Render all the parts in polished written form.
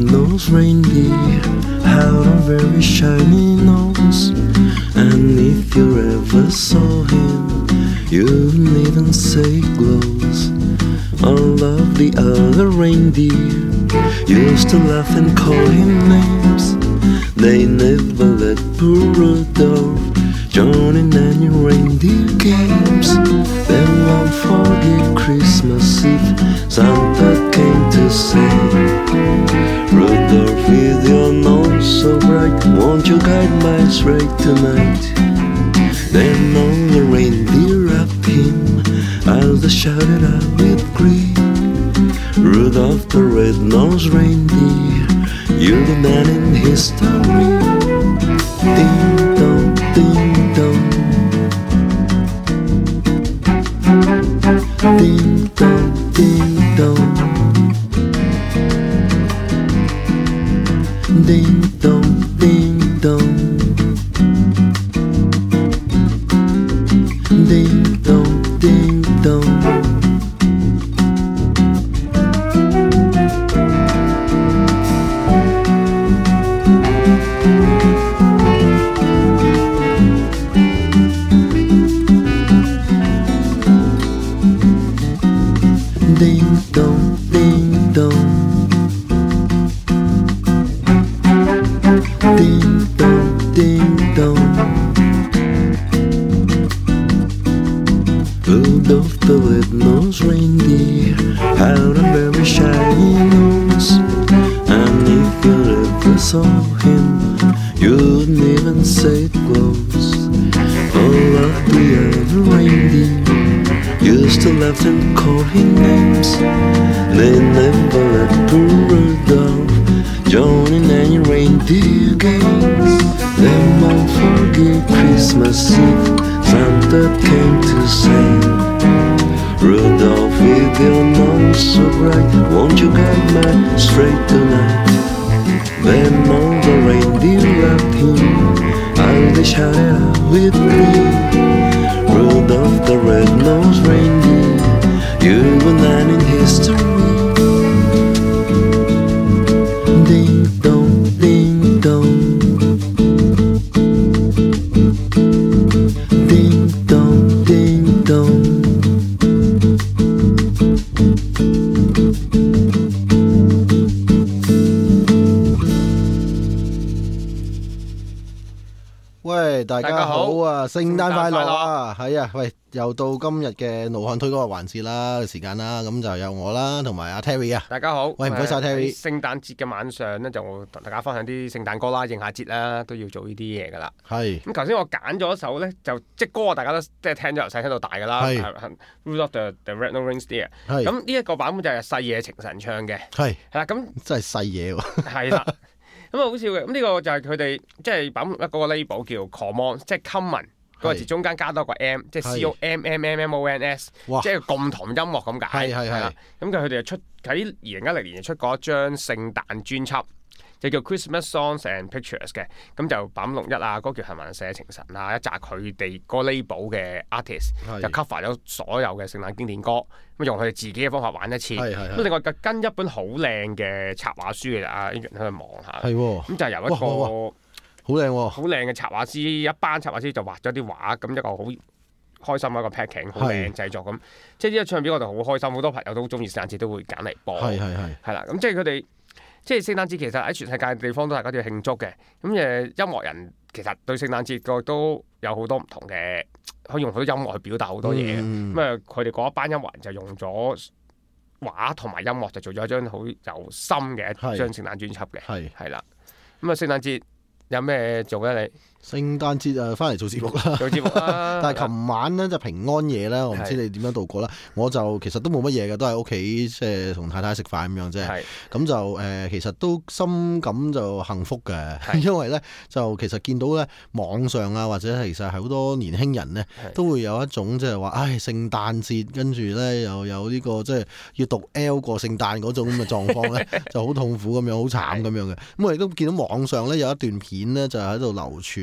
red-nosed reindeer had a very shiny nose. And if you ever saw him, you needn't say close. All of the other reindeer used to laugh and call him names. They never let poor Rudolph join in any reindeer games. Then one foggy Christmas Eve, Santa came to say, Rudolph, with your nose so bright, won't you guide my sleigh tonight? Then all the reindeer wrapped him as they shouted out with glee, Rudolph the red-nosed reindeer, you're the man in history. Ding dong, ding dong, ding dong, ding dong, ding dong, ding dong, ding dong, ding dong. Ding dong, ding dong, ding dong, ding dong. Rudolph the red-nosed reindeer had a very shiny nose. And if you ever saw him, you wouldn't even say it close. All of the other reindeer used to laugh and call him names. They never let poor Rudolph join in any reindeer games. Then one foggy Christmas Eve, Santa came to say, Rudolph, with your nose so bright, won't you guide my sleigh tonight? Then all the reindeer wrapped him and they shouted out with glee, Rudolph the red-nosed reindeer, you're a man in history. Ding dong, ding dong, ding dong, ding dong. 喂，大家好啊！聖誕快樂啊！係啊，喂，又到今日嘅怒漢推歌嘅環節啦，時間啦，咁就有我啦，同埋阿 Terry 啊。 大家好， 喂，唔該晒 Terry。 聖誕節嘅晚上呢，就同大家分享啲聖誕歌啦，應下節啦，都要做呢啲嘢噶啦。 係。 咁頭先我揀咗一首呢，就即歌大家都即係聽咗由細聽到大噶啦。係。Rudolph the Red-Nosed Reindeer。係。咁呢一個版本就係細野晴臣唱嘅。係。係啦，咁真係細嘢喎。係啦。咁啊好笑嘅，咁呢個就係佢哋即係版嗰個 label 叫 Common， 即係 common 嗰個字中間加多個 M， 即係 COMMMONS， 即係共同音樂咁解。係啦，咁佢哋就出喺2010年出過一張聖誕專輯，就叫 Christmas Songs and Pictures 嘅，咁就版本6一啊，嗰個叫係咪寫晴臣啊，一紮佢哋個 label 嘅 artist 就 cover 咗所有嘅聖誕經典歌，咁用佢哋自己嘅方法玩一次。咁另外跟一本好靚嘅插畫書嘅，阿 Adrian 喺度望下。係喎。咁就係由一個好靚喎， 好靚嘅插畫師，一班插畫師就畫咗啲畫，咁一個好開心嘅一個 packing， 好靚製作咁。即係呢個唱片我哋好開心，好多朋友都好中意聖誕節都會揀嚟播。係啦，咁即係佢哋。即係聖誕節其實喺全世界地方都大家都要慶祝嘅，咁音樂人其實對聖誕節個都有好多唔同嘅，可以用好多音樂去表達好多嘢。咁佢哋嗰一班音樂人就用咗畫同埋音樂就做咗一張好有心嘅一張聖誕專輯嘅，係啦。咁啊聖誕節有咩做咧你？ 聖誕節翻嚟做節目啦， 做節目啦。 但係琴晚咧就平安夜啦，我唔知你點樣度過啦。我就其實都冇乜嘢嘅，都喺屋企即係同太太食飯咁樣啫。咁就其實都深感就幸福嘅，因為咧就其實見到咧網上啊或者其實係好多年輕人咧都會有一種即係話，唉聖誕節跟住咧又有呢個即係要讀 L 過聖誕嗰種咁嘅狀況咧，就好痛苦咁樣，好慘咁樣嘅。咁我亦都見到網上咧有一段片咧就喺度流傳。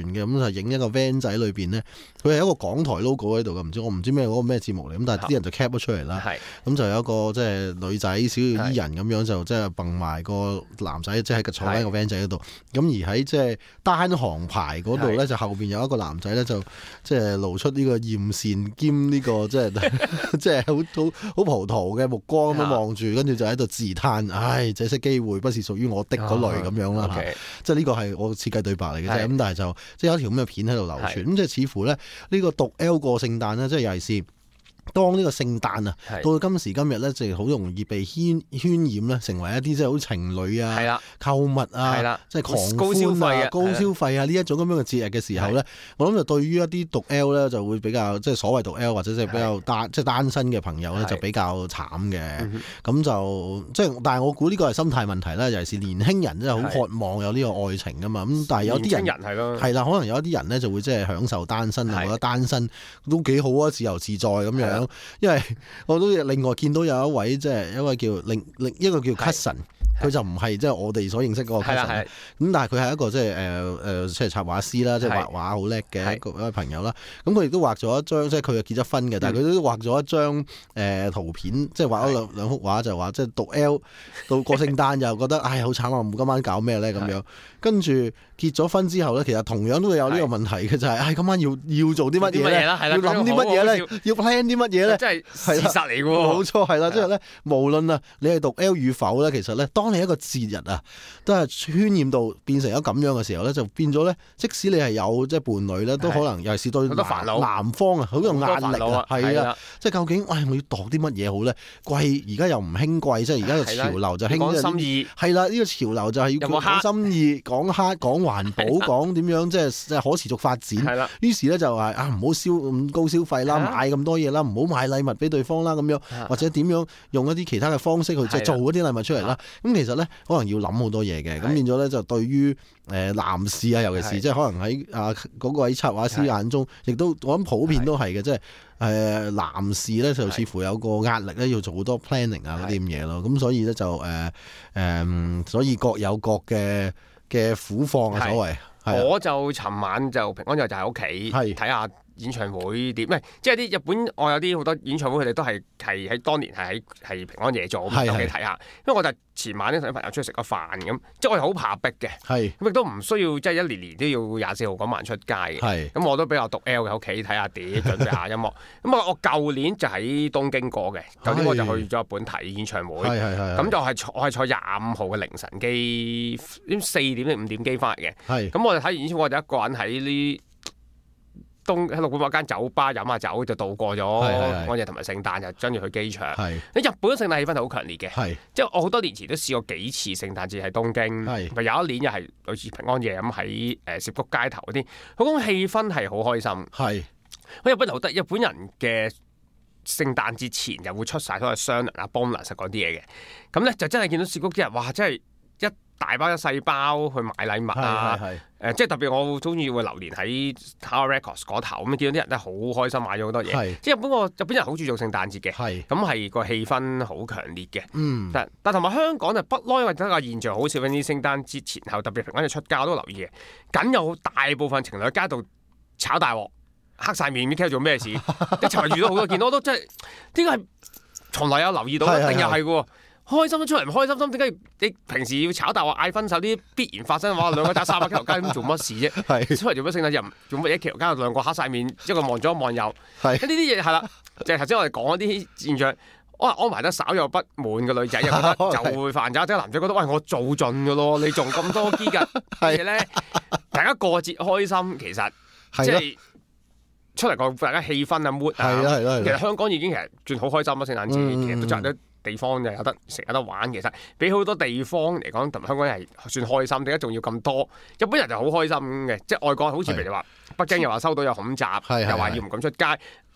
嘅，咁就影一個 van 仔裏邊咧，佢係一個港台 logo 喺度嘅，我唔知咩嗰個咩節目嚟，咁但係啲人就 cap 咗出嚟啦。咁就有一個即係女仔小鳥依人咁樣就即係蹦埋個男仔，即係坐喺個 van 仔嗰度。咁而喺即係單行牌嗰度咧，就後邊有一個男仔咧，就即係露出呢個艷羨兼呢個即係好葡萄嘅目光咁樣望住，跟住就喺度自嘆：唉，這些機會不是屬於我的嗰類咁樣啦。即係呢個係我設計對白嚟嘅啫。咁但係就即係有一條咁嘅片喺度流傳。咁即係似乎咧呢個毒 L 過聖誕咧，即係尤其是當呢個聖誕啊，到今時今日咧，就好容易被渲染咧，成為一啲即係好情侶啊、購物啊、即係狂歡啊、高消費啊呢一種咁樣嘅節日嘅時候咧，我諗就對於一啲毒 L 咧就會比較即係所謂毒 L 或者即係比較單身嘅朋友咧就比較慘嘅。咁就即係，但係我估呢個係心態問題啦。尤其是年輕人真係好渴望有呢個愛情噶嘛。咁但係有啲人係啦，可能有一啲人咧就會即係享受單身啊，覺得單身都幾好啊，自由自在咁樣。因為我都另外見到有一位即係一位叫另一個叫 cousin，佢就唔係即係我哋所認識嗰個 cousin，咁但係佢係一個即係即係插畫師啦，即係畫畫好叻嘅一位朋友啦。咁佢亦都畫咗一張，即係佢又結咗婚嘅，但係佢都畫咗一張圖片，即係畫咗兩幅畫，就話即係毒 L 到過聖誕又覺得唉好慘啊！今晚搞咩咧咁樣？跟住結咗婚之後咧，其實同樣都會有呢個問題嘅，就係唉今晚要做啲乜嘢咧？要諗啲乜嘢咧？要 plan 啲乜嘢咧？ 真係事實嚟嘅喎， 冇錯係啦，即係咧，無論啊你係毒 L 與否咧，其實咧，當你一個節日啊，都係渲染到變成咗咁樣嘅時候咧，就變咗咧，即使你係有即係伴侶咧，都可能尤其是對男方啊，好有壓力啊，係啊，即係究竟我要度啲乜嘢好咧？貴而家又唔興貴，即係而家個潮流就興講心意， 係啦，呢個潮流就係要講心意、講黑、講環保、講點樣即係可持續發展。係啦，於是咧就係唔好咁高消費啦，買咁多嘢啦，唔好買禮物俾對方啦，咁樣或者點樣用一啲其他嘅方式去即係做嗰啲禮物出嚟啦。咁其實咧可能要諗好多嘢嘅，咁變咗咧就對於男士啊，尤其是即係可能喺嗰個喺插畫師眼中，亦都我諗普遍都係嘅，即係男士咧就似乎有個壓力咧，要做好多 planning 啊嗰啲咁嘢咯。咁所以咧就所以各有各嘅苦況啊，所謂。 我就尋晚就平安夜就喺屋企睇下演唱會點，唔係即係啲日本，我有啲好多演唱會佢哋都係喺當年係平安夜做，咁入去睇下。因為我就前晚咧同啲朋友出去食個飯咁，即係我係好怕逼嘅，咁亦都唔需要即係一年都要24號嗰晚出街嘅。咁我都比較毒 L 嘅，喺屋企睇下碟，準備下音樂。咁我舊年就喺東京過嘅，舊年我就去咗日本睇演唱會。咁就我係坐25號嘅凌晨機，4點定5點機翻嚟嘅。咁我哋睇完演唱會，我就一個人喺喺六本木間酒吧飲下酒就度過咗平安夜同埋聖誕，就跟住去機場。喺日本嘅聖誕氣氛係好強烈嘅，即係我好多年前都試過幾次聖誕節喺東京，咪有一年又係類似平安夜咁喺涉谷街頭嗰啲，嗰種氣氛係好開心。日本好得，日本人嘅聖誕節前又會出晒所謂雙糧啊、bonus 嗰啲嘢嘅，咁咧就真係見到涉谷啲人，哇！真係一大包一細包去買禮物啊！即係特別我好中意會流連喺 Tower Records 嗰頭，咁見到啲人都好開心買咗好多嘢。即係日本人好注重聖誕節嘅，咁係個氣氛好強烈嘅。但同埋香港就不嬲，因為睇個現象好少，啲聖誕節前後特別平安夜出街我都留意嘅，僅有大部分情侶喺街度炒大鑊，黑晒面，唔知做咩事。你尋日遇到好多見到，我都真係點解係從來有留意到，一定又係嘅喎。開心都出嚟唔開心，點解你平時要炒大話嗌分手啲必然發生嘅話，兩個打300幾條街咁做乜事啫？出嚟做乜聖誕日做乜嘢？幾條街兩個黑晒面，一個望左望右，呢啲嘢係啦，就係頭先我哋講嗰啲現象。安排得稍有不滿嘅女仔，又覺得就會煩咗；即係男仔覺得喂，我做盡嘅咯，你仲咁多機㗎？係咧，大家過節開心，其實即係出嚟個大家氣氛啊 mood 啊，其實香港已經其實算好開心啦，聖誕節其實都賺得。地方就有得食有得玩，其實比好多地方嚟講，同香港人係算開心。點解仲要咁多？日本人就好開心嘅，即係外國好似譬如話北京又話收到有恐襲，又話要唔敢出街。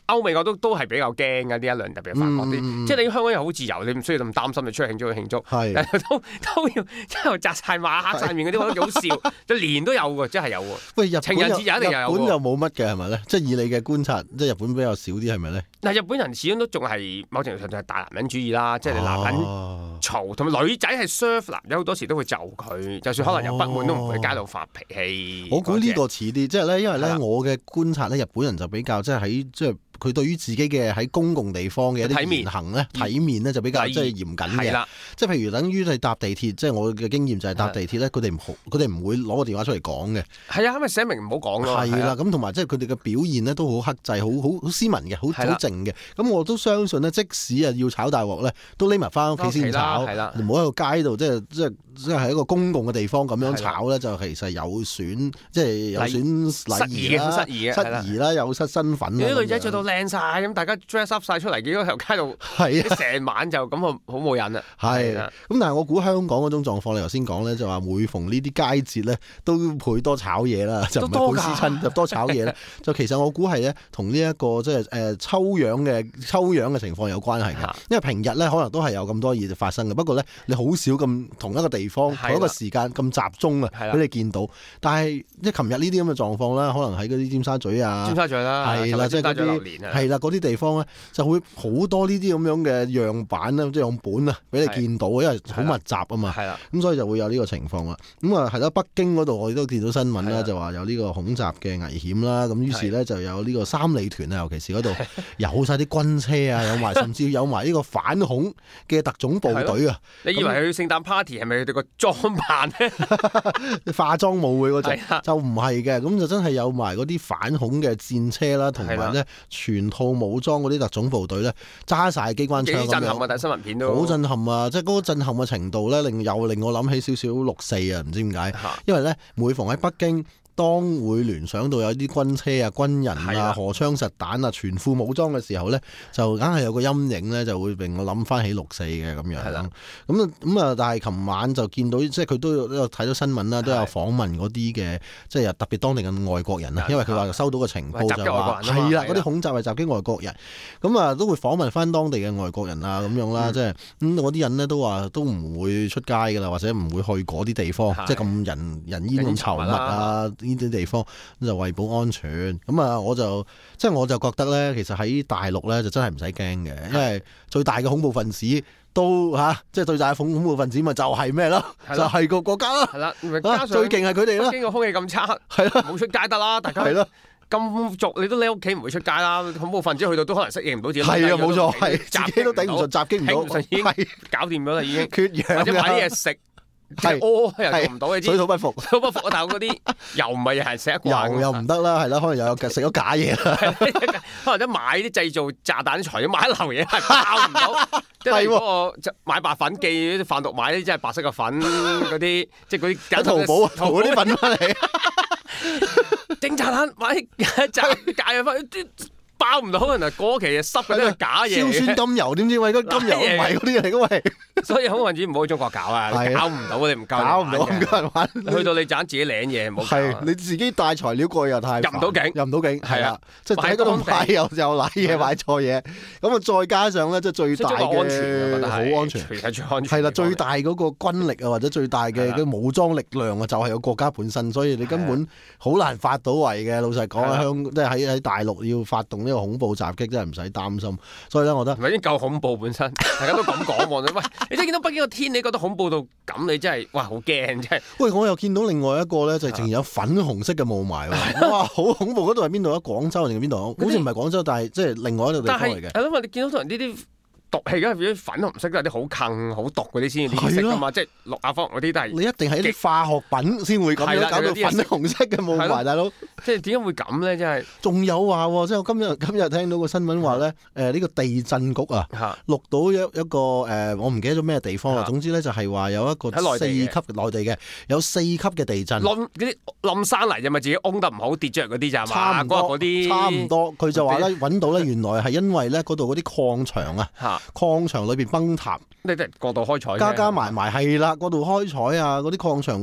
歐美我都係比較驚嘅呢一輪，特別係法國啲，即係你香港又好自由，你唔需要咁擔心，你出去慶祝去慶祝，但係都要之後紮晒馬黑晒面嗰啲，我覺得幾好笑，就年都有喎，真係有喎。 喂， 情人節一定有。 日本又冇乜嘅係咪咧？即係以你嘅觀察，即係日本比較少啲係咪咧？ 嗱，日本人始終都仲係某程度上就係大男人主義啦，即係你男人嘈，同埋女仔係 serve 男人好多時都會就佢，就算可能有不滿都唔會喺街度發脾氣。 我估呢個似啲，即係咧，因為咧我嘅觀察咧，日本人就比較即係喺即係。佢對於自己嘅喺公共地方嘅一啲言行咧、體面咧就比較即係嚴謹嘅。即係譬如等於你搭地鐵，即係我嘅經驗就係搭地鐵咧，佢哋唔會攞個電話出嚟講嘅。係啊，因為寫明唔好講咯。 係啦，咁同埋即係佢哋嘅表現咧都好克制、好斯文嘅、好靜嘅。咁我都相信咧，即使要炒大鑊咧，都匿埋翻屋企先炒，唔好喺個街度即係喺一個公共嘅地方咁樣炒咧，就其實有損即係有損禮儀啦、失儀啦、有失身份。 啲女仔着到靚晒，咁大家 dress up 晒出嚟，幾個條街度，成晚就咁啊，好冇癮啊！ 係咁，但係我估香港嗰種狀況，你頭先講咧，就話每逢呢啲佳節咧，都倍多炒嘢啦，就唔係好思親，就多炒嘢咧。就其實我估係咧，同呢一個即係抽樣嘅情況有關係嘅。因為平日咧可能都係有咁多嘢發生嘅，不過咧你好少咁同一個地方同一個時間咁集中啊，俾你見到。但係即係琴日呢啲咁嘅狀況啦，可能喺嗰啲尖沙咀啊， 尖沙咀啦， 係啦，即係嗰啲係啦，嗰啲地方咧就會好多呢啲咁樣嘅樣板啦，即係樣本啊，俾你見到，因為好密集啊嘛。係啦，咁所以就會有呢個情況啦。咁啊係啦，北京嗰度我哋都見到新聞啦，就話有呢個恐襲嘅危險啦。咁於是咧就有呢個三里屯啊，尤其是嗰度有晒啲軍車啊，甚至有埋呢個反恐嘅特種部隊啊。 你以為佢聖誕 party 係咪佢哋個裝扮咧？ 化妝舞會嗰陣就唔係嘅，咁就真係有埋嗰啲反恐嘅戰車啦，同埋咧全套武裝嗰啲特種部隊咧揸晒機關槍咁樣。幾震撼啊！睇新聞片都好震撼啊！即係嗰個震撼嘅程度咧，令我諗起少少6·4啊，唔知點解。因為咧每逢喺北京，當會聯想到有啲軍車啊、軍人啊、荷槍實彈啊、全副武裝嘅時候咧，就梗係有個陰影咧，就會令我諗翻起6·4嘅咁樣。咁啊，但係琴晚就見到，即係佢都有睇到新聞啦，都有訪問嗰啲嘅，即係特別當地嘅外國人啊，因為佢話收到個情報就話係啦，嗰啲恐襲係襲擊外國人，咁啊都會訪問翻當地嘅外國人啊咁樣啦，即係咁嗰啲人咧都話都唔會出街㗎啦，或者唔會去嗰啲地方，即係咁人煙咁稠密啊。呢啲地方就為保安全，咁啊我就覺得咧，其實喺大陸咧就真係唔使驚嘅，因為最大嘅恐怖分子都即係最大嘅恐怖分子咪就係咩咯？就係個國家啦。係啦，最勁係佢哋啦。北京個空氣咁差，係啦，冇出街得啦，大家係咯。咁俗你都匿屋企唔會出街啦，恐怖分子去到都可能適應唔到自己。係啊，冇錯，係自己都頂唔順，襲擊唔到，已經搞掂咗啦，已經缺氧或者買啲嘢食。係屙又做唔到，你知水土不服，啊！但係嗰啲又唔係人食一慣，又唔得啦，係啦，可能又有食咗假嘢啦，可能一買啲製造炸彈材料，買一流嘢係爆唔到，即係嗰個買白粉記啲販毒買啲即係白色嘅粉嗰啲，即係嗰啲喺淘寶淘嗰啲粉翻嚟，整炸彈買炸嘢翻。包唔到，可能係過期嘅濕嗰啲係假嘢。硝酸甘油點知？喂，嗰甘油唔係嗰啲嚟嘅喂。所以恐怖分子唔好去中國搞啊！搞唔到，你唔夠。搞唔到咁多人玩。去到你盞自己領嘢，冇。係你自己帶材料過去又太入唔到境，入唔到境。係啊，即係喺嗰度買又攋嘢，買錯嘢。咁啊，再加上咧，即係最大嘅安全，好安全。係啦，最大嗰個軍力啊，或者最大嘅武裝力量啊，就係個國家本身。所以你根本好難發到圍嘅。老實講，即係喺大陸要發動呢個恐怖襲擊真係唔使擔心，所以咧，我覺得唔係已經夠恐怖本身，大家都咁講喎。喂，你真係見到北京個天，你覺得恐怖到咁，你真係哇好驚真係。喂，我又見到另外一個咧，就係淨有粉紅色嘅霧霾喎，哇好恐怖！嗰度係邊度啊？廣州定係邊度？好似唔係廣州，但係即係另外一個地方嚟嘅。係咯，你見到同人呢啲毒氣，而家變咗粉紅色，都係啲好近好毒嗰啲先至色㗎嘛，即係氯亞芳嗰啲都係。你一定係啲化學品先會咁樣搞到粉紅色嘅霧霾，大佬。即係點解會咁咧？真係仲有話，即係我今日聽到個新聞話咧，呢個地震局啊，錄到一個我唔記得咗咩地方啦。總之咧就係話有一個4級內地嘅有4級嘅地震。冧山泥就咪自己安得唔好跌着嗰啲咋嘛？差唔多嗰啲。差唔多，佢就話咧揾到咧，原來係因為咧嗰度嗰啲礦場啊，礦場裏邊崩塌。你哋過度開採。加埋係啦，過度開採啊，嗰啲礦場。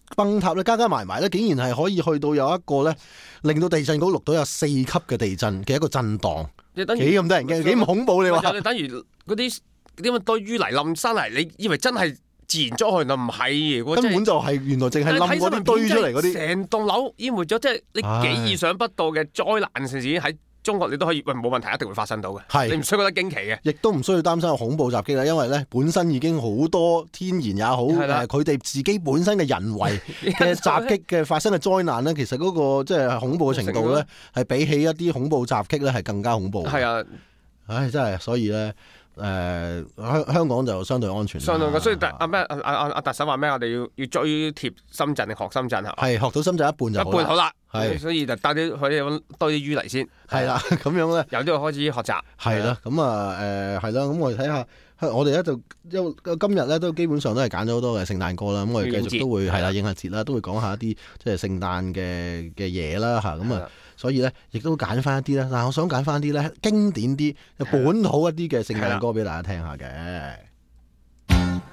崩塌咧，加埋咧，竟然係可以去到有一個咧，令到地震局錄到有4級嘅地震嘅一個震盪，幾咁得人驚，幾咁恐怖你話？ 你等於嗰啲咁堆淤泥冧山泥，你以為真係自然災害就唔係， 根本就係原來淨係冧嗰啲堆出嚟嗰啲， 成棟樓淹沒咗，即係你幾意想不到嘅災難城市喺中國你都可以，冇問題，一定會發生到嘅。係，你唔需要覺得驚奇嘅， 亦都唔需要擔心恐怖襲擊啦，因為咧本身已經好多天然也好，佢哋自己本身嘅人為嘅襲擊嘅發生嘅災難咧，其實嗰個即係恐怖嘅程度咧，係比起一啲恐怖襲擊咧係更加恐怖。係啊，唉，真係，所以咧。香港就相對安全， 相對嘅，所以阿特首話咩？我哋要追貼深圳，學深圳係學到深圳一半就好啦，所以就帶啲佢哋多啲淤泥先，係啦，咁樣咧，有啲開始學習，係啦，咁係啦，咁我哋睇下，我哋咧就今日咧都基本上都係揀咗好多嘅聖誕歌啦，咁我哋繼續都會係啦，應下節啦，都會講下一啲即係聖誕嘅嘢啦，嚇咁啊。所以咧，亦都揀翻一啲咧。但係我想揀翻啲咧經典啲、本土一啲嘅聖誕歌俾大家聽下嘅。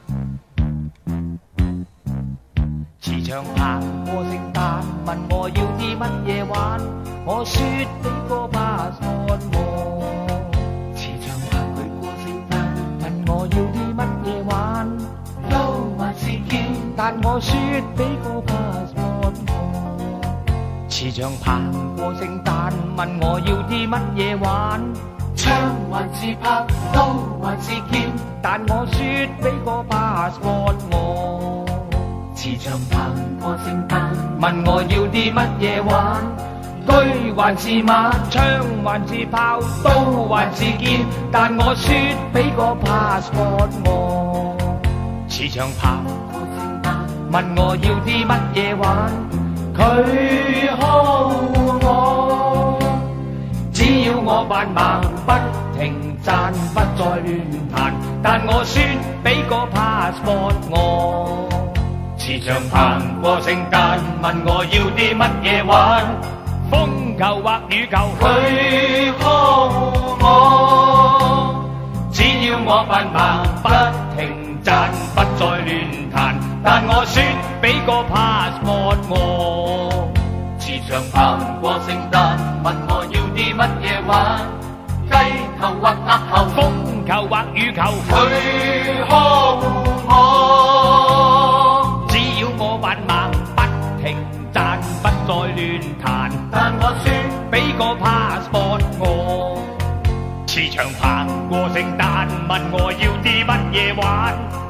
慈祥行過聖誕，問我要啲乜嘢玩，我説俾個巴安我。慈祥行去過聖誕，問我要啲乜嘢玩，都還是叫，但我説俾個巴安我。慈祥行過聖誕，問我要啲乜嘢玩，槍還是拍，刀還是劍，但我説俾個 passport 我。慈祥行過聖誕，問我要啲乜嘢玩，車還是馬，槍還是炮，刀還是劍，但我説俾個 passport 我。慈祥行過聖誕，問我要啲乜嘢玩，佢呵護我，只要我扮盲不停讚，不再亂彈，但我宣俾個 passport 我。慈祥行過聖誕，問我要啲乜嘢玩，風球或雨球，佢呵護我，只要我扮盲不停讚，不再亂彈，但我宣俾個 passport 我。慈祥行過聖誕，問我要啲乜嘢玩，雞頭或鴨頭，風球或雨球，佢呵護我，只要我扮盲不停讚，不再亂彈，但我宣俾個 passport 我。慈祥行過聖誕，問我要啲乜嘢玩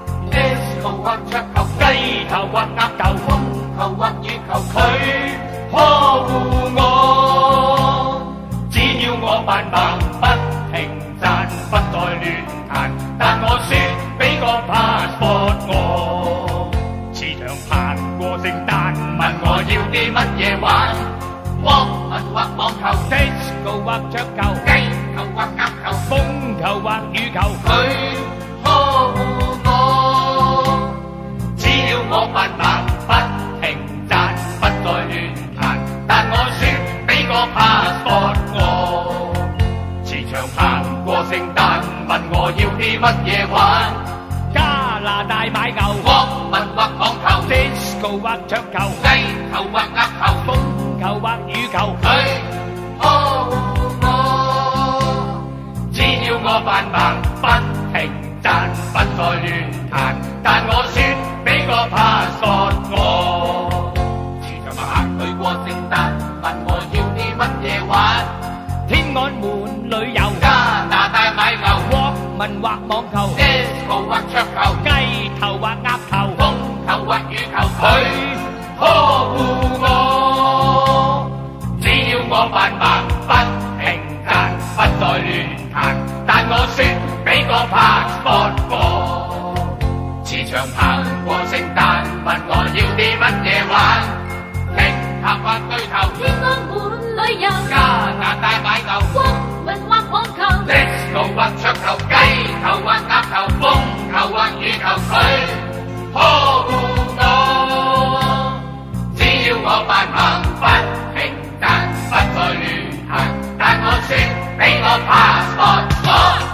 ，disco 或桌球，雞頭或鴨頭，風球或雨球，佢呵護我，只要我扮盲不停讚，不再亂彈，但我宣俾個 passport 我。慈祥行過聖誕，問我要啲乜嘢玩，walkman或網球， disco 或桌球，雞球或鴨球，風球或雨球，佢呵護我，只要我扮盲不停讚，不再亂彈，但我宣俾個 passport 我。慈祥行過聖誕，問我要啲乜嘢玩，加拿大買牛，walkman或網球， disco 或桌球，雞球或鴨球，風球或雨球，佢呵護我，只要我扮盲不停讚，不再亂彈，但我宣俾個 passport 我。慈祥行去過聖誕，問我要啲乜嘢玩，天安門旅遊，加拿大買牛，walkman或網球， disco 或桌球，雞頭或鴨頭，風球或雨球，佢呵護我，只要我扮盲不停讚，不再亂彈，但我宣俾個 passport 我。慈祥行過聖誕，問我要啲乜嘢玩，踢踏或對頭，天安門旅遊，加拿大買牛，walkman或網球， disco 或桌球，雞頭或鴨頭，風球或雨球，佢呵護我，只要我扮盲不停讚，不再亂彈，但我宣俾個 passport 我。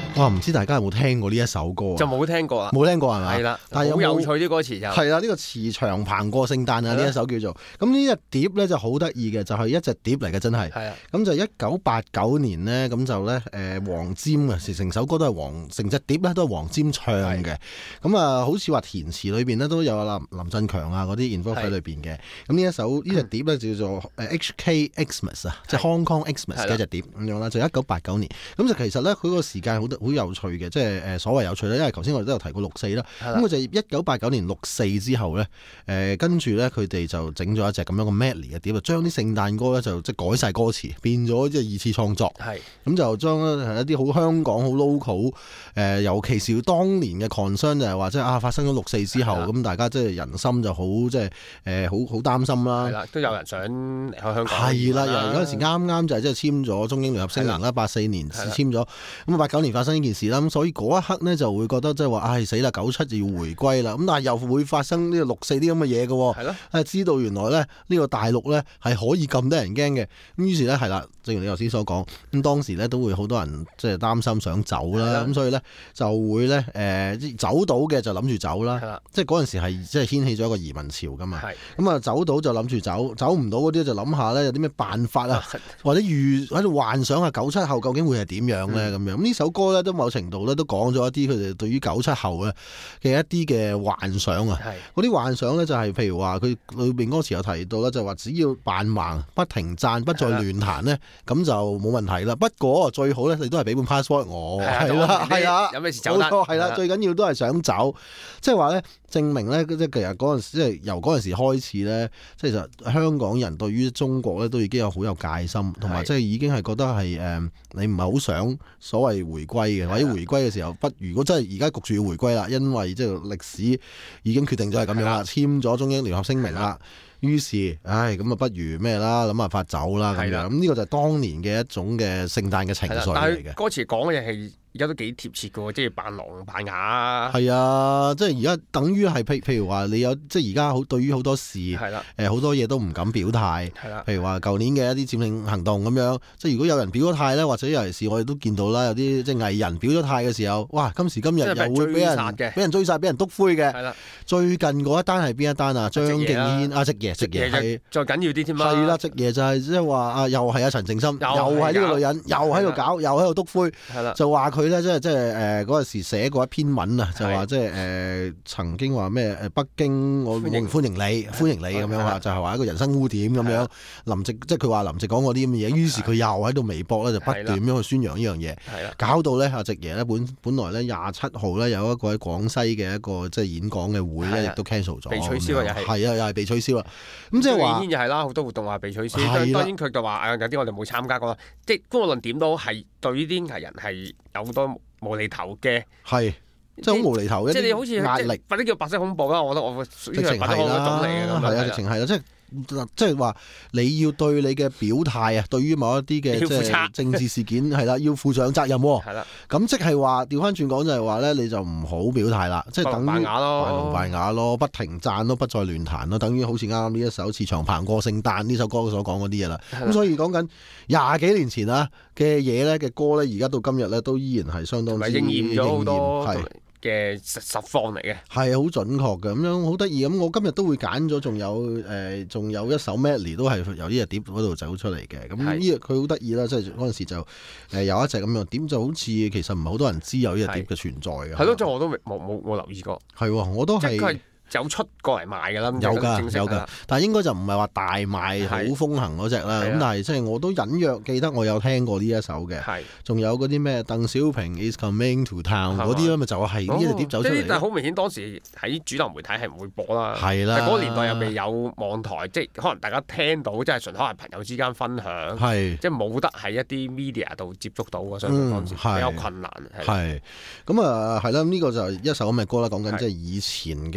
哇！唔知大家有冇聽過呢一首歌啊？ 就冇聽過啦， 冇聽過係咪？ 係啦， 但係好有趣啲歌詞就係啦，呢個遲長鵬過聖誕啊，呢一首叫做咁呢隻碟咧就好得意嘅，就係一隻碟嚟嘅，真係。係啊，咁就1989年呢，咁就咧黃霑啊，成首歌都係成隻碟咧都係黃霑唱嘅。咁啊，好似話填詞裏邊咧都有林振強啊嗰啲 involve 喺裏邊嘅。咁呢隻碟咧叫做HK Xmas 啊，即係 Hong Kong Xmas 嘅一隻碟咁樣啦，就1989年。咁就其實咧佢個時間好有趣嘅，即係所謂有趣咧，因為頭先我哋都有提過6·4啦。咁佢就1989年6·4之後咧，跟住咧佢哋就整咗一隻咁樣嘅 medley 嘅碟，就將啲聖誕歌咧就即係改晒歌詞，變咗即係二次創作。咁就將一啲好香港好 local，尤其是當年嘅 concern 就係話即係發生咗6·4之後，咁大家即係人心就好即係好擔心啦。係啦， 都有人想離開香港。 係啦，嗰陣時啱就係即係簽咗中英聯合聲明啦，84年簽咗，咁89年發生呢件事啦，咁所以嗰一刻呢，就會覺得即係話，唉死啦，97就要回歸啦，咁但係又會發生呢個6·4啲咁嘅嘢嘅喎。係咯，知道原來咧呢個大陸咧係可以咁得人驚嘅，咁於是咧係啦，正如你頭先所講，咁當時咧都會好多人即係擔心想走啦，咁所以咧就會咧走到嘅就諗住走啦，即係嗰陣時係即係掀起咗一個移民潮噶嘛，咁啊走到就諗住走，走唔到嗰啲就諗下咧有啲咩辦法啊，或者喺度幻想下97後究竟會係點樣咧咁樣。咁呢首歌咧都某程度咧都講咗一啲佢哋對於97後咧嘅一啲嘅幻想啊，嗰啲幻想咧就係譬如話佢裏邊歌詞有提到咧，就話只要扮盲不停讚不再亂彈咧，咁就冇問題啦。不過最好咧你都係俾本 passport 我，係啊， 有咩事走得， 係啦，最緊要都係想走，即係話咧證明咧即係其實嗰陣時即係由嗰陣時開始咧，即係其實香港人對於中國咧都已經有好有戒心，同埋即係已經係覺得係你唔係好想所謂回歸嘅，或者回歸嘅時候如果真係而家焗住要回歸啦，因為即係歷史已經決定咗係咁樣啦，簽咗中英聯合聲明啦，於是咁啊不如咩啦，諗辦法走啦咁樣。咁呢個就係當年嘅一種嘅聖誕嘅情緒嚟嘅。 但係歌詞講嘅嘢係而家都幾貼切嘅喎，即係扮狼扮啞。係啊，即係而家等於係譬如話你有即係而家對於好多事好多嘢都唔敢表態。譬如話舊年嘅一啲佔領行動咁樣，即係如果有人表咗態咧，或者尤其是我哋都見到啦，有啲即係藝人表咗態嘅時候，哇！今時今日又會俾人追殺、俾人篤灰嘅。最近嗰一單係邊一單啊？張敬軒直爺係再緊要啲添啦。 係啦，直爺就係即係話又係阿陳靜心，又係呢個女人，又喺度搞，又喺度篤灰，就話佢咧即係嗰陣時寫過一篇文啊，就話即係曾經話咩北京我歡迎你咁樣話，就係話一個人生污點咁樣。林夕即係佢話林夕講過啲咁嘅嘢，於是佢又喺度微博咧就不斷咁樣去宣揚呢樣嘢，搞到咧阿直爺咧本來咧27號咧有一個喺廣西嘅一個即係演講嘅會咧，亦都 cancel 咗， 被取消又係又係被取消啦。咁即係話又係啦，好多活動話被取消。當然佢就話有啲我哋冇參加過啦。即係無論點都係對呢啲藝人係有好多無厘頭嘅， 即係好無厘頭嘅， 即係你好似壓力，或者叫白色恐怖啦。我覺得我直情係啦， 直情係啦，即係話你要對你嘅表態啊，對於某一啲嘅即係政治事件係啦，要負上責任。係啦，咁即係話調翻轉講就係話咧，你就唔好表態啦，即係等於扮聾扮啞咯，不停讚咯，不再亂彈咯，等於好似啱啱呢一首《遲長鵬過聖誕》呢首歌所講嗰啲嘢啦。咁所以講緊20幾年前啊嘅嘢咧嘅歌咧，而家到今日咧都依然係相當之應驗咗好多嘅實況嚟嘅，係好準確嘅，咁樣好得意。咁我今日都會揀咗，仲有一首 medley 都係由呢隻碟嗰度走出嚟嘅。咁呢佢好得意啦，即係嗰陣時就有一隻咁樣點，就好似其實唔係好多人知有呢隻碟嘅存在嘅。 係咯，即係我都冇留意過。 係喎，我都係。 有出過嚟賣㗎啦， 有㗎，但係應該就唔係話大賣好風行嗰隻啦。咁但係即係我都隱約記得我有聽過呢一首嘅。仲有嗰啲咩鄧小平 is coming to town 嗰啲咧，咪就係呢隻碟走出嚟。 但係好明顯當時喺主流媒體係唔會播啦。 係啦， 嗰個年代又未有網台，即係可能大家聽到即係純可能朋友之間分享，即係冇得喺一啲 media 度接觸到嘅，所以當時比較困難。 係咁啊，係啦，呢個就係一首咁嘅歌啦，講緊即係以前嘅即係。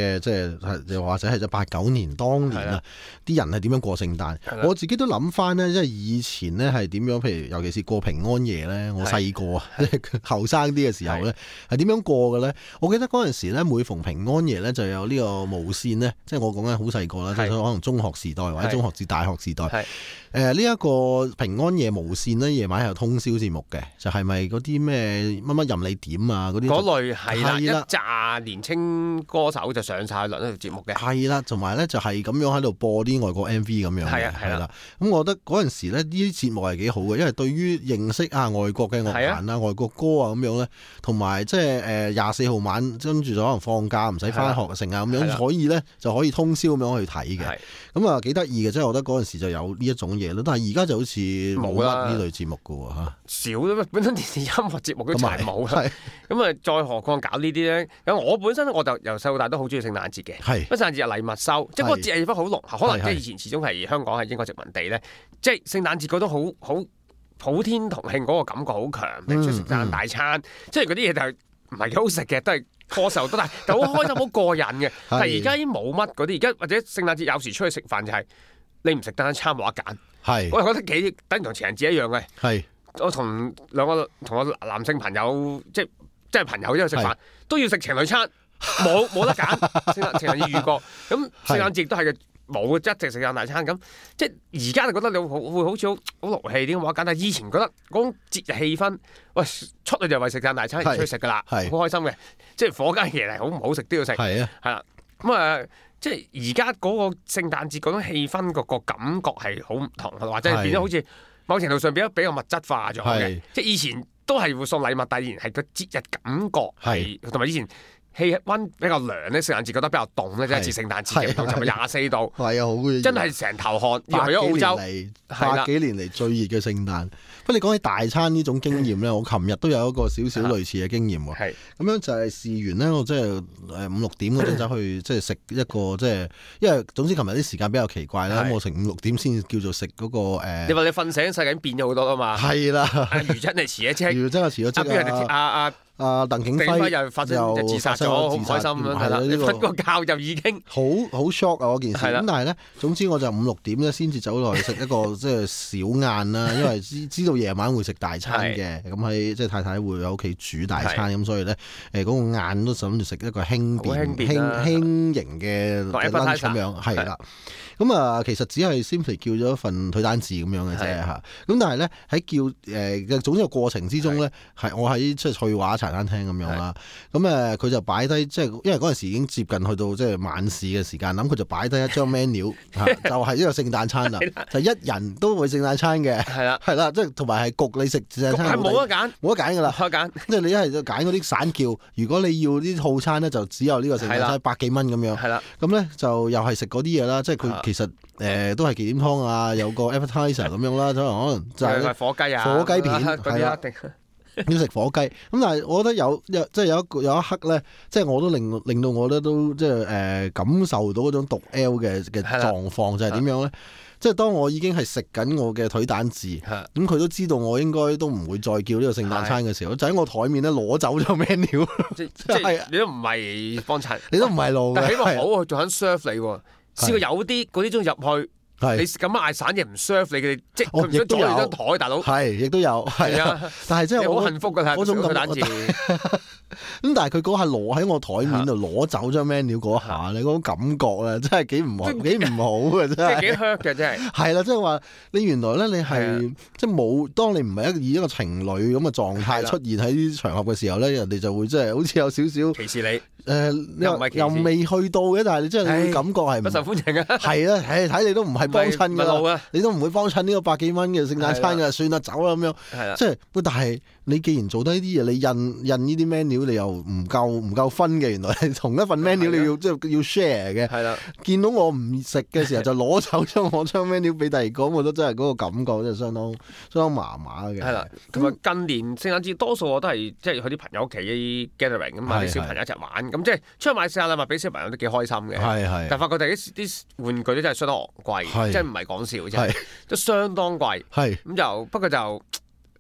又或者係89年當年啊，啲人係點樣過聖誕？我自己都諗翻咧，即係以前咧係點樣？譬如尤其是過平安夜咧，我細個啊，即係後生啲嘅時候咧，係點樣過嘅咧？我記得嗰陣時咧，每逢平安夜咧，就有呢個無線咧，即係我講緊好細個啦，即係可能中學時代或者中學至大學時代。呢一個平安夜無線咧，夜晚係有通宵節目嘅，就係咪嗰啲咩乜乜任你點啊嗰啲？嗰類係啦，一紮年青歌手就上晒呢個節目嘅。係啦，同埋咧就係咁樣喺度播啲外國 MV 咁樣嘅。係啦，咁我覺得嗰陣時咧，呢啲節目係幾好嘅，因為對於認識外國嘅樂壇啊、外國歌啊咁樣咧，同埋即係24號晚跟住就可能放假唔使翻學成啊咁樣，所以咧就可以通宵咁樣去睇嘅。咁啊幾得意嘅，即係我覺得嗰陣時就有呢一種嘢咯。但係而家就好似冇啦呢類節目嘅喎嚇，少啦。本身電視音樂節目都齊冇啦。咁啊，再何況搞呢啲咧？咁我本身我就由細到大都好中意聖誕節嘅。係，聖誕節有禮物收，即係嗰個節氣氛好濃厚。可能即係以前始終係香港係英國殖民地咧，即係聖誕節覺得好普天同慶嗰個感覺好強，拎出聖誕大餐，即係嗰啲嘢就係唔係幾好食嘅，都係過壽都，但係好開心好過癮嘅。但係而家已經冇乜嗰啲，而家或者聖誕節有時出去食飯就係你唔食單餐冇得揀。係，我係覺得幾等於同情人節一樣嘅。係，我同我男性朋友即係朋友一齊食飯都要食情侶餐，冇得揀。情人節遇過，咁聖誕節都係嘅。冇一直食聖誕大餐咁，即係而家就覺得你會好似好勞氣啲咁話簡單。以前覺得嗰種節日氣氛，喂出去就為食聖誕大餐而出去食噶啦，好開心嘅。即係火雞嘢嚟，好唔好食都要食。係啊，係啦。咁啊，即係而家嗰個聖誕節嗰種氣氛個感覺係好唔同，或者係變咗好似某程度上變咗比較物質化咗嘅。即係以前都係會送禮物，但係以前係個節日感覺係同埋以前。氣温比較涼咧，聖誕節覺得比較凍咧，即係似聖誕節咁，就咪24度。係啊，好真係成頭汗。去咗澳洲百幾年嚟最熱嘅聖誕。不過你講起大餐呢種經驗咧，我琴日都有一個少少類似嘅經驗喎。係咁樣就係試完咧，我即係5、6點嗰陣走去即係食一個即係，因為總之琴日啲時間比較奇怪啦，咁我成5、6點先叫做食嗰個誒。你話你瞓醒世界變咗好多啊嘛？係啦，余真係遲一職，余真係遲咗職啊！鄧景輝又發生就自殺咗，好唔開心咁係啦！你瞓個覺就已經好 shock 啊嗰件事。咁但係咧，總之我就5、6點咧先至走落去食一個即係小晏啦，因為知道夜晚會食大餐嘅，咁喺即係太太會喺屋企煮大餐，咁所以咧嗰個晏都諗住食一個輕型嘅 lunch 咁樣，係啦。咁啊，其實只係 simply 叫咗一份腿蛋治咁樣嘅啫嚇。咁但係咧喺叫嘅總之個過程之中咧，係我喺即係翠華茶餐廳咁樣啦。咁佢就擺低即係因為嗰陣時已經接近去到即係晚市嘅時間，咁佢就擺低一張 menu 就係呢個聖誕餐啦，就一人都會聖誕餐嘅。係啦，係啦，即係同埋係焗你食聖誕餐，係冇得揀，冇得揀㗎啦，冇得揀。即係你一係就揀嗰啲散叫，如果你要啲套餐咧，就只有呢個聖誕餐100幾蚊咁樣。係啦，咁咧就又係食嗰啲嘢啦，即係佢其實都係忌廉湯啊，有個 appetizer 咁樣啦，可能就係火雞啊、火雞片係啦，要食火雞。咁但係我覺得即係有一刻咧，即係我都令到我咧都即係感受到嗰種毒 L 嘅狀況，就係點樣咧？即係當我已經係食緊我嘅腿蛋治，咁佢都知道我應該都唔會再叫呢個聖誕餐嘅時候，就喺我台面咧攞走咗 menu。即係你都唔係幫襯，你都唔係路嘅，但係起碼好佢仲肯 serve 你喎。試過有啲嗰啲中入去。你咁嗌散嘢唔 serve 你嘅，即係佢唔想阻你張台，大佬。係，亦都有。係啊，但係真係好幸福㗎，嗰種咁蛋治。咁但係佢嗰下攞喺我台面度攞走張 menu 嗰下，你嗰種感覺咧，真係幾唔好嘅，真係。即係幾 hurt 嘅，真係。係啦，即係話你原來咧，你係即係冇，當你唔係以一個情侶咁嘅狀態出現喺啲場合嘅時候咧，人哋就會即係好似有少少歧視你。又未去到嘅，但係你真係感覺係不受歡迎啊！係啊，睇你都唔係幫襯㗎啦，你都唔會幫襯呢個100幾蚊嘅聖誕餐㗎，算啦，走啦咁樣。係啦，即係但係你既然做低啲嘢，你印呢啲 menu，你又唔夠分嘅，原來係同一份 menu 你要即係要 share 嘅。係啦，見到我唔食嘅時候就攞走將我張 menu 俾第二個，我覺得真係嗰個感覺真係相當麻麻嘅。係啦，咁啊近年聖誕節多數我都係即係去啲朋友屋企 gathering 咁啊，啲小朋友一齊玩。咁即係出去買聖誕禮物俾小朋友都幾開心嘅，但係發覺啲玩具都真係相當昂貴，即係唔係講笑，真係都相當貴。咁就不過就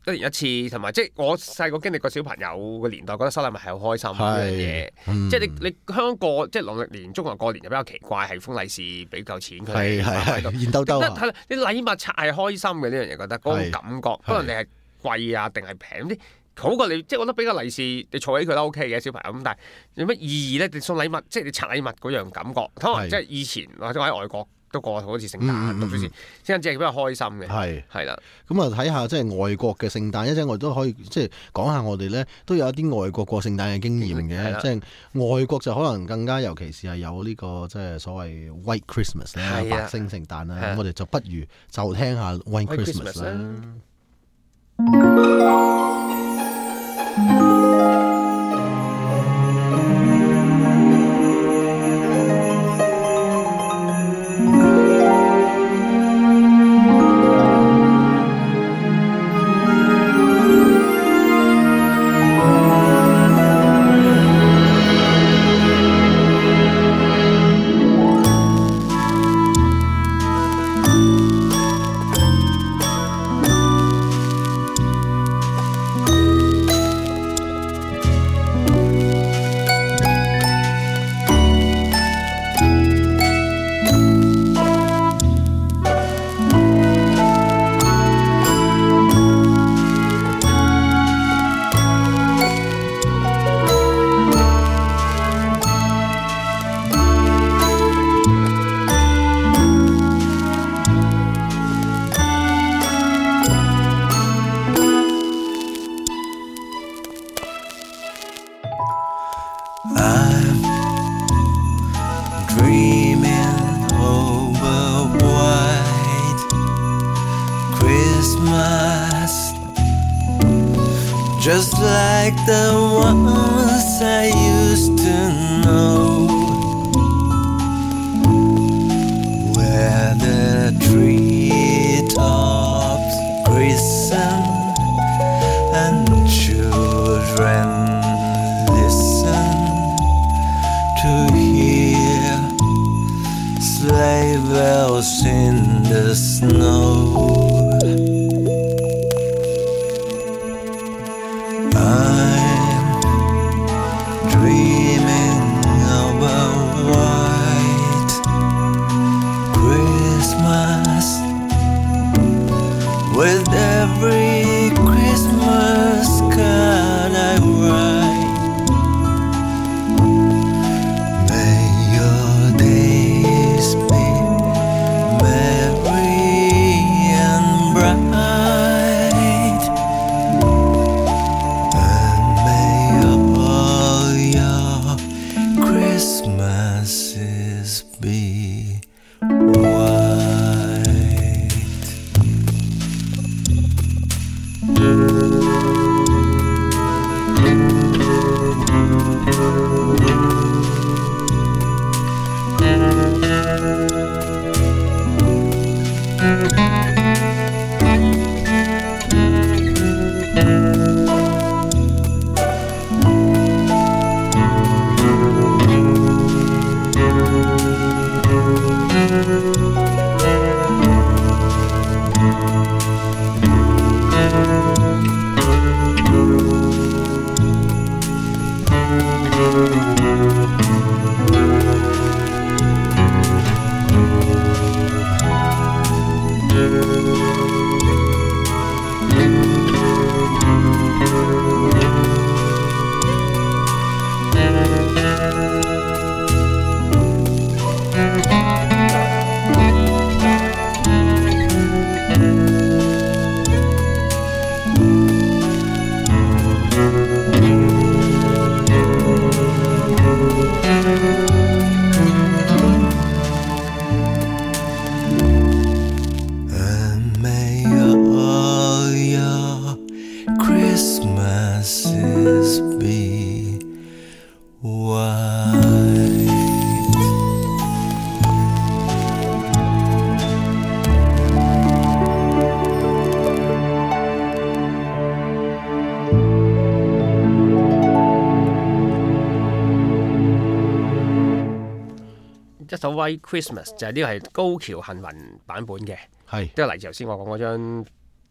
一年一次，同埋即係我細個經歷過小朋友嘅年代，覺得收禮物係好開心呢樣嘢。即係你香港過即係農曆年、中國人過年就比較奇怪，係封利是俾夠錢佢哋， 係現兜兜啊！ 係啦，你禮物拆係開心嘅呢樣嘢，覺得嗰個感覺，不論你係貴啊定係平啲。好過你，即係我覺得俾個利是，你儲起佢都 OK 嘅小朋友咁，但係有乜意義咧？你送禮物，即係你拆禮物嗰樣感覺，可能即係以前或者我喺外國都過好似聖誕讀書時，聖誕節係比較開心嘅。係啦， 咁啊睇下即係外國嘅聖誕，一陣我哋都可以即係講下我哋咧都有一啲外國過聖誕嘅經驗嘅，即係外國就可能更加，尤其是係有呢個即係所謂 White Christmas 咧，白星聖誕啦。咁我哋就不如就聽下 White Christmas 啦。 Just like the ones I used to know, where the treetops glisten and children listen to hear sleigh bells in the snow. With every Christmas card I write, may your days be merry and bright, and may all your Christmases be white. Christmases be white. 一首 White Christmas 就係呢個係高橋幸宏版本嘅，係都係嚟自頭先我講嗰張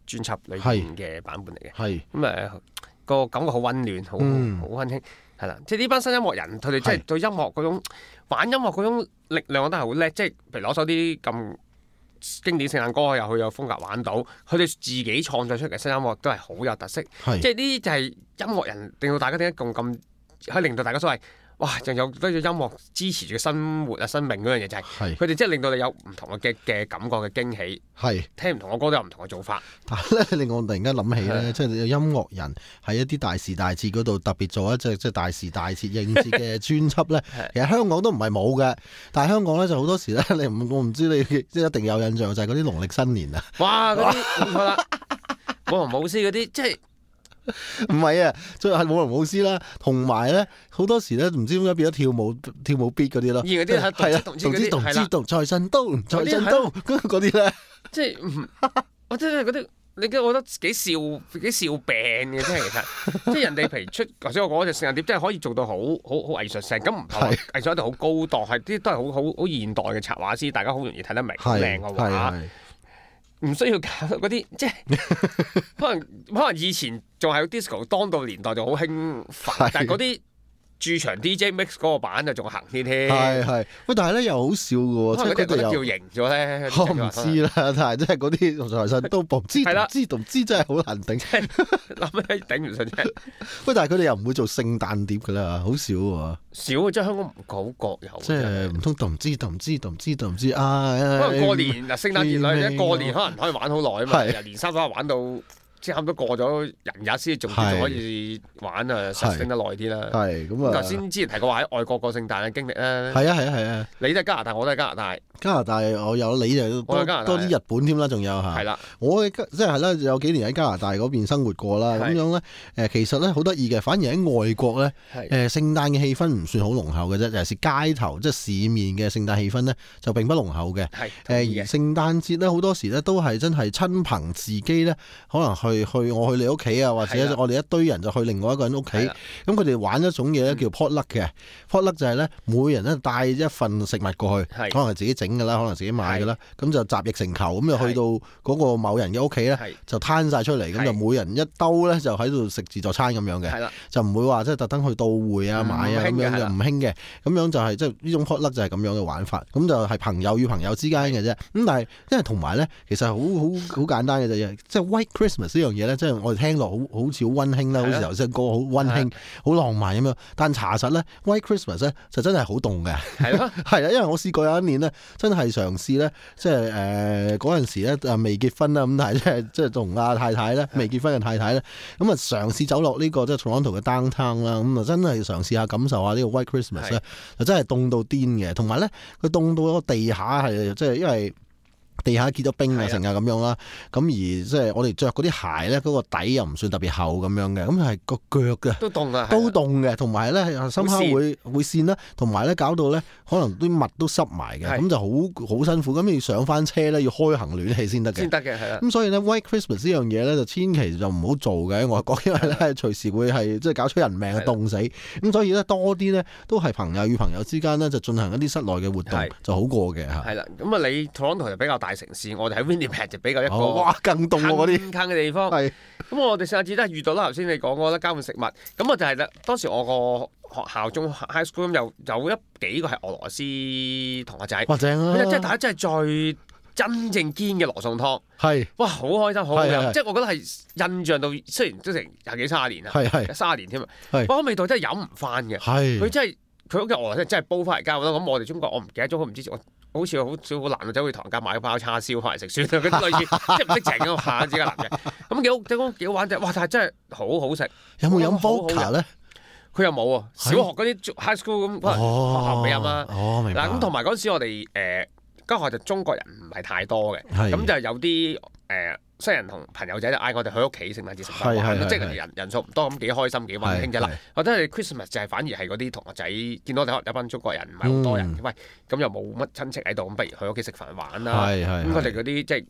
專輯裏面嘅版本嚟嘅。 係咁個感覺好溫暖，好溫馨，係啦。即係呢班新音樂人，佢哋真係對音樂嗰種玩音樂嗰種力量，我覺得係好叻。即係譬如攞首啲咁經典聖誕歌，又去有風格玩到，佢哋自己創作出嚟嘅新音樂都係好有特色。即係呢啲就係音樂人令到大家點解咁可以令到大家所謂哇，仲有嗰種音樂支持住生活啊、生命嗰樣嘢，就係佢哋即係令到你有唔同嘅感覺嘅驚喜。聽唔同嘅歌都有唔同嘅做法。 但係咧，令我突然間諗起咧，即係音樂人喺一啲大時大節嗰度特別做一隻即係大時大節應節嘅專輯咧。其實香港都唔係冇嘅，但係香港咧就好多時咧，我唔知你即係一定有印象就係嗰啲農曆新年啊。 哇！嗰啲冇錯啦，舞龍舞獅嗰啲即係。 唔係啊，即係舞龍舞獅啦，同埋咧好多時咧唔知點解變咗跳舞 beat 嗰啲咯。 而嗰啲係同知道財神到嗰啲咧， 即係我真係嗰啲，你覺得幾笑病嘅，真係其實，即係人哋譬如出頭先我講嗰隻聖誕碟，真係可以做到好藝術性，咁唔係藝術一定好高檔，係啲都係好現代嘅插畫師，大家好容易睇得明，好靚嘅畫。唔需要搞嗰啲，即係可能以前仲係 disco 當道年代就好興奮，但係嗰啲駐場 DJ mix 嗰個版就仲行啲添。 係，喂，但係咧又好笑嘅喎，即係佢哋又叫型咗咧。 我唔知啦，但係即係嗰啲財神都唔知真係好難頂， 諗起頂唔順啫。 喂，但係佢哋又唔會做聖誕碟㗎啦，好少喎。 少啊！即係香港唔好國有， 即係唔通唔知啊！ 可能過年嗱，聖誕節咧，過年可能可以玩好耐啊嘛，由年三十玩到即係差唔多過咗人也先，仲可以玩啊，實升得耐啲啦。 係咁啊！ 頭先之前提過話喺外國過聖誕嘅經歷啦。 係啊！ 你都係加拿大，我都係加拿大。 加拿大我有，你就多啲日本添啦，仲有嚇。 係啦， 我即係啦，有幾年喺加拿大嗰邊生活過啦，咁樣咧其實咧好得意嘅，反而喺外國咧聖誕嘅氣氛唔算好濃厚嘅啫，尤其是街頭即係市面嘅聖誕氣氛咧就並不濃厚嘅。而聖誕節咧好多時咧都係真係親朋自己咧，可能我去你屋企啊，或者我哋一堆人就去另外一個人屋企，咁佢哋玩一種嘢咧叫 potluck 嘅 potluck 就係咧每人咧帶一份食物過去，可能係自己整㗎啦，可能自己買㗎啦，咁就集腋成裘，咁就去到嗰個某人嘅屋企咧，就攤晒出嚟，咁就每人一兜咧就喺度食自助餐咁樣嘅，就唔會話即係特登去到會啊買啊咁樣嘅，唔興嘅，咁樣就係即係呢種 potluck就係咁樣嘅玩法，咁就係朋友與朋友之間嘅啫。咁但係因為同埋咧，其實好簡單嘅啫，即係 White Christmas 呢樣嘢咧，即係我哋聽落好似好溫馨啦，好似頭先歌好溫馨、好浪漫咁樣。但查實咧 ，White Christmas 咧就真係好凍嘅。係啊，因為我試過有一年咧，真係嘗試咧，即係嗰陣時咧未結婚啦，咁但係即係同阿太太咧未結婚嘅太太咧，咁啊嘗試走落呢個即係 Toronto 嘅 downtown 啦，咁啊真係嘗試下感受下呢個 White Christmas 咧，就真係凍到癲嘅，同埋咧佢凍到個地下係即係因為地下結咗冰啊，成日咁樣啦。咁而即係我哋着嗰啲鞋咧，嗰個底又唔算特別厚咁樣嘅，咁係個腳嘅都凍啊， 都凍嘅，同埋咧深刻會跣啦，同埋咧搞到咧可能啲襪都濕埋嘅，咁就好辛苦。咁要上翻車咧，要開行暖氣先得嘅，係啦。咁所以咧 White Christmas 呢樣嘢咧，就千祈就唔好做嘅。外國因為咧隨時會係即係搞出人命啊，凍死。咁所以咧多啲咧都係朋友與朋友之間咧就進行一啲室內嘅活動就好過嘅嚇。 係啦，咁啊你 Toronto 就比較大城市，我哋喺 Winnipeg 就比較一個哇更凍嗰啲近嘅地方。咁我哋聖誕節都係遇到啦，頭先你講過啦，交換食物。咁我就係啦，當時我個學校中 high school 咁有幾個係俄羅斯同學仔， 正啊！ 即係大家真係最真正堅嘅羅宋湯，哇好開心，好好飲，即係我覺得係印象到，雖然都成廿幾30年啦，30年添啊，嗰個味道真係飲唔翻嘅。佢真係佢屋企俄羅斯真係煲翻嚟交啦。咁我哋中國我唔記得咗，唔知好似好少好難啊，走去唐人街買包叉燒翻嚟食算啦，嗰啲類似即係唔識整嗰個下自己男嘅，咁幾好玩啫！哇，但係真係好好食。 有冇飲 vodka 咧？ 佢又冇啊，小學嗰啲 high school 咁可能學校未飲啦。 明白。 嗱咁同埋嗰陣時我哋間學校就中國人唔係太多嘅，咁就有啲新人同朋友仔就嗌我哋去屋企聖誕節食飯，即係人數唔多，咁幾開心幾溫馨啫啦。或者係 Christmas 就係反而係嗰啲同學仔見到我哋可能一班中國人唔係好多人，喂咁又冇乜親戚喺度，咁不如去屋企食飯玩啦。咁佢哋嗰啲即係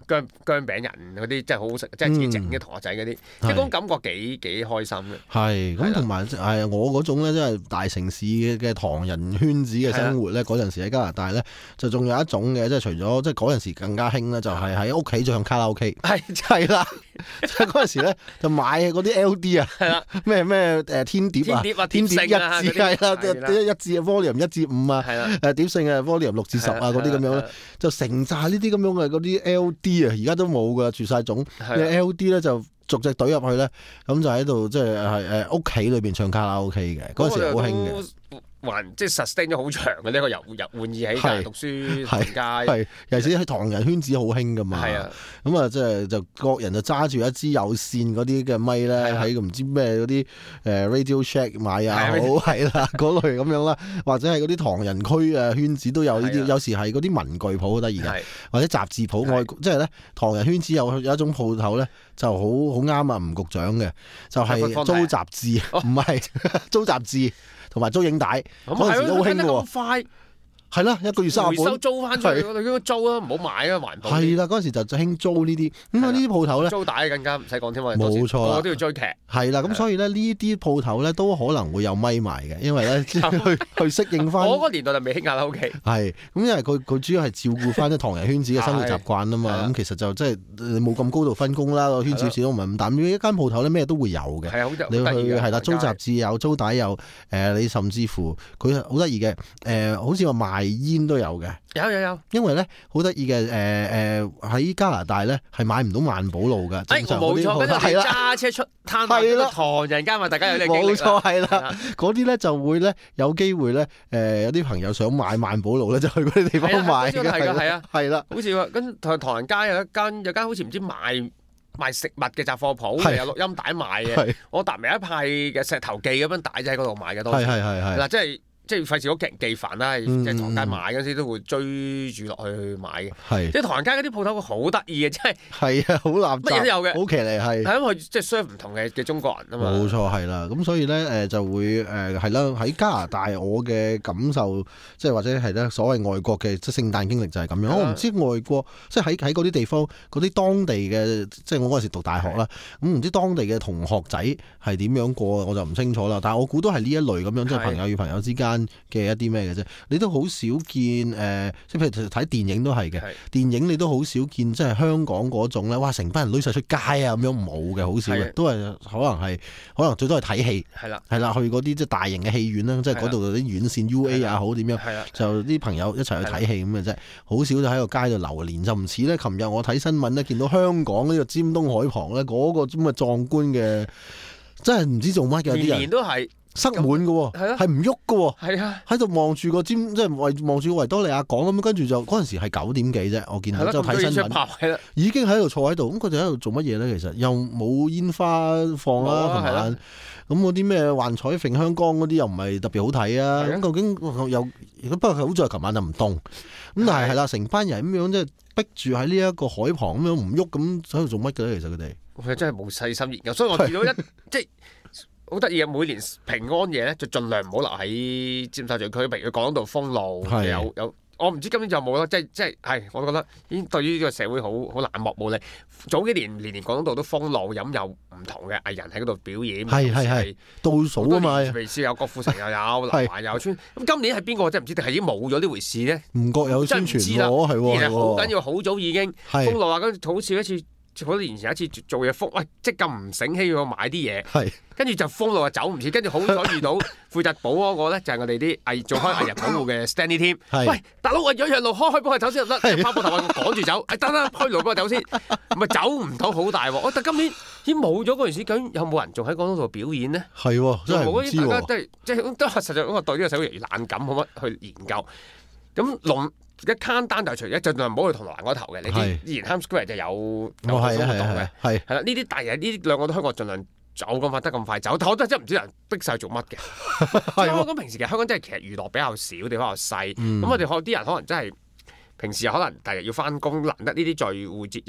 薑餅人嗰啲，即係好好食，即係自己整嘅同學仔嗰啲，即係嗰種感覺幾開心嘅。 係咁，同埋係我嗰種咧，即係大城市嘅唐人圈子嘅生活咧，嗰陣時喺加拿大咧，就仲有一種嘅，即係除咗即係嗰陣時更加興咧，就係喺屋企唱卡拉 OK。係啦，即係嗰陣時咧就買嗰啲 LD 啊，咩天碟啊，天碟1至係啦，1至 Volume 1至5啊，碟聖啊 Volume 6至10啊嗰啲咁樣咧，就成扎呢啲咁樣嘅嗰啲 LD 啊，而家都冇噶，絕晒種。LD 咧就逐隻隊入去咧，咁就喺度即係屋企裏邊唱卡拉 OK 嘅，嗰陣時好興嘅。 即係 sustain 咗好長嘅呢個玩意喺度讀書行街， 尤其是喺唐人圈子好興噶嘛。咁啊，即係就各人就揸住一支有線嗰啲嘅咪咧，喺唔知咩嗰啲Radio Shack 買啊，好係啦嗰類咁樣啦，或者係嗰啲唐人區圈子都有呢啲，有時係嗰啲文具鋪好得意嘅，或者雜誌鋪。即係咧唐人圈子有一種鋪頭咧，就好啱啊吳局長嘅，就係租雜誌，唔係租雜誌。同埋租影帶嗰陣時都好興嘅喎，係啦，一個月30本，回收租翻出去，我哋應該租啊，唔好買啊，環保。係啦，嗰陣時就興租呢啲，咁啊呢啲鋪頭咧， 租帶更加唔使講添， 冇錯啦， 我都要追劇。 係啦，咁所以咧呢啲鋪頭咧都可能會有咪埋嘅，因為咧去適應翻。 我嗰個年代就未興卡拉 OK。 係，咁因為佢主要係照顧翻啲唐人圈子嘅生活習慣啊嘛，咁其實就即係你冇咁高度分工啦，個圈子始終唔係咁大。一間鋪頭咧咩都會有嘅，你去係啦，租雜誌有，租帶有，你甚至乎佢好得意嘅，好似話賣煙都有。 有， 因為咧好得意嘅，喺加拿大咧係買唔到萬寶路㗎，正常嗰啲鋪頭係啦， 揸車出攤賣個唐人街嘛，大家有啲經歷。冇錯係啦，嗰啲咧就會咧有機會咧，有啲朋友想買萬寶路咧，就去嗰啲地方買嘅， 係啊， 係啦， 好似話跟唐人街有間好似唔知賣食物嘅雜貨鋪，有錄音帶賣嘅，我達明一派嘅石頭記咁樣帶就喺嗰度買嘅多。係嗱，即係費事好記煩啦，即係唐人街買嗰陣時都會追住落去買嘅。即係唐人街嗰啲鋪頭好得意嘅，真係係啊，好垃圾，乜嘢都有嘅， 好騎呢係。 係因為即係 serve 唔同嘅中國人啊嘛。 冇錯係啦，咁所以咧就會係啦，喺加拿大我嘅感受，即係或者係咧所謂外國嘅即係聖誕經歷就係咁樣。我唔知外國即係喺嗰啲地方嗰啲當地嘅，即係我嗰陣時讀大學啦，咁唔知當地嘅同學仔係點樣過，我就唔清楚啦。但係我估都係呢一類咁樣，即係朋友與朋友之間嘅一啲咩嘅啫，你都好少見即係譬如睇電影都係嘅，電影你都好少見，即係香港嗰種咧，哇成班人攆晒出街啊咁樣冇嘅，好少嘅，都係可能最多係睇戲，係啦，去嗰啲即係大型嘅戲院啦，即係嗰度啲院線 UA 也好點樣，就啲朋友一齊去睇戲咁嘅啫，好少就喺個街度流連，就唔似咧。琴日我睇新聞咧，見到香港呢個尖東海旁咧嗰個咁嘅壯觀嘅，真係唔知做乜嘅，啲人年都係。 塞滿嘅喎，係唔喐嘅喎，喺度望住個尖，即係望住個維多利亞港咁，跟住就嗰陣時係9點幾啫，我見到就睇新聞，已經喺度坐喺度，咁佢哋喺度做乜嘢咧？其實又冇煙花放啦，同埋咁嗰啲咩幻彩揈香江嗰啲又唔係特別好睇啊！咁究竟又不過好在琴晚就唔凍，咁但係係啦，成班人咁樣即係逼住喺呢一個海旁咁樣唔喐，咁喺度做乜嘅咧？其實佢哋真係冇細心研究，所以我見到即係。好得意嘅，每年平安夜咧就盡量唔好留喺尖沙咀區，譬如佢港島封路，有我唔知今年就冇啦，即係我覺得已經對於呢個社會好冷漠無力。早幾年年港島都封路，有唔同嘅藝人喺嗰度表演， 係倒數啊嘛， 譬如有郭富城又有，劉華有村。咁今年係邊個真係唔知，定係已經冇咗呢回事咧？ 唔覺有宣傳咯，係好緊要，好早已經封路啊！咁好似一次。好多年前一次做嘢封，喂，即咁唔醒起要買啲嘢，跟住就封路就走唔切，跟住好彩遇到負責保嗰個咧，就係我哋啲做開藝人保護嘅 Stanley Team。喂，大佬，我有讓路開幫佢走先得，拍膊頭我趕住走，得開路幫佢走先，咪走唔到好大鑊。但今年已經冇咗嗰陣時，究竟有冇人仲喺港島度表演呢？ 係喎，真係唔知喎。 大家即係都實在，我對呢個社會越嚟越冷感，冇乜去研究。咁一攤單就除咗盡量唔好去銅鑼灣嗰頭嘅，你啲依然 Times Square 就有活動嘅，係啦。呢啲大嘢，呢兩個都香港盡量走咁快得咁快走，但我真係唔知人逼晒做乜嘅。香港平時其實香港真係其實娛樂比較少，地方又細，咁我哋啲人可能真係平時可能第日要翻工，難得呢啲聚會節日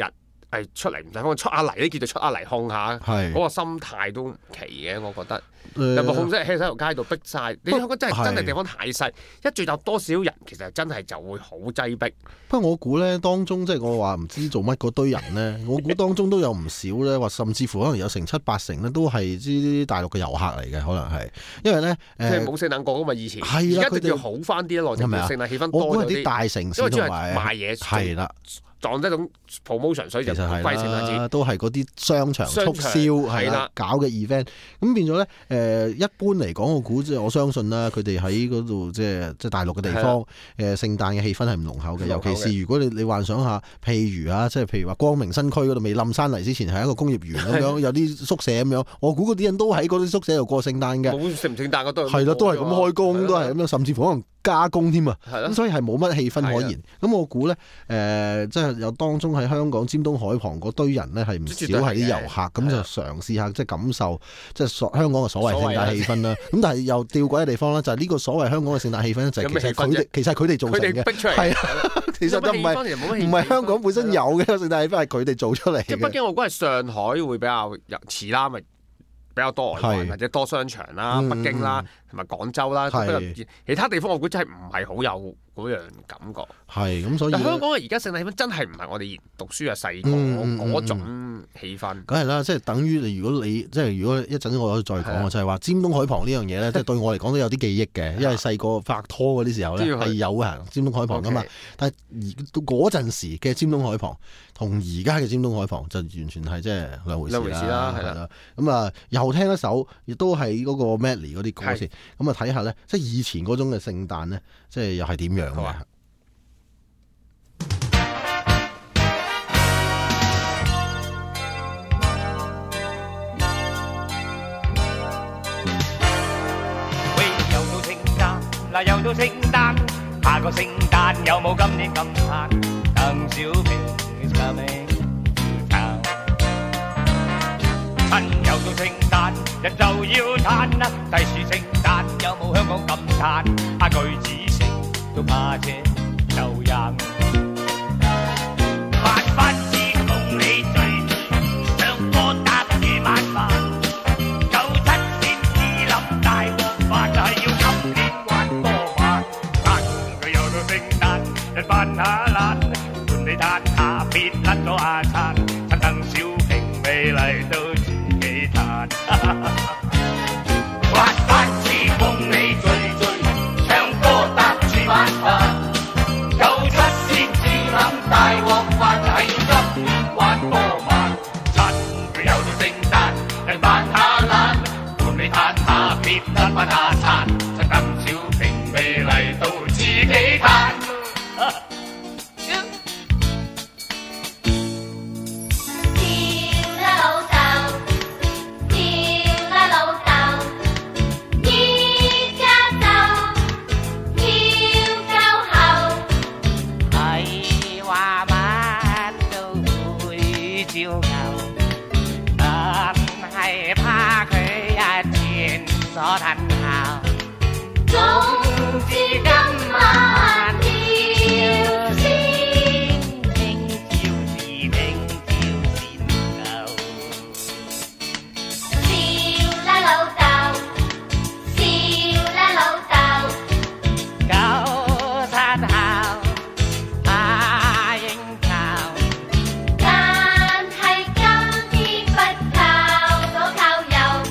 係出嚟唔使放，出下嚟都叫做出下嚟控下，嗰個心態都奇嘅，我覺得。又咪控制喺條街度逼晒，你香港真係地方太細，一聚集多少人，其實真係就會好擠迫。 不過我估咧，當中即係我話唔知做乜嗰堆人咧，我估當中都有唔少咧，或甚至乎可能有成7-8成咧，都係啲大陸嘅遊客嚟嘅，可能係，因為咧即係冇聖誕過㗎嘛，以前係啦， 佢哋要好翻啲咯，內地聖誕氣氛多咗啲。 我估係啲大城市同埋賣嘢係啦。 撞一種 promotion， 所以就貴聖誕節都係嗰啲商場促銷係啦搞嘅 event， 咁變咗咧一般嚟講，我估即係我相信啦，佢哋喺嗰度即係大陸嘅地方聖誕嘅氣氛係唔濃厚嘅，尤其是如果你幻想下，譬如即係譬如話光明新區嗰度未冧山泥之前係一個工業園咁樣，有啲宿舍咁樣，我估嗰啲人都喺嗰啲宿舍度過聖誕嘅， 冇聖唔聖誕都係啦，都係咁開工，都係咁樣，甚至乎可能加工添啊，咁所以係冇乜氣氛可言。咁我估咧即係有當中喺香港尖東海旁嗰堆人咧係唔少係啲遊客，咁就嘗試下即係感受即係香港嘅所謂聖誕氣氛啦。咁但係又吊詭嘅地方咧，就係呢個所謂香港嘅聖誕氣氛就係其實佢哋造成嘅，係啊，其實就唔係香港本身有嘅聖誕氣氛，係佢哋做出嚟嘅。 即係北京，我估係上海會比較遲啦，咪比較多外國人或者多商場啦，北京啦同埋廣州啦，其他地方我估真係唔係好有嗰樣感覺。 係咁，所以香港嘅而家聖誕氣氛真係唔係我哋讀書嘅細個嗰種氣氛。 梗係啦，即係等於你如果一陣我再講就係話尖東海旁呢樣嘢咧，即係對我嚟講都有啲記憶嘅，因為細個拍拖嗰啲時候咧係有行尖東海旁噶嘛。但係到嗰陣時嘅尖東海旁同而家嘅尖東海旁就完全係即係兩回事啦，係啦。咁又聽一首，亦都係嗰個 Medley 嗰啲歌先。咁睇下咧，即係以前嗰種嘅聖誕咧，即係又係點樣嘅？ 喂，又到聖誕，嗱又到聖誕，下個聖誕有冇今年咁慘？鄧小平 is coming to town。趁又到聖誕，人就要嘆啦，第時聖誕有冇香港咁嘆？句子成都怕這又人。萬事共你聚聚，唱歌搭住晚飯，97先至諗大鑊飯，係要今年玩多晚。趁佢又到聖誕，人扮下懶，換你嘆下別甩咗阿燦，趁鄧小平未嚟到自己嘆。萬事共你聚聚，唱歌搭住晚飯，97先至諗大鑊飯，係要今年玩多晚。趁佢又到聖誕，人扮下懶，換你嘆下別甩翻阿燦，趁鄧小平未嚟到自己嘆。 所吞效，總之今晚跳先，聽朝是聽朝先夠。笑啦老豆，笑啦老豆，九七後怕應酬，但係今天不靠左靠右。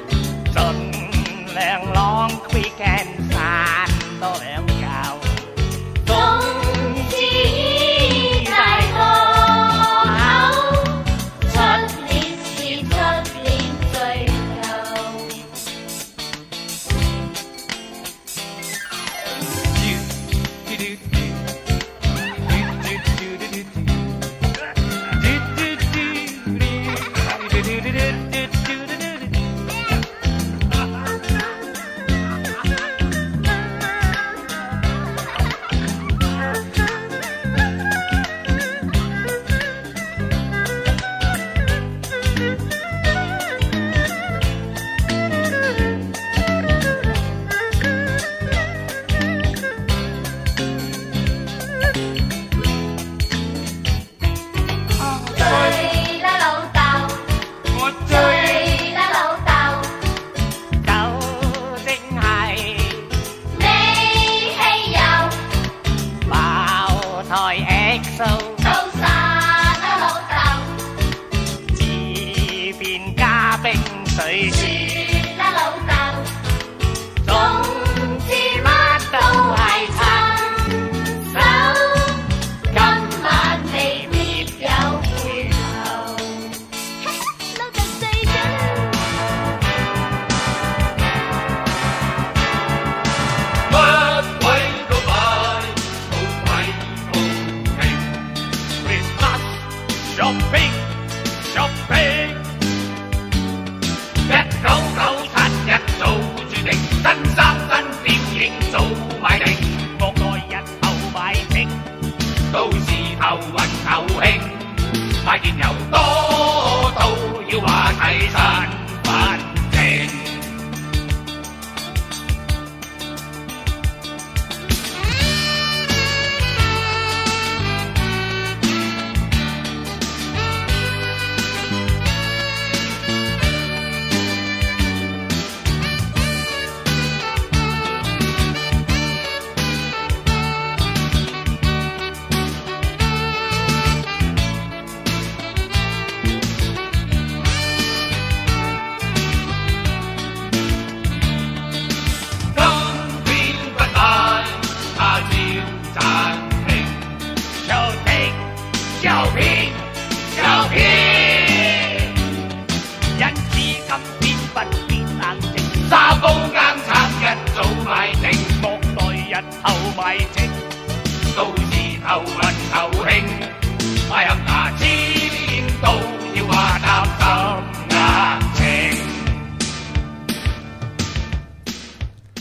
量朗 quick and 散多兩嚿，總之大個口，出年是出年最後。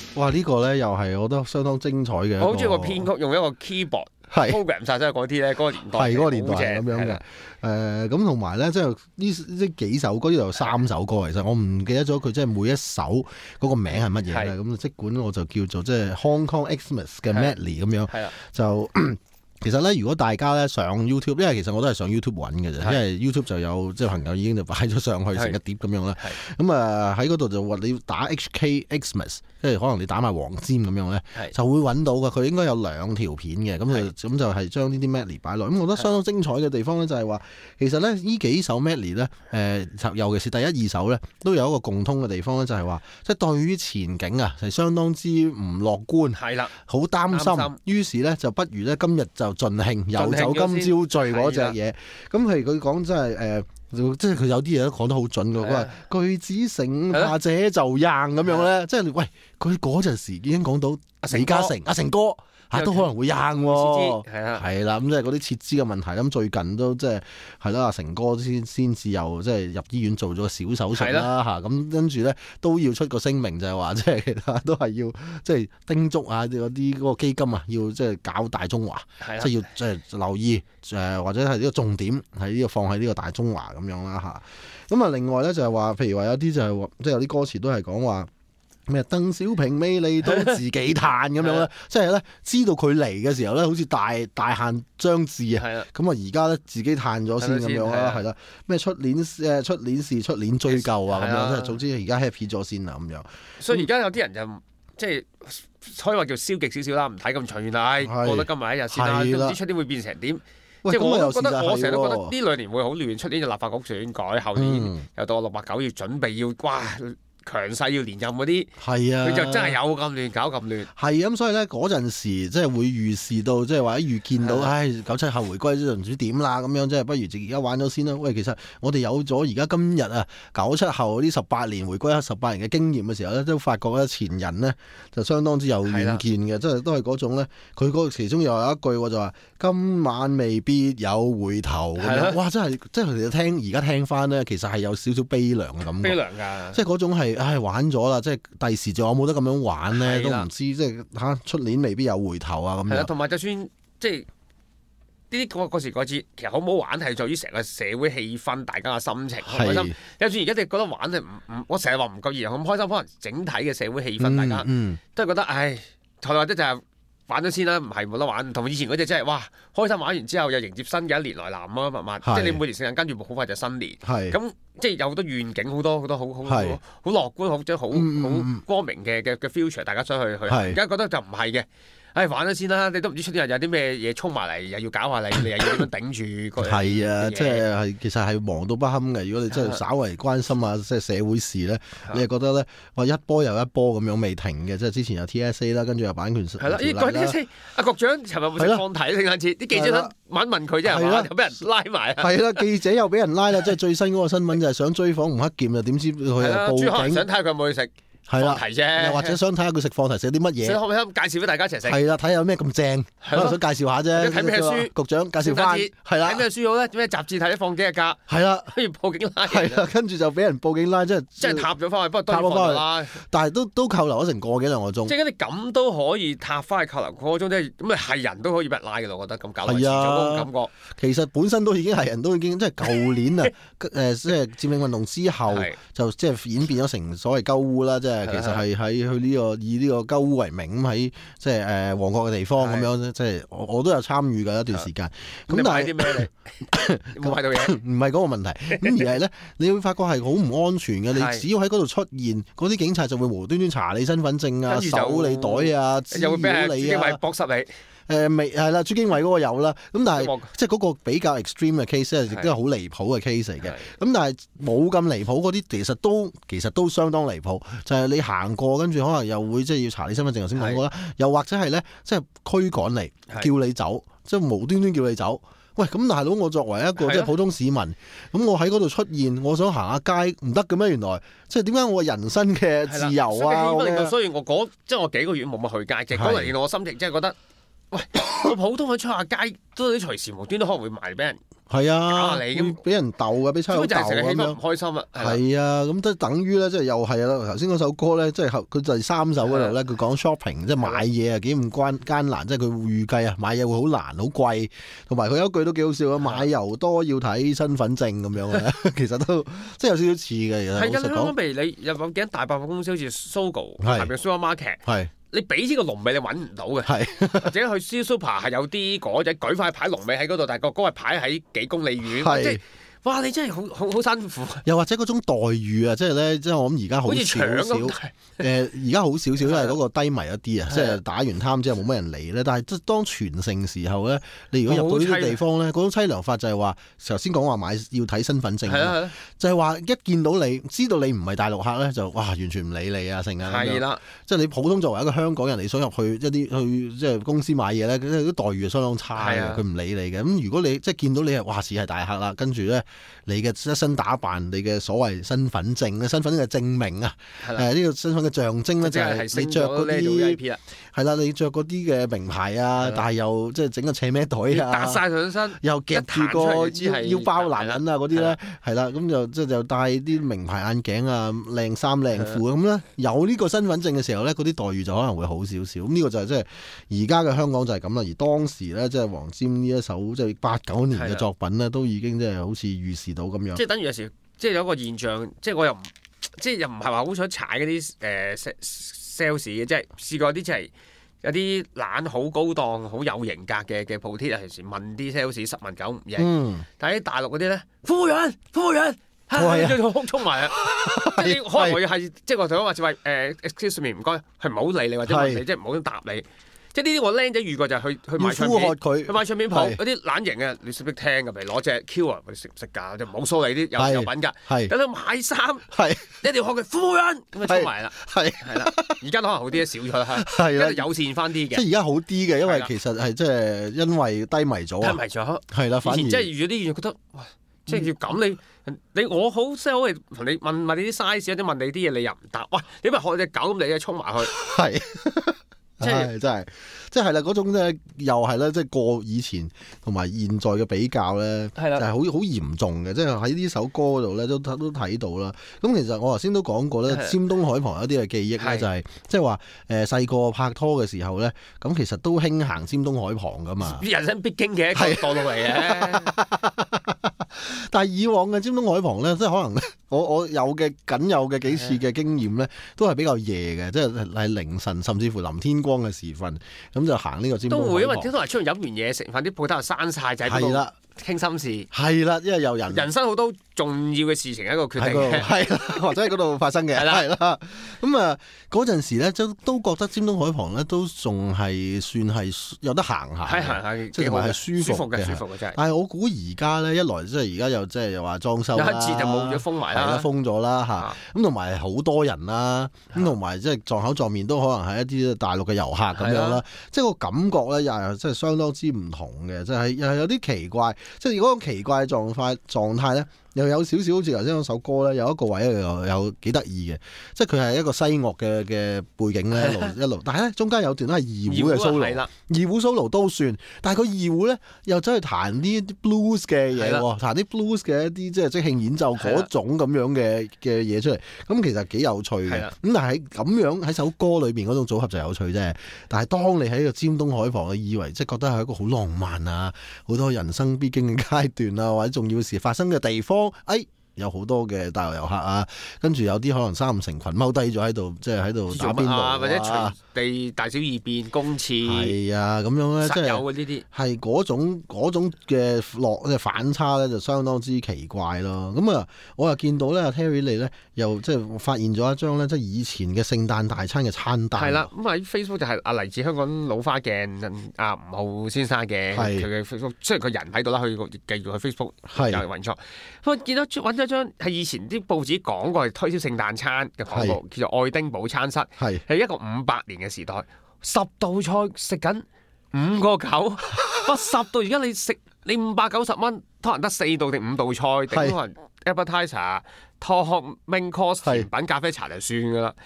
哇！呢個咧又係我覺得相當精彩嘅。 我好中意個編曲用一個 keyboard program 晒，即係嗰啲咧，嗰個年代係嗰個年代咁樣嘅。咁同埋咧，即係呢幾首歌，呢度有3首歌，其實我唔記得咗佢即係每一首嗰個名係乜嘢咧。咁即管我就叫做即係 Hong Kong Xmas 嘅 Medley 咁樣，就。其實咧，如果大家咧上 YouTube，因為其實我都係上 YouTube 揾嘅啫，因為 YouTube 就有即係朋友已經就擺咗上去成一碟咁樣啦。咁啊喺嗰度就話你要打 HK Xmas， 即係可能你打埋黃霑咁樣咧，就會揾到嘅。佢應該有2條片嘅，咁就係將呢啲 Medley 擺落。咁我覺得相當精彩嘅地方咧，就係話其實咧呢幾首 Medley 咧，尤其是第1、2首咧，都有一個共通嘅地方咧，就係話即係對於前景啊係相當之唔樂觀，好擔心。於是咧就不如咧今日就盡興有酒今朝醉嗰隻嘢，咁譬如佢講真係即係佢有啲嘢都講得好準㗎。佢話句子成下者就硬咁樣咧，即係喂佢嗰陣時已經講到李嘉誠阿成哥。都可能會硬喎，係啦，咁即係嗰啲設置嘅問題。咁最近都即係啦，阿成哥先至又即係入醫院做咗個小手術啦嚇，咁跟住咧都要出個聲明，就係話即係其實都係要即係叮囑啊嗰個基金啊，要即係搞大中華，即係要即係留意或者係呢個重點係呢個放喺呢個大中華咁樣啦嚇。咁啊另外咧就係話，譬如話有啲就係即係有啲歌詞都係講話。咩？鄧小平未嚟到自己嘆咁樣咧，即係咧知道佢嚟嘅時候咧，好似大限將至啊！咁啊而家咧自己嘆咗先咁樣啦，係啦。咩出年追究啊咁樣，即係總之而家 happy 咗先啦咁樣。 所以而家有啲人就即係可以話叫消極少少啦，唔睇咁長遠啦，過得今日一日先啦，都唔知出年會變成點。即係我覺得我成日都覺得呢2年會好亂，出年就立法局選舉，後年又到6、8、9要準備要強勢要連任嗰啲，佢就真係有咁亂，搞咁亂。 係咁，所以咧嗰陣時即係會預示到，即係話預見到，97後回歸都唔知點啦咁樣，即係不如自己而家玩咗先啦。喂，其實我哋有咗而家今日啊97後呢18年回歸18年嘅經驗嘅時候咧，都發覺咧前人呢就相當之有遠見嘅，即係都係嗰種咧。佢嗰其中又有一句就話：今晚未必有回頭咁樣。哇！真係即係而家聽翻咧，其實係有少少悲涼嘅感覺。 悲涼㗎，即係嗰種係。玩咗啦，即係第時仲有冇得咁樣玩咧，都唔知。即係出年未必有回頭啊咁樣。 同埋就算即係呢啲嗰時嗰節，其實好唔好玩係在於成個社會氣氛，大家嘅心情開心。就算而家你覺得玩係我成日話唔夠熱鬧咁開心，可能整體嘅社會氣氛，大家都係覺得或者就係玩咗先啦，唔係冇得玩。同以前嗰隻真係哇，開心玩完之後又迎接新嘅一年來臨啊！慢即係你每年聖誕跟住好快就新年。咁即係有好多願景，好多好樂觀，好即係好光明嘅 future， 大家想去。而家覺得就唔係嘅。玩咗先啦，你都唔知出啲人有啲咩嘢衝埋嚟，又要搞下你又要點樣頂住？ 係啊，即係其實係忙到不堪嘅。如果你真係稍為關心下即係社會事咧，你係覺得咧話一波又一波咁樣未停嘅，即係之前有 TSA 啦，跟住有版權條例啦。TSA 阿局長尋日會食放題聖誕節，啲記者想問佢啫，係嘛？又俾人拉埋。係啦，記者又俾人拉啦，即係最新嗰個新聞就係想追訪吳克儉，又點知佢又報警， 想睇下佢有冇去食。 係啦， 又或者想睇下佢食放題食啲乜嘢， 可唔可以介紹俾大家一齊食？ 係啦，睇下有咩咁正，可能想介紹下啫。 睇咩書？ 局長介紹翻，係啦。 睇咩書好咧？咩雜誌睇？放幾日假？ 係啦， 跟住報警拉。 係啦，跟住就俾人報警拉，即係塌咗翻去，不過都放拉。 但係都扣留咗成個幾兩個鐘。 即係你咁都可以塌翻去扣留個鐘，即係咁係人都可以俾人拉嘅咯。我覺得咁搞落去，嗰種感覺。 其實本身都已經係人都已經，即係舊年啊，即係佔領運動之後，就即係演變咗成所謂鳩污啦，即係其實係喺。去呢個以呢個鳩污為名咁喺即係旺角嘅地方咁樣，即係我都有參與嘅一段時間。咁但係啲咩嚟？冇買到嘢，唔係嗰個問題。咁而係咧，你會發覺係好唔安全嘅。你只要喺嗰度出現，嗰啲警察就會無端端查你身份證啊、搜你袋啊、滋擾你啊、 搏實你。 未係啦，朱經緯嗰個有啦，咁但係即係嗰個比較 extreme 嘅 case 亦都係好離譜嘅 case 嚟嘅。咁但係冇咁離譜嗰啲，其實都相當離譜。就係你行過，跟住可能又會即係要查你身份證，頭先講過啦。又或者係咧，即係驅趕你，叫你走，即係無端端叫你走。喂，咁大佬，我作為一個即係普通市民，咁我喺嗰度出現，我想行下街，唔得嘅咩？原來即係點解我人身嘅自由啊？ 所以我即係我幾個月冇乜去街，其實嗰陣令到我心情即係覺得。 喂，我普通去出下街都啲隨時無端都可能會埋俾人。 係啊， 會俾人鬥嘅，俾差佬鬥咁樣。 唔開心啊！ 係啊，咁都等於咧，即係又係啦。頭先嗰首歌咧，即係佢第三首嗰度咧，佢講 shopping， 即係買嘢啊幾咁艱難，即係佢預計啊買嘢會好難好貴，同埋佢有一句都幾好笑啊，買油多要睇身份證咁樣嘅，其實都即係有少少似嘅。其實係㗎，譬如你有幾間大百貨公司好似 Sogo 下邊 Supermarket 係。你俾呢個龍尾你揾唔到嘅，或者去 Super 係有啲嗰隻舉塊牌龍尾喺嗰度，但係個嗰塊牌喺幾公里遠，即係哇！你真係好辛苦。 又或者嗰種待遇啊，即係咧，即係我諗而家好少少。而家好少少，因為嗰個低迷一啲啊，即係打完貪之後冇乜人嚟咧。但係即係當全盛時候咧，你如果入到呢啲地方咧，嗰種淒涼法就係話，頭先講話買要睇身份證，就係話一見到你知道你唔係大陸客咧，就哇完全唔理你啊，成啊咁樣。即係你普通作為一個香港人，你想入去一啲去即係公司買嘢咧，啲待遇係相當差嘅，佢唔理你嘅。咁如果你即係見到你係哇似係大客啦，跟住咧你嘅一身打扮，你嘅所謂身份證身份證嘅證明啊，呢個身份嘅象徵咧就係你着嗰啲係啦，你着嗰啲嘅名牌啊，但係又即係整個斜孭袋啊， 搭晒上身， 又夾住個腰包男人啊嗰啲咧，係啦，咁就即係就戴啲名牌眼鏡啊，靚衫靚褲咁咧，有呢個身份證嘅時候咧，嗰啲待遇就可能會好少少。咁呢個就係即係而家嘅香港就係咁啦。而當時咧，即係黃霑呢一首即係89年嘅作品咧，都已經即係好似預示到咁樣。 即係等於有時即係有一個現象，即係我又唔即係又唔係話好想踩嗰啲sales 嘅，即係試過啲即係有啲懶好高檔、好有型格嘅鋪貼啊，有時問啲 sales 10問9唔應，但係啲大陸嗰啲咧，服務員，係衝埋啊！即係可能我係即係我同佢話就話excuse me 唔該，係唔好理你或者問你，即係唔好答你。即係呢啲我僆仔遇過就係去買唱片，去買唱片鋪嗰啲懶型嘅，你識唔識聽㗎？譬如攞隻 Q 啊，你識唔識㗎？就唔好疏你啲有品㗎。等佢買衫，一定要學佢服務員咁就衝埋啦。係啦，而家可能好啲，少咗啦。係啦，友善翻啲嘅。即係而家好啲嘅，因為其實係即係因為低迷咗。低迷咗係啦，反而即係遇咗啲嘢覺得哇，即係要咁你我好 sell 同你問你啲 size， 有啲問你啲嘢你又唔答，喂你咪學隻狗咁你啊衝埋去。係。真係啦，嗰種咧又係咧，即係過以前同埋現在嘅比較咧，就係好嚴重嘅。即係喺呢首歌嗰度咧，都睇到啦。咁其實我頭先都講過咧，尖東海旁有啲嘅記憶咧，就係即係話細個拍拖嘅時候咧，咁其實都興行尖東海旁噶嘛，人生必經嘅一個道路嚟嘅。但係以往嘅尖東海旁咧，即係可能我僅有嘅幾次嘅經驗咧，都係比較夜嘅，即係凌晨甚至乎臨天光嘅時分，咁就行呢個尖東海旁。都會，因為天都係出去飲完嘢食飯，啲鋪頭又閂晒，就喺嗰度傾心事。係啦，因為有人生好多重要嘅事情一個決定嘅，係或者喺嗰度發生嘅，係啦。咁啊嗰陣時咧，都覺得尖東海旁咧都仲係算係有得行下，即係話係舒服嘅，舒服嘅真係。但係我估而家咧，一來即係而家又即係又話裝修啦，有一節就冇咗封埋啦，封咗啦嚇。咁同埋好多人啦，咁同埋即係撞口撞面都可能係一啲大陸嘅遊客咁樣啦。即係個感覺咧又係即係相當之唔同嘅，即係又係有啲奇怪。即係嗰種奇怪嘅狀態咧，又有少少好似頭先嗰首歌咧，有一個位又有幾得意嘅，即係佢係一個西樂嘅背景咧，一路，但係咧中間有段都係二胡嘅 solo，二胡 solo 都算，但係佢二胡咧又走去彈啲 blues 嘅嘢喎，彈啲 blues 嘅一啲即係即興演奏嗰種咁樣嘅嘢出嚟，咁其實幾有趣嘅。咁但係咁樣喺首歌裏邊嗰種組合就有趣啫。但係當你喺個尖東海旁，你以為即係覺得係一個好浪漫啊，好多人生必經嘅階段啊，或者重要事發生嘅地方，有好多嘅大陸遊客啊，跟住有啲可能3、5成群踎低咗喺度，即係喺度打邊爐或者隨地大小二便公廁。係啊，咁樣咧，即係有嘅呢啲係嗰種嘅即係反差咧，就相當之奇怪咯。咁啊，我又見到咧 Terry 你咧又即係發現咗一張咧，即係以前嘅聖誕大餐嘅餐單。係啦，咁喺 Facebook 就係嚟自香港老花鏡吳浩先生嘅佢嘅 Facebook， 雖然佢人喺度啦，佢繼續喺 Facebook 有運作。不過見到揾咗張係以前啲報紙講過係推銷聖誕餐嘅廣告，叫做愛丁堡餐室，係一個500年嘅時代，10道菜食緊5個9，哇！10道而家你食你590蚊，可能得4道定5道菜，頂可能 appetizer、main course 甜品、咖啡茶就算噶啦。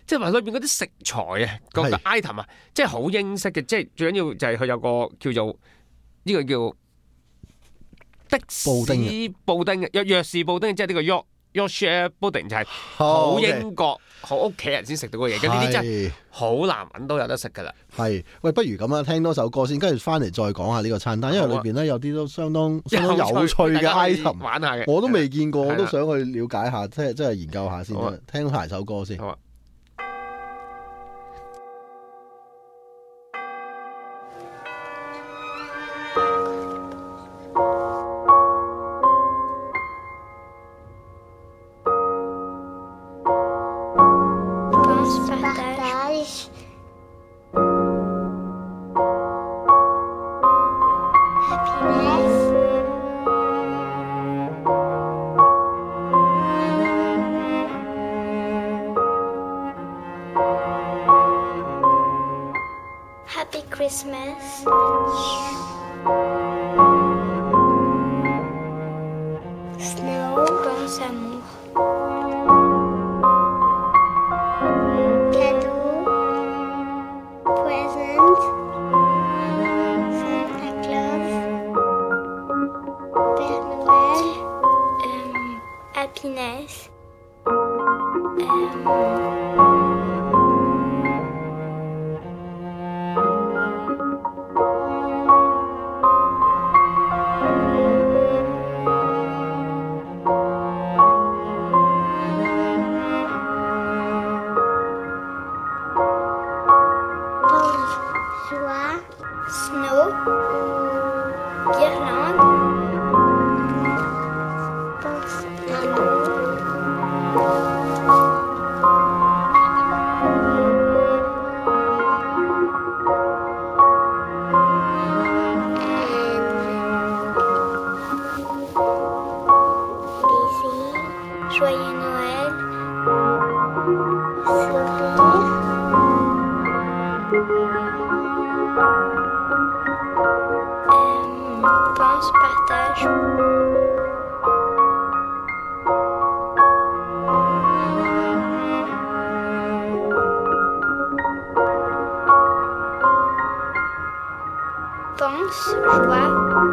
即係話裏邊嗰啲食材啊，個 item 啊，即係好英式嘅，即係最緊要就係佢有個叫做呢個叫的士布丁嘅，約士布丁，即係呢個 Yorkshire pudding 就係好英國好屋企人先食到嘅嘢，咁呢啲真係好難揾都有得食㗎啦。 係，喂，不如咁啊，聽多首歌先，跟住翻嚟再講下呢個餐單，因為裏邊咧有啲都相當有趣嘅 item， 玩下嘅， 我都未見過，我都想去了解下，即係研究下先，聽下首歌先。 Happy Christmas. Snow, bons amours. Cadeau, present, Santa Claus, Père Noël, happiness. Joie, snow, guirlande, pense Joyeux Noël, sourire. Pense, partage. Pense, joie.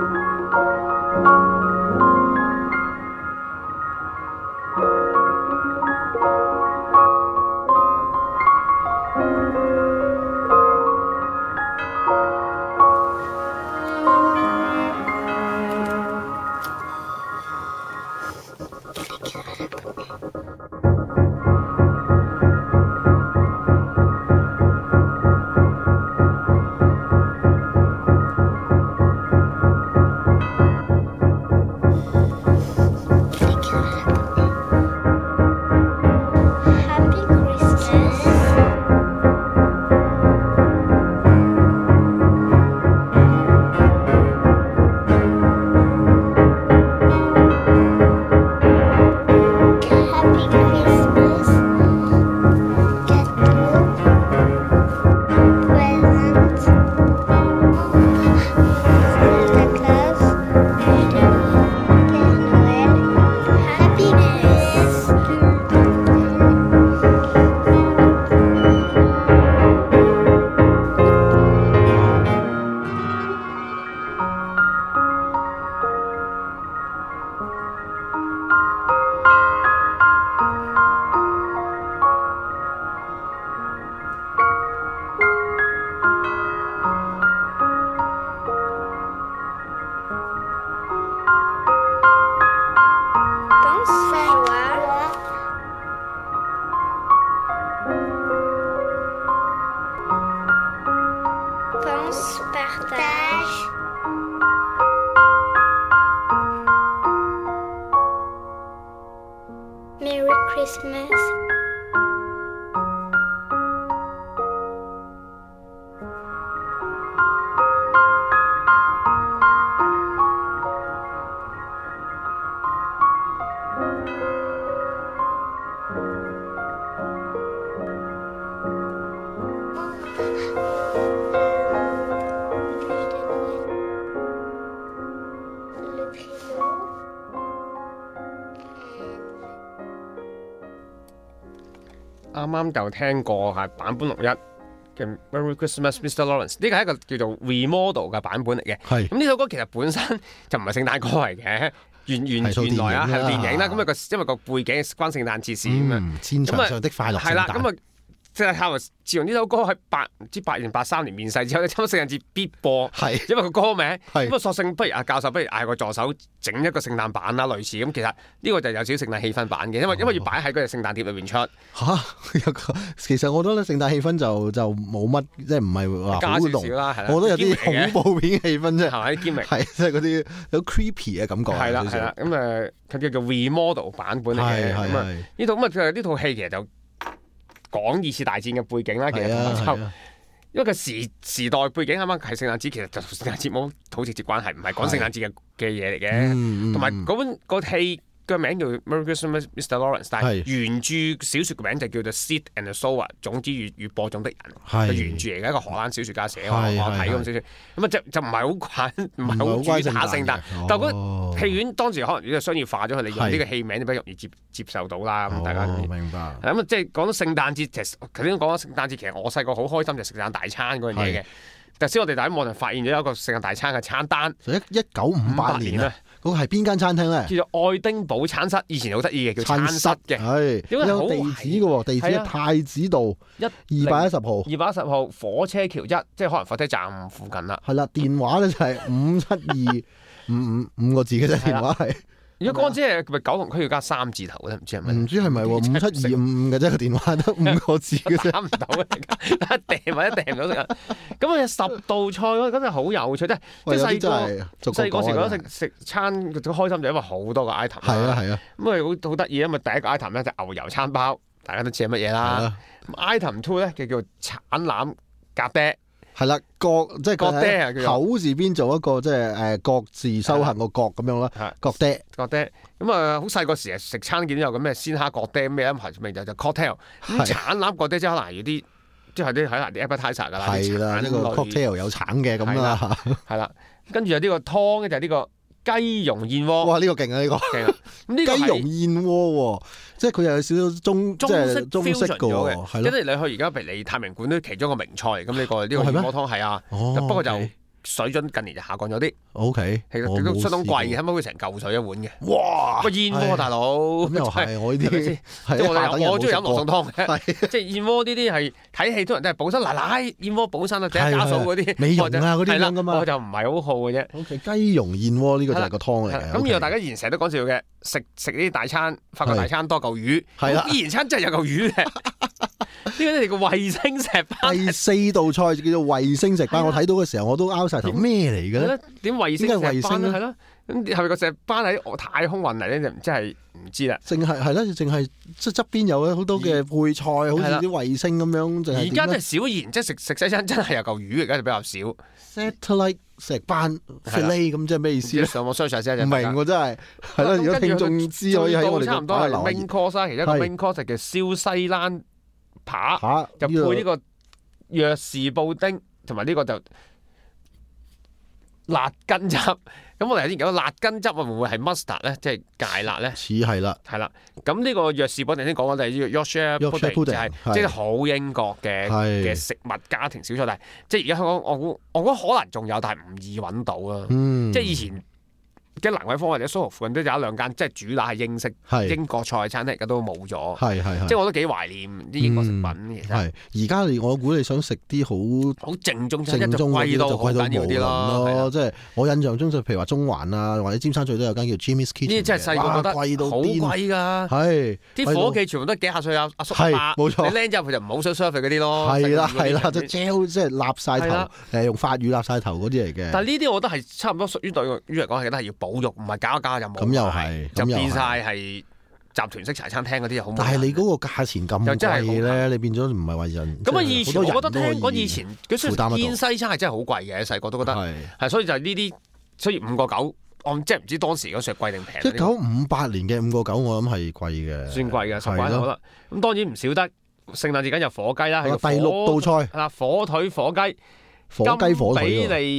Partage. Merry Christmas. 啱就聽過係版本61嘅 Merry Christmas Mr. Lawrence， 呢個係一個叫做 remodel 嘅版本嚟嘅。咁呢首歌其實本身就唔係聖誕歌嚟嘅，原來啊係電影啦。咁因為個背景關聖誕節事咁樣， 戰場上的快樂聖誕。 係啦，咁啊。即係後來自從呢首歌喺8年83年面世之後咧，差唔多聖誕節必播，因為個歌名咁啊，索性不如教授不如嗌個助手整一個聖誕版啦，類似咁。其實呢個就有少少聖誕氣氛版嘅，因為要擺喺嗰隻聖誕碟裏邊出。 其實我覺得咧聖誕氣氛就冇乜，即係唔係話好濃啦。 我覺得有啲恐怖片氣氛啫， 係咪啲 gimmick？ 係即係嗰啲有 creepy 嘅感覺。 係啦，咁佢叫做 remodel 版本嚟嘅。咁啊呢套呢套戲其實就講2次大戰嘅背景啦，其實因為個時代背景啱啱係聖誕節，其實就同聖誕節冇好直接關係，唔係講聖誕節嘅嘢嚟嘅。同埋嗰戲個名叫 Merry Christmas Mr. Lawrence， 但係原著小説嘅名就叫做 Sid and the Sower， 種子與播種的人，係原著嚟嘅一個荷蘭小説家寫，我睇咁少少，咁啊就唔係好關主打聖誕，但係嗰戲院當時可能呢個商業化咗，佢哋用呢個戲名就比較容易接受到啦。咁大家明白。 咁啊，即係講到聖誕節，其實頭先講咗聖誕節，其實我細個好開心就食聖誕大餐嗰樣嘢嘅。頭先我哋喺網上發現咗一個聖誕大餐嘅餐單 ，1958年啊，嗰個係邊間餐廳咧？叫做愛丁堡餐室，以前好得意嘅，叫餐室嘅， 係有地址嘅喎，地址係太子道210號火車橋1，即係可能火車站附近啦。 係啦，電話咧就係57255個字嘅啫，電話係。如果嗰支係咪九龍區要加3字頭咧？唔知係咪？唔知係咪喎？5725嘅啫，個電話得5個字嘅啫，打唔到啊！訂或者訂唔到食。咁啊10道菜嗰陣好有趣，即係細個時覺得食餐好開心，就因為好多個 item。係啊。咁好得意，因為第一個 item 咧就牛油餐包，大家都知係乜嘢啦。item 2咧就叫橙腩夾爹。係啦，即係角爹啊！口字邊做一個即係國字修行個角咁樣啦。角爹咁啊，好細個時食餐見到有咁咩鮮蝦角爹咩咁，名就 cocktail。咁橙腩角爹即係可能有啲，即係啲可能啲 appetizer 㗎啦。係啦，呢個 cocktail 有橙嘅咁啦。係啦，跟住有呢個湯咧就係呢個雞蓉燕窩。哇！呢個勁啊，呢個勁啊！咁雞蓉燕窩喎，即係佢又有少少中式嘅喎，係咯。因為你去而家譬如你太明館都其中一個名菜，咁呢個燕窩湯係啊，不過就水準近年就下降咗啲。O K，其實都相當貴嘅，差唔多會成嚿水一碗嘅。哇！個燕窩大佬咁又係我呢啲，我中意飲羅宋湯嘅，即係燕窩呢啲係睇戲，通常都係補身奶奶燕窩補身啊，第一加數嗰啲美容啊嗰啲咁噶嘛，我就唔係好好嘅啫。O K，雞蓉燕窩呢個就係個湯嚟嘅。咁然後大家以前成日都講笑嘅，食呢啲大餐，法國大餐多嚿魚，係啦，依然餐真係有嚿魚嘅。呢個咧叫衛星石斑，第4道菜就叫做衛星石斑。我睇到嘅時候我都拗晒頭，咩嚟嘅咧？點衛星石斑咧？係咯，咁係咪個石斑喺太空運嚟咧？就真係唔知啦。淨係即係側邊有好多嘅配菜，好似啲衛星咁樣。而家真係少言，即係食西餐真係有嚿魚，而家就比較少。Satellite 石斑 fillet 咁即係咩意思咧？上網 search 下先，唔明喎真係。係咯，如果聽眾知可以喺我哋個擺留言。main course 啦，其中一個 main course 就叫燒西蘭扒，就配呢個藥士布丁，同埋呢個就辣根汁。咁我哋頭先講辣根汁會唔會係 mustard 咧？即係芥辣咧？似係啦，係啦。咁呢個藥士布丁先講緊，就係 Yorkshire pudding，就係即係好英國嘅食物家庭小菜，但係即係而家香港，我覺得可能仲有，但係唔易揾到啦。即係以前嘅蘭桂坊或者蘇豪附近都有一兩間，即係主打係英式英國菜餐廳，而家都冇咗。即係我都幾懷念啲英國食品。其實而家我估你想食啲好正宗嗰啲就貴到好緊要啲咯。即係我印象中就譬如話中環啊，或者尖沙咀都有間叫 Jimmy's Kitchen。呢啲真係細個覺得貴到好貴㗎。係啲伙計全部都幾廿歲阿叔阿伯，冇錯。你靚仔佢就唔好想 serve 嗰啲咯。係啦，就 gel 即係立晒頭，用法語立晒頭嗰啲嚟嘅。但係呢啲我覺得係差唔多屬於對於嚟講係都係要保育，唔係搞一搞就冇。咁又係，就變晒係集團式茶餐廳嗰啲又好。但係你嗰個價錢咁貴咧，你變咗唔係話人。咁啊，以前我覺得聽講以前佢見西餐係真係好貴嘅，細個都覺得係，所以就係呢啲，所以5.9，我即係唔知當時嗰時係貴定平。1958年嘅5.9，我諗係貴嘅，算貴嘅10塊好啦。咁當然唔少得聖誕節緊有火雞啦，係第6道菜啦，火腿、火雞、金比利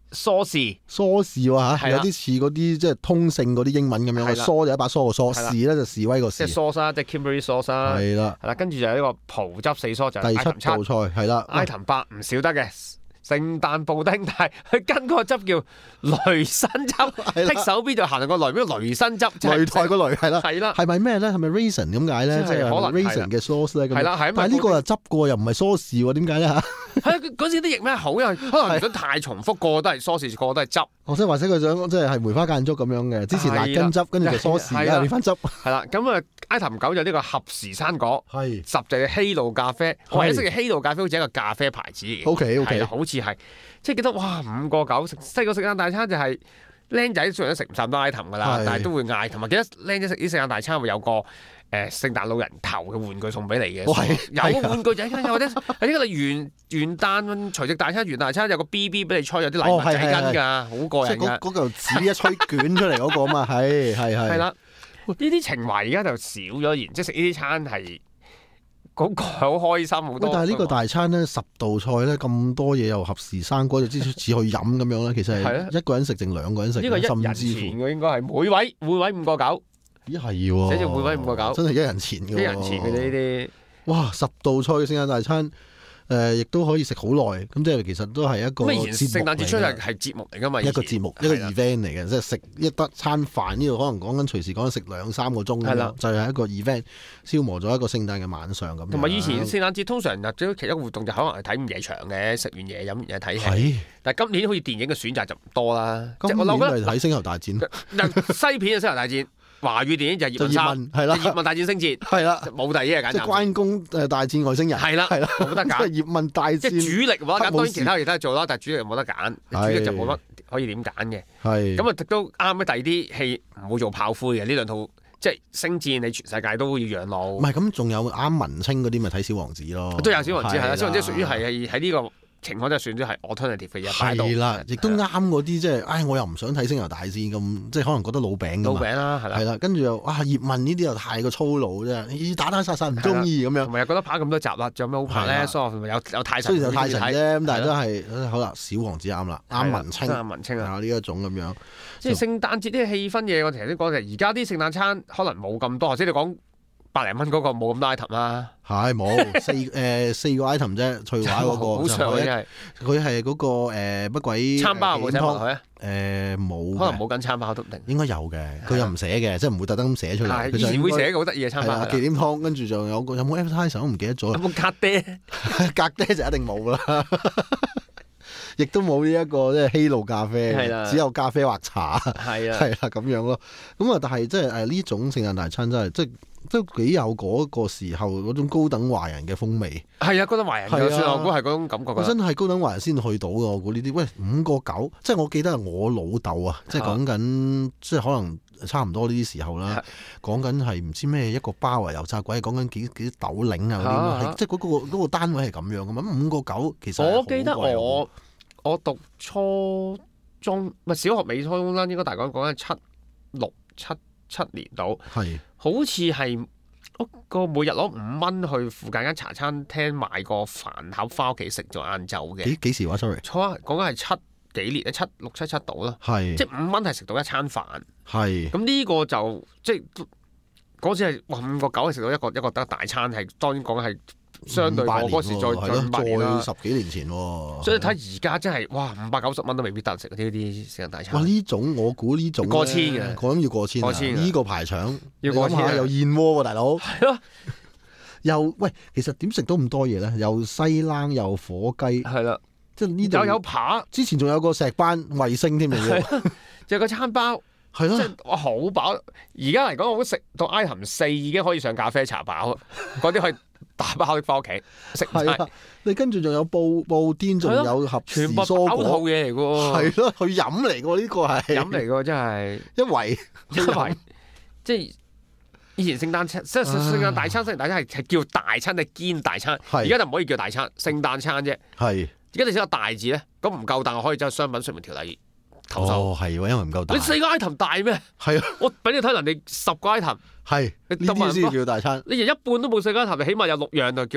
梳士梳士喎嚇，有啲似嗰啲即係通勝嗰啲英文咁樣，梳就一把梳個梳，士咧就示威個士。 即係 sauce 啦，即係 Kimberly sauce 啦。 係啦， 係啦，跟住就係呢個葡汁4蔬，就係第7道菜係啦 item 8唔少得嘅。聖誕布丁，但係佢跟嗰個汁叫雷生汁，剔手邊就行到個雷，咩雷生汁？ 擂台個雷係啦， 係啦， 係咪咩咧？係咪 raisin 咁解咧？即係可能 raisin 嘅 sauce 咧？ 係啦，係。 但係呢個又執過，又唔係梳士喎？點解咧嚇？ 係嗰時啲譯咩好，因為可能唔想太重複，個個都係梳士，個個都係汁。 即係或者佢想即係梅花間竹咁樣嘅，之前辣根汁，跟住就梳士啦，變翻汁。 係啦，咁啊 item 9就呢個合時生果， 係 10就係希路咖啡。我一識嘅希路咖啡好似一個咖啡牌子嚟嘅。 OK， 好似係。即係記得哇，5個9細個聖誕大餐就係僆仔雖然都食唔晒咁多 item 噶啦，但係都會嗌，同埋記得僆仔食啲聖誕大餐會有個聖誕老人頭嘅玩具送俾你嘅，有個玩具仔或者係呢個元旦除夕大餐、元旦大餐有個 BB 俾你吹，有啲禮物仔跟㗎，好過癮㗎。 嗰嚿紙一吹捲出嚟嗰個啊嘛，係。 係啦，呢啲情懷而家就少咗，即係食呢啲餐係。嗰個好開心好多， 但係呢個大餐咧10道菜咧咁多嘢又合時生果，就只去飲咁樣咧，其實係一個人食定2個人食？ 呢個1人錢嘅應該係每位5個9。 咦係喎， 寫住每位5個9， 真係1人錢嘅喎。1 人錢嘅呢啲。 哇！10道菜嘅聖誕大餐。亦都可以食好耐，咁即係其實都係一個節目嚟嘅。咁以前聖誕節出嚟係節目嚟㗎嘛？一個節目，一個 event 嚟嘅，即係食一得餐飯呢度可能講緊隨時講緊食2-3個鐘咁，就係一個 event 消磨咗一個聖誕嘅晚上咁。 同埋以前聖誕節通常入咗其他活動就可能係睇午夜場嘅，食完嘢飲完嘢睇戲。但係今年好似電影嘅選擇就唔多啦。 今年係睇星球大戰。 西片就星球大戰。華語電影就葉問係啦，葉問大戰星捷係啦，冇第二嘢揀。即係關公大戰外星人係啦， 冇得揀。 葉問大戰即係主力冇得揀，當然其他嘢都係做啦，但係主力冇得揀，主力就冇乜可以點揀嘅。係咁啊，都啱嘅。第二啲戲唔會做炮灰嘅呢兩套，即係星戰你全世界都要養老。唔係咁，仲有啱文青嗰啲咪睇小王子咯，都有小王子係啦，小王子屬於係喺呢個情況就算咗係 alternative 嘅嘢擺到，係啦，亦都啱嗰啲即係，我又唔想睇星球大戰咁，即係可能覺得老餅㗎嘛。老餅啦，係啦，係啦，跟住又葉問呢啲又太過粗魯啫，打打殺殺唔中意咁樣。同埋又覺得拍咁多集啦，仲有咩好拍咧？所以有太神，雖然有太神啫，咁但係都係好啦。小王子啱啦，啱文青，啱文青啊呢一種咁樣。即係聖誕節啲氣氛嘢，我頭先講嘅，而家啲聖誕餐可能冇咁多，即係你講100零蚊嗰個冇咁多 item 啦。係冇4個 item 啫，翠華嗰個好長嘅，佢係嗰個乜鬼餐包有冇請埋佢啊？冇，可能冇跟餐包都唔定，應該有嘅。佢又唔寫嘅，即係唔會特登寫出嚟。以前會寫嘅好得意嘅餐包。忌廉湯，跟住仲有冇 appetizer 我唔記得咗。有冇格爹？格爹就一定冇啦。亦都冇呢一個即係希路咖啡，只有咖啡或茶，係啦咁樣咯。咁啊，但係即係呢種聖誕大餐真係即係都幾有嗰個時候嗰種高等華人嘅風味。係啊，高等華人就算我估係嗰種感覺。我真係高等華人先去到嘅，我估呢啲。喂，5個9，即係我記得我老豆啊，即係講緊即係可能差唔多呢啲時候啦，講緊係唔知咩一個包啊油炸鬼，講緊幾豆領啊嗰啲，即係嗰個單位係咁樣嘅嘛。5個9其實我記得我讀初中唔係小學尾初中啦，應該大概講緊7年度，係好似係個每日攞5蚊去附近間茶餐廳買個飯盒翻屋企食咗晏晝嘅。幾時話 sorry？講緊係7幾年咧，6、7、7度啦，係即係5蚊係食到一餐飯，係咁呢個就即係嗰時係5個9係食到一個得大餐，係當然講係。相對我嗰時再10幾年前喎，所以睇而家真係哇590蚊都未必得食呢啲聖誕大餐。哇！呢種我估呢種過千嘅，我諗要過千。呢個排場要過千，又燕窩喎，大佬。係咯，又喂，其實點食到咁多嘢咧？又西冷又火雞，係啦，即係呢度有扒。之前仲有個石斑衛星添嚟嘅，就個餐包係咯，即係我好飽。而家嚟講，我食到 item 4已經可以上咖啡茶飽，嗰啲可以。打包翻屋企食曬，你跟住仲有布甸，仲有盒全部包套嘢嚟嘅喎，係咯，佢飲嚟嘅喎，呢個係飲嚟嘅喎，真係一圍，即係以前聖誕餐，即係聖誕大餐，聖誕大餐係叫大餐定堅大餐，而家就唔可以叫大餐，聖誕餐啫。係，而家你寫個大字咧，咁唔夠大，我可以走去商品說明條例投訴。哦，係，因為唔夠大。你4個 item 大咩？係啊，我俾你睇人哋10個 item。係呢啲先叫大餐，你連一半都冇4個 item，起碼有6樣就叫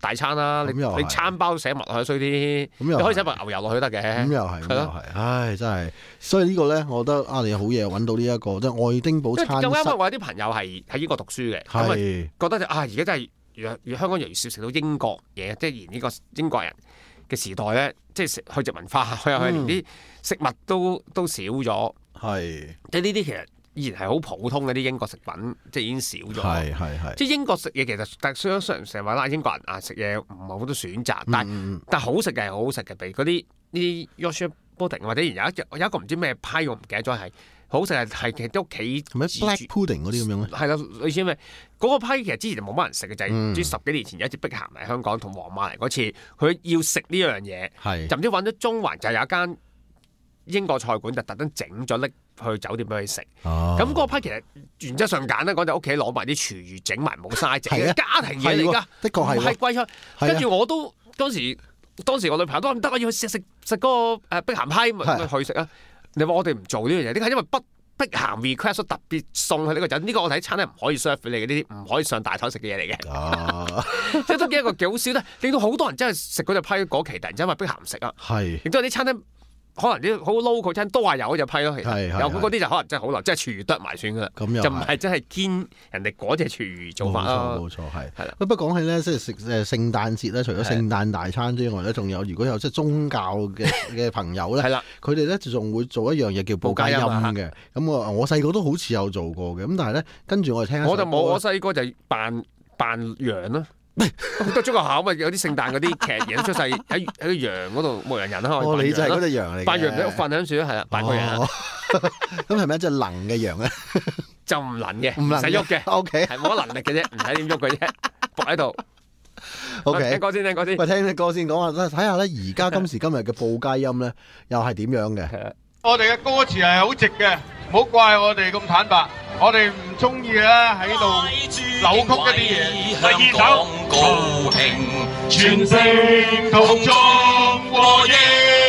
大餐啦，你餐包寫埋落去衰啲，你可以寫埋牛油落去得嘅。 咁又係，咁又係，唉，真係，所以呢個咧，我覺得你好嘢揾到呢一個即係愛丁堡餐室。咁啱我有啲朋友係喺英國讀書嘅，咁啊覺得而家真係香港越嚟越少食到英國嘢，即係連呢個英國人嘅時代咧，即係去殖文化，佢連啲食物都少咗。係，即係呢啲其實以前係好普通嘅啲英國食品，即係已經少咗。係。即係英國食嘢其實，但係相成日話啦，英國人食嘢唔係好多選擇，但係好食嘅係好好食嘅，譬如嗰啲 Yorkshire pudding 或者有一個唔知咩批，我唔記得咗係好食係其實啲屋企咩 black pudding 嗰啲咁樣咧。 係啦，類似咩嗰個批其實之前就冇乜人食嘅，就係唔知10幾年前有一次碧咸嚟香港同皇馬嚟嗰次，佢要食呢樣嘢，就唔知揾咗中環就有一間英國菜館就特登整咗拎去酒店俾佢食。咁嗰個批其實原則上簡單講就屋企攞埋啲廚餘整埋冇嘥整嘅家庭嘢嚟㗎， 的確係係貴菜。跟住我都當時我女朋友都話唔得，我要去食嗰個碧咸批，咪去食啊！你話我哋唔做呢樣嘢，點解？因為碧咸 request 特別送去呢個酒店，呢個我睇餐廳唔可以 serve 俾你嘅，呢啲唔可以上大台食嘅嘢嚟嘅。即係都幾一個幾好笑咧，令到好多人真係食嗰隻批嗰期突然之間話碧咸食啊，亦都有啲餐廳。可能啲好 local 餐都話有嗰隻批咯，其實有嗰啲就可能真係好難，即係廚餘得埋算噶啦，就唔係真係堅人哋嗰隻廚餘做法咯。 冇錯，係啦。不過講起咧，即係食聖誕節咧，除咗聖誕大餐之外咧，仲有如果有即係宗教嘅朋友咧，佢哋咧就仲會做一樣嘢叫報佳音嘅。咁我細個都好似有做過嘅，咁但係咧跟住我哋聽我就冇，我細個就扮羊啦。好多中國口咪有啲聖誕嗰啲劇嘢出世喺個羊嗰度牧羊人啦， 你就係嗰隻羊嚟嘅， 扮羊俾屋瞓喺樹係啦，扮個羊。 咁係咪一隻能嘅羊咧？ 就唔能嘅，唔使喐嘅。OK， 係冇乜能力嘅啫，唔使點喐嘅啫，伏喺度。OK， 聽歌先。喂， 聽啲歌先講下，睇下咧而家今時今日嘅報佳音咧，又係點樣嘅？ 我哋嘅歌詞係好直嘅，唔好怪我哋咁坦白。我哋唔中意咧喺度扭曲一啲嘢。第二首高興，全城同眾和應，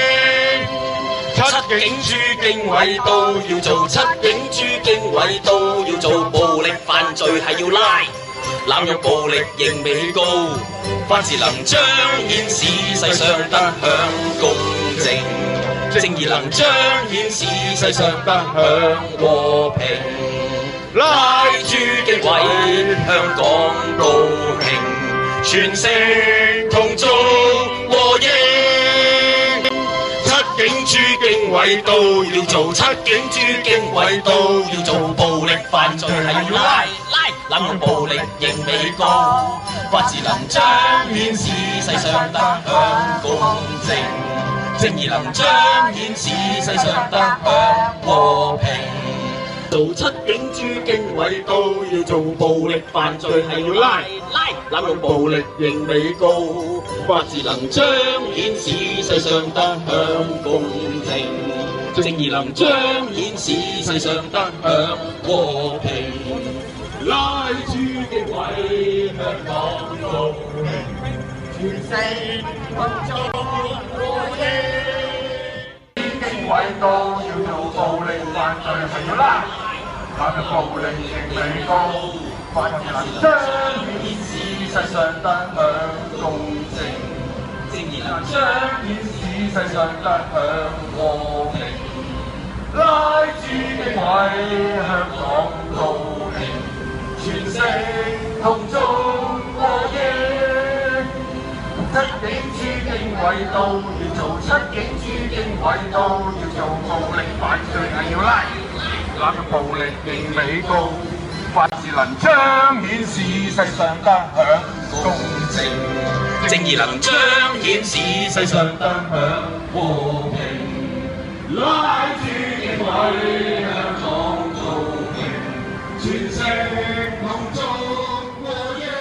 七警諸經緯都要做，七警諸經緯都要做，暴力犯罪係要拉，濫用暴力刑美高，法治能彰顯使世上得享公正，正義能彰顯使世上得享和平。拉諸經緯，香港高興，全城同眾和應，七警諸經緯都要做，七警諸經緯都要做，暴力犯罪係要拉，濫用暴力刑美高，法治能彰顯使世上得享公正，正義能彰顯使世上得享和平。做七警諸經緯都要做，暴力犯罪係要拉，濫用暴力刑美高，法治能彰顯使世上得享公正，正義能彰顯使世上得享和平。拉諸經緯，香港高興，全城同眾和應。經緯都要做，暴力犯罪係要拉，濫用暴力刑美高，法治能彰顯使世上得享公正，正義能彰顯使世上得享和平。拉諸經緯，香港高興，全城同眾和應，七警諸經緯都要做，七警諸經緯都要做，暴力犯罪係要拉，濫用暴力刑美高，法治能彰顯使世上得享公正，正義能彰顯使世上得享和平。拉諸經緯，香港高興，全城同眾和應。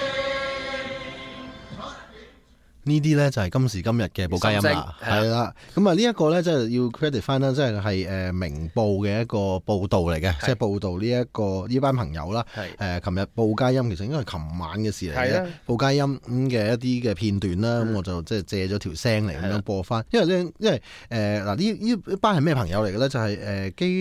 呢啲咧就係今時今日嘅報佳音啦，係啦。咁啊呢一個咧即係要 credit 翻啦，即係明報嘅一個報導嚟嘅，即係報導呢班朋友啦。琴日報佳音其實應該係琴晚嘅事嚟嘅，報佳音嘅一啲嘅片段啦，咁我就即係借咗條聲嚟咁樣播翻。因為嗱呢班係咩朋友嚟嘅咧？就係基督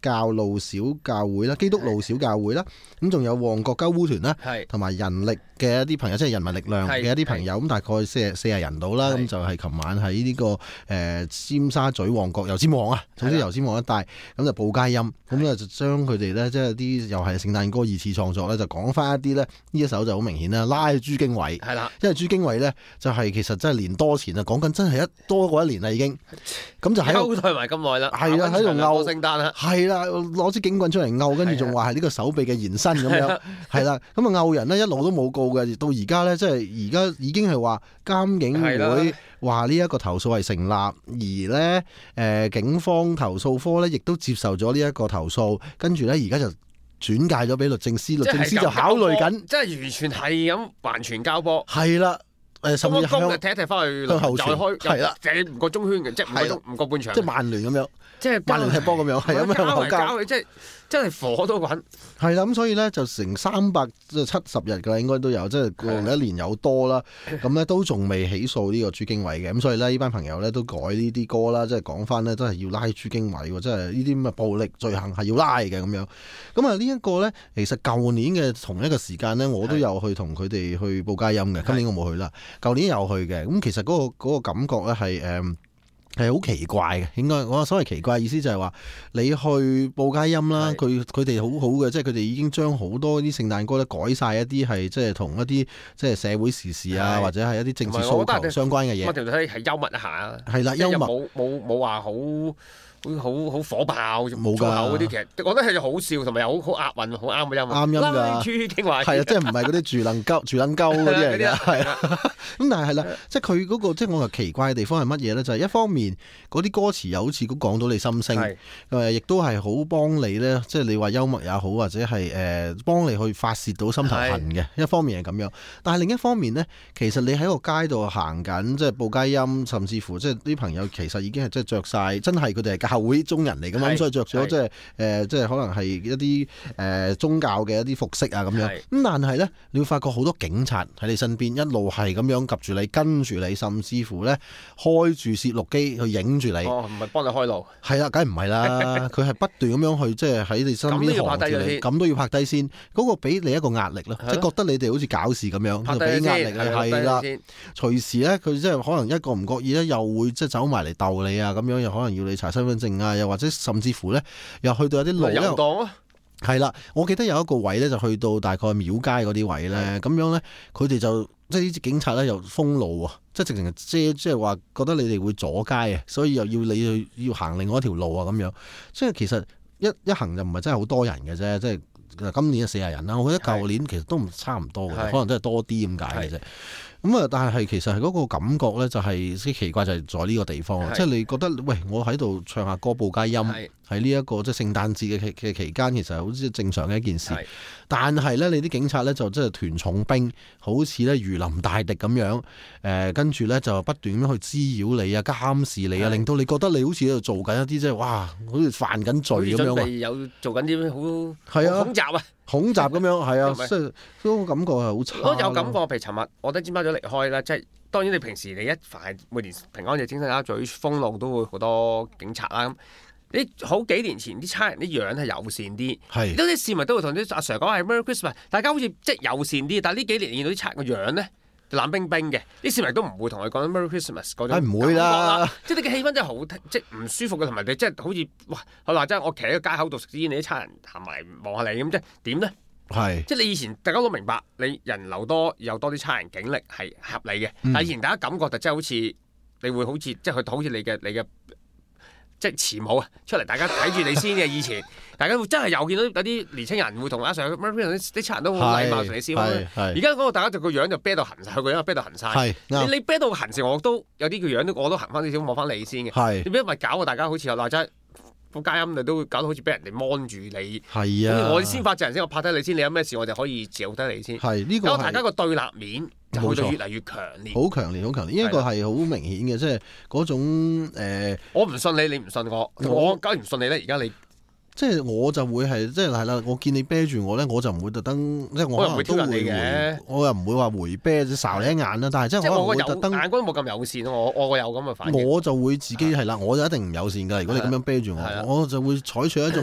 教路小教會啦、基督路小教會啦，咁仲有旺角鳩烏團啦，同埋人力嘅一啲朋友，即係人民力量嘅一啲朋友，咁大概40人到啦，咁就係琴晚喺呢個尖沙咀旺角油尖旺啊，總之油尖旺一帶，咁就報佳音，咁咧就將佢哋咧即係啲又係聖誕歌二次創作咧，就講翻一啲咧呢一首就好明顯啦，拉朱經緯，係啦，因為朱經緯咧就係其實真係年多前啊，講緊真係多過一年啦已經，咁就喺度勾埋咁耐啦，係啦，喺度勾聖誕啦，係啦，攞支警棍出嚟勾，跟住仲話係呢個手臂嘅延伸咁樣，係啦，咁啊勾人呢一路都冇告嘅，到而家咧即係而家已經係話監警會話呢一個投訴係成立，而咧警方投訴科咧亦都接受咗呢一個投訴，跟住咧而家就轉介咗俾律政司，律政司就考慮緊，即係完全係咁還傳交波，係啦。甚至向踢一踢翻去向後傳，係啦，就係唔過中圈嘅，即係唔過半場，即係曼聯咁樣，即係曼聯踢波咁樣，係咁樣後交，即係真係火都滾。係啦，咁所以咧就成370日㗎啦，應該都有，即係過一年有多啦。咁咧都仲未起訴呢個朱經緯嘅，咁所以咧呢班朋友咧都改呢啲歌啦，即係講翻咧都係要拉朱經緯喎，即係呢啲咁嘅暴力罪行係要拉嘅咁樣。咁啊呢一個咧，其實舊年嘅同一個時間咧，我都有去同佢哋去報佳音嘅，今年我冇去啦。舊年有去嘅，咁其實嗰個感覺咧係好奇怪嘅，應該我所謂奇怪意思就係話你去報佳音啦，佢哋好好嘅，即係佢哋已經將好多啲聖誕歌咧改晒一啲係即係同一啲即係社會時事啊，或者係一啲政治訴求相關嘅嘢。我條睇係幽默一下，係啦，幽默冇話好火爆冇㗎嗰啲，其實我覺得係好笑同埋又好押韻，好啱嘅音，啱音㗎。朱經緯係啊，即係唔係嗰啲住撚鳩嗰啲嚟嘅，係啦。咁但係啦，即係佢嗰個即係我話奇怪嘅地方係乜嘢咧？就係一方面嗰啲歌詞又好似都講到你心聲，亦都係好幫你咧，即係你話幽默也好，或者係幫你去發泄到心頭恨嘅。一方面係咁樣，但係另一方面咧，其實你喺個街度行緊，即係報佳音，甚至乎即係啲朋友其實已經係即係著曬，真係佢哋係教會中人嚟㗎嘛，咁所以着咗即係可能係一啲宗教嘅一啲服飾啊咁樣。咁但係咧，你會發覺好多警察喺你身邊，一路係咁樣及住你，跟住你，甚至乎咧開住攝錄機去影住你。哦，唔係幫你開路。係啦，梗係唔係啦？佢係不斷咁樣去即係喺你身邊行住你，咁都要拍低先。嗰個俾你一個壓力咯，即係覺得你哋好似搞事咁樣，就俾壓力你係啦。隨時咧，佢即係可能一個唔覺意咧，又會即係走埋嚟鬥你啊咁樣，又可能要你查身份證啊。或者甚至乎咧，又去到有啲路咧，係啦。我記得有一個位咧，就去到大概廟街嗰啲位咧，咁樣咧，佢哋就即係呢啲警察咧又封路啊，即係直情係即係話覺得你哋會阻街啊，所以又要你要行另外一條路啊咁樣。即係其實一行就唔係真係好多人嘅啫，即係今年40人啦。我覺得舊年其實都差唔多嘅，可能真係多啲咁解嘅啫。咁啊，但係其實係嗰個感覺咧，就係啲奇怪，就係在呢個地方，即係你覺得喂，我喺度唱下歌報佳音，喺呢一個即係聖誕節嘅期間，其實好似正常嘅一件事。但係咧，你啲警察咧就真係團重兵，好似咧如臨大敵咁樣，跟住咧就不斷咁去滋擾你啊、監視你啊，令到你覺得你好似喺度做緊一啲即係哇，好似犯緊罪咁樣啊！有做緊啲好恐襲啊！恐襲咁樣係啊，即係嗰個感覺係好差。我有感覺，譬如尋日我都尖沙咀離開啦，即係當然你平時你一凡每年平安夜尖沙咀封路都會好多警察啦。咁你好幾年前啲差人啲樣係友善啲，係有啲市民都會同啲阿 Sir 講係 Merry Christmas， 大家好似即係友善啲。但係呢幾年見到啲差人個樣咧冷冰冰嘅，啲市民都唔會同佢講 Merry Christmas 嗰種感覺。唔會啦，即係你嘅氣氛真係好即係唔舒服嘅，同埋你即係好似哇，佢話真係我企喺個街口度食煙，你啲差人行埋望下你咁，即係點咧？係，即係你以前大家都明白，你人流多又多啲差人警力係合理嘅，但係以前大家感覺就真係好似你會好似即係佢好似你嘅即係慈母啊出嚟，大家睇住你先嘅。以前大家會真係又見到有啲年青人會同阿 Sir 啲差人都好禮貌同你笑。而家嗰個大家就個樣就啤到痕晒，佢個樣啤到痕晒。你啤到痕時，我都有啲個樣我都行翻啲少望翻你先嘅。你俾咪搞到大家好似話齋。個佳音你都會搞到好似俾人哋芒住你，係啊！我先發制人先，我拍低你先，你有咩事我就可以照低你先。係呢個係大家個對立面就去到越嚟越強烈，好強烈，好強烈。呢一個係好明顯嘅，即係嗰種我唔信你，你唔信我，我梗係唔信你咧。而家你即係我就會係即係係啦，我見你啤住我咧，我就唔會特登，即係我可能都會嘅，我又唔會話回啤即係睄你一眼啦。但係即係可能會特登眼光冇咁友善，我有咁嘅反應。我就會自己係啦，我就一定唔友善㗎。如果你咁樣啤住我，我就會採取一種咧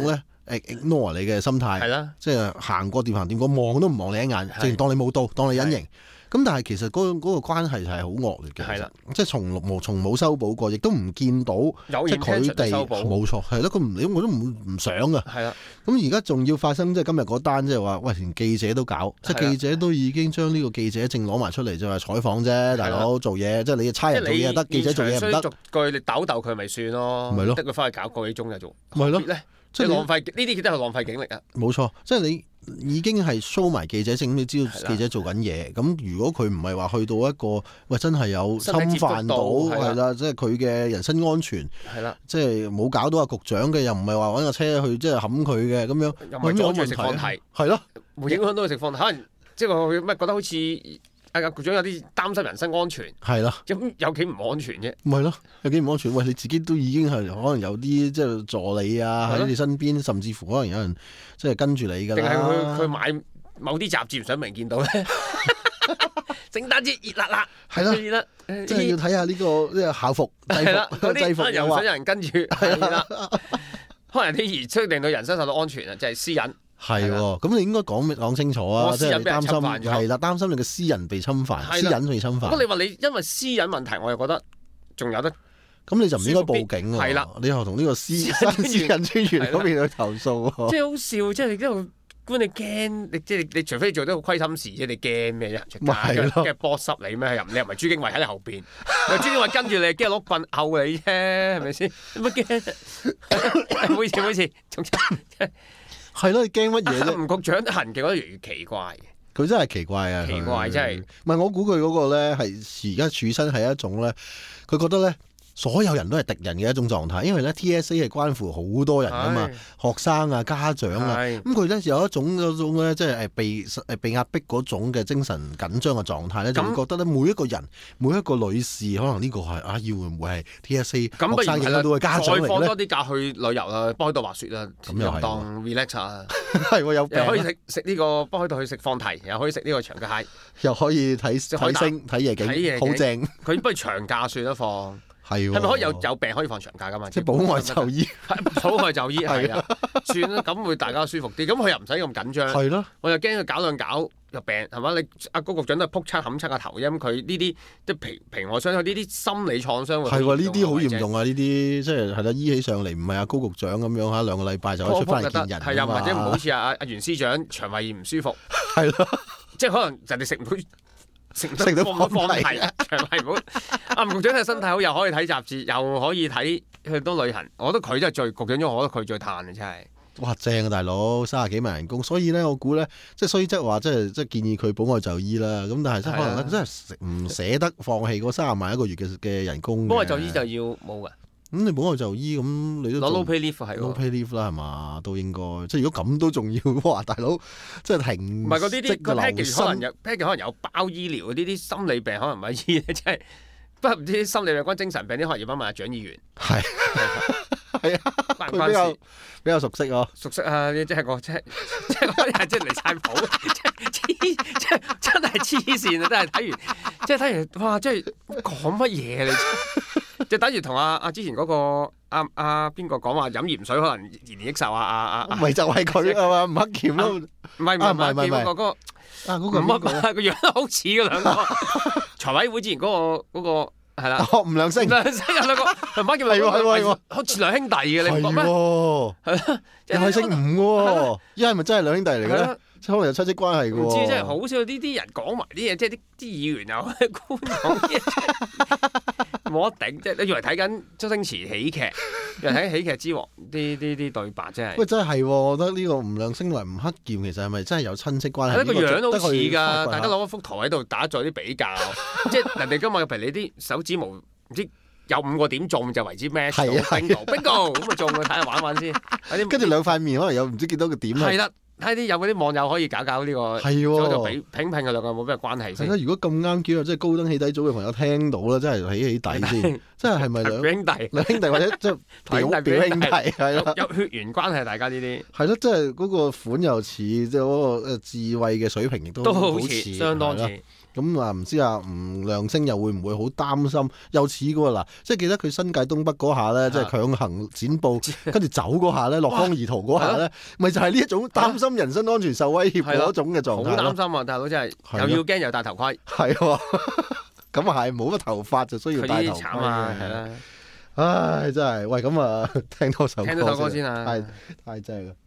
ignore 你嘅心態， 係啦， 即係行過掂過望都唔望你一眼，淨當你冇到，當你隱形。咁但係其實嗰個關係係好惡劣嘅， 係啦， 即係從冇修補過，亦都唔見到即係佢哋冇錯，係咯，我都唔想㗎。係啦，咁而家仲要發生即係今日嗰單，即係話喂，連記者都搞，即係記者都已經將呢個記者證攞埋出嚟，就係採訪啫，大佬做嘢，即係你差人做嘢得，記者做嘢唔得。 逐句你鬥佢咪算咯， 咪咯， 得佢翻去搞個幾鐘就做， 咪咯， 即係浪費呢啲，都係浪費警力啊！ 冇錯，即係你已經係 show 埋記者證，你知道記者做緊嘢。咁如果佢唔係話去到一個喂真係有侵犯到係啦，即係佢嘅人身安全係啦，即係冇搞到阿局長嘅，又唔係話揾個車去即係冚佢嘅咁樣， 又唔係阻住食放題， 係咯， 冇影響到佢食放題，可能即係佢乜覺得好似。局長有啲擔心人身安全，係啦，咁有幾唔安全啫？ 唔係咯，有幾唔安全？喂，你自己都已經係可能有啲即係助理啊喺你身邊，甚至乎可能有人即係跟住你㗎啦。定係佢買某啲雜誌唔想明見到咧？聖誕節熱辣辣， 係啦，熱辣，即係要睇下呢個校服制服又想有人跟住，係啦，可能啲熱出令到人身受到安全啊，就係私隱。 係喎，咁你應該講清楚啊！即係你擔心係啦，擔心你嘅私人被侵犯，私隱被侵犯。 咁你話你因為私隱問題，我又覺得仲有得。 咁你就唔應該報警喎。係啦，你又同呢個私隱專員嗰邊去投訴喎。即係好笑，即係因為官你驚，你除非你做得好虧心事啫，你驚咩啫？ 咪係咯， 驚波濕你咩？你又唔係朱經緯喺你後邊，朱經緯跟住你，驚攞棍毆你啫，係咪先？乜驚？唔好意思，仲係咯，你驚乜嘢啫？ 吳局長行徑覺得越嚟越奇怪嘅， 佢真係奇怪啊！ 奇怪真係。 唔係我估佢嗰個咧係而家處身係一種咧，佢覺得咧所有人都係敵人嘅一種狀態，因為咧 TSA 係關乎好多人啊嘛，學生啊、家長啊，咁佢咧有一種嗰種咧，即係被壓迫嗰種嘅精神緊張嘅狀態咧，就會覺得咧每一個人、每一個女士，可能呢個係要會唔會係 TSA 學生影響到嘅家長嚟咧？ 再放多啲假去旅遊啦，幫佢度滑雪啦， 咁又當 relax 啊， 係喎，有又可以食呢個，幫佢度去食放題，又可以食呢個長假蟹， 又可以睇星、睇夜景，好正。 佢不如長假算啦放。係咪可以有病可以放長假噶嘛？ 即係保外就醫， 保外就醫係啊，算啦，咁會大家舒服啲。咁佢又唔使咁緊張。係咯，我又驚佢搞兩搞又病係嘛？你阿高局長都係撲親冚親個頭，因為佢呢啲即係皮外傷，呢啲心理創傷。係喎，呢啲好嚴重啊！呢啲即係係啦，醫起上嚟唔係阿高局長咁樣嚇，2個禮拜就可以出翻嚟見人。係啊，或者唔好似阿袁司長腸胃炎唔舒服。係咯，即係可能人哋食唔到。食到放題，腸胃唔好。阿吳局長嘅身體好，又可以睇雜誌，又可以睇去多旅行。我覺得佢真係最局長咗，我覺得佢最嘆啊！真係。哇，正啊，大佬，30幾萬人工，所以咧，我估咧，即係雖則話，即係建議佢保外就醫啦。咁但係真係可能咧，真係唔捨得放棄嗰30萬一個月嘅人工。保外就醫就要冇㗎。咁你保外就醫，咁你都攞 no pay leave 係 no pay leave 啦，係嘛？都應該，即係如果咁都仲要，哇！大佬，即係停。唔係嗰啲個 package 可能有包醫療嗰啲心理病可能唔係醫，即係不過唔知心理病關精神病啲可能要幫問下蔣議員。係係啊，佢比較熟悉咯。熟悉啊！即係我即係嗰啲係即係離晒譜，即係真係黐線啊！真係睇完哇！即係講乜嘢你？即係等於同之前嗰個邊個講話飲鹽水可能延年益壽咪就係佢啊嘛，吳克儉咯，唔係嗰個個樣都好似嗰兩個財委會之前嗰個係啦，吳亮星兩個吳克儉嚟好似兩兄弟嘅，你唔覺咩？係啦，又係姓吳喎，一係咪真係兩兄弟嚟嘅咧？可能有親戚關係嘅喎。唔知真係好少呢啲人講埋啲嘢，即係啲議員又官講啲嘢。冇得頂，即係你以為睇緊周星馳喜劇，又睇喜劇之王啲對白真係。喂，真係，我覺得呢個吳亮星同埋吳克儉其實係咪真係有親戚關係？係一個樣都好似㗎，大家攞一幅圖喺度打咗啲比較，即係人哋今日譬如你啲手指毛唔知有5個點中就為之 match 到 bingo 咁啊中啊，睇下玩玩先。跟住兩塊面可能有唔知幾多個點係啦。睇啲有嗰啲網友可以搞呢個，係喎，就拼佢兩個冇咩關係先。係啦，如果咁啱叫即係高登起底組嘅朋友聽到啦，真係起底先，真係咪兩兄弟或者即係表兄弟係咯，有血緣關係大家呢啲。係咯，即係嗰個款又似，即係嗰個智慧嘅水平亦都好似，相當似。 咁啊唔知吳亮星又會唔會好擔心？又似嘅喎嗱，即係記得佢新界東北嗰下咧，即係強行剪報，跟住走嗰下咧，落荒而逃嗰下咧，咪就係呢一種擔心人身安全受威脅嗰種嘅狀態。 好擔心啊！大佬真係又要驚又戴頭盔。係喎，咁啊係冇乜頭髮就需要戴頭盔。 慘啊，係啦。 唉，真係喂，咁啊，聽多首歌先啊， 太正啦！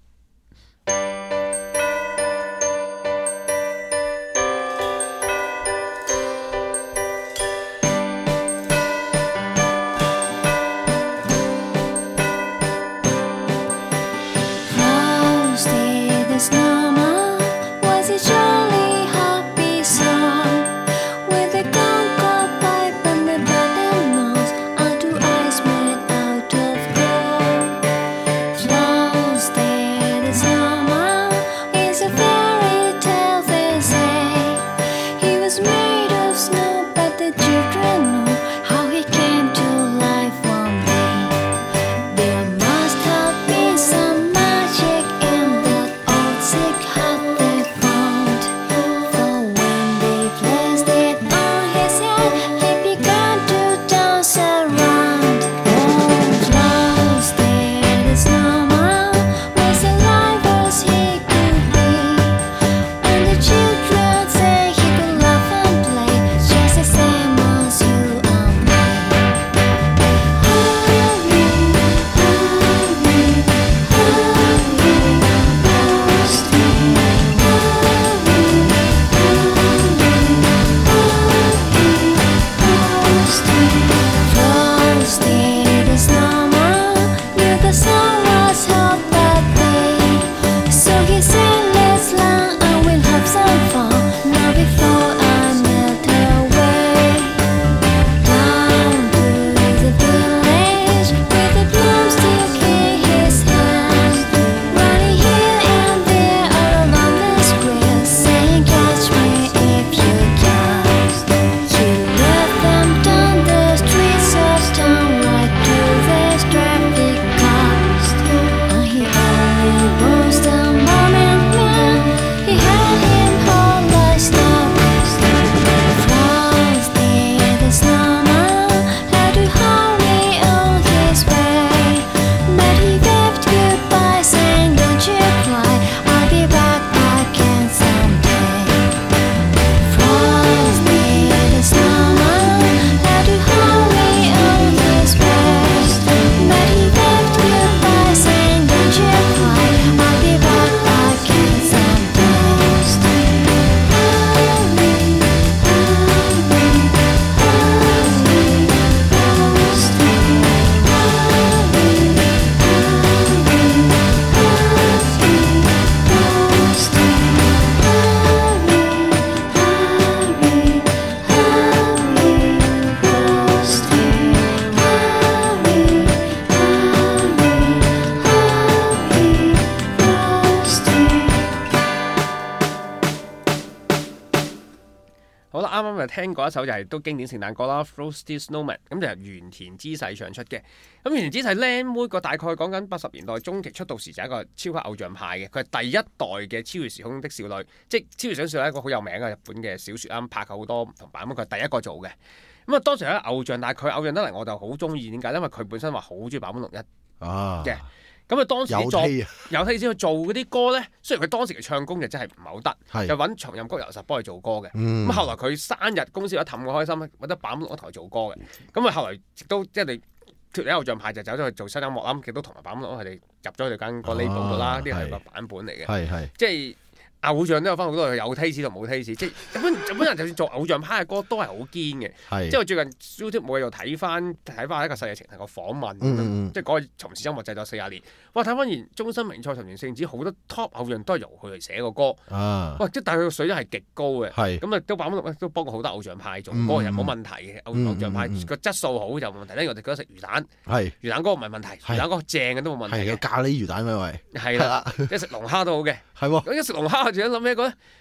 聽過一首就係都經典聖誕歌啦 Frosty Snowman， 咁就係原田知世唱出嘅。咁原田知世靚妹個大概講緊80年代中期出道時就係一個超級偶像派嘅，佢係第一代嘅超越時空的少女，即係超越小說係一個好有名嘅日本嘅小說啦，拍過好多唔同版本，佢係第一個做嘅。咁啊當時係一個偶像，但係佢偶像得嚟我就好中意，點解？因為佢本身話好中意坂本龍一嘅。咁啊當時有睇先去做嗰啲歌咧，雖然佢當時嘅唱功就真係唔係好得，就揾松任谷由實幫佢做歌嘅。咁後來佢生日公司有氹我開心，揾得坂本龍一台做歌嘅。咁啊後來亦都即係你脫離偶像派就走咗去做新音樂啦，亦都同埋坂本龍佢哋入咗佢哋間個 label 度啦，呢個係個版本嚟嘅，即係。偶像都有分好多，有 taste 同冇 taste， 即係日本人就算做偶像派嘅歌都係好堅嘅。即係我最近 YouTube 冇嘢做睇翻一個細嘅情係個訪問，即係嗰個從事音樂製作40年。哇！睇翻完終身名賽、藤原聖子好多 top 偶像都係由佢嚟寫個歌。哇！即係但係佢個水準係極高嘅。咁啊都坂本龍都幫過好多偶像派做歌，又冇問題嘅。偶像派個質素好就冇問題。例如我哋覺得食魚蛋，魚蛋歌唔係問題，魚蛋歌正嘅都冇問題。 係咖喱魚蛋咩喂？ 係啦，即係食龍蝦都好嘅。係喎，一食龍蝦。仲有諗咩個咧？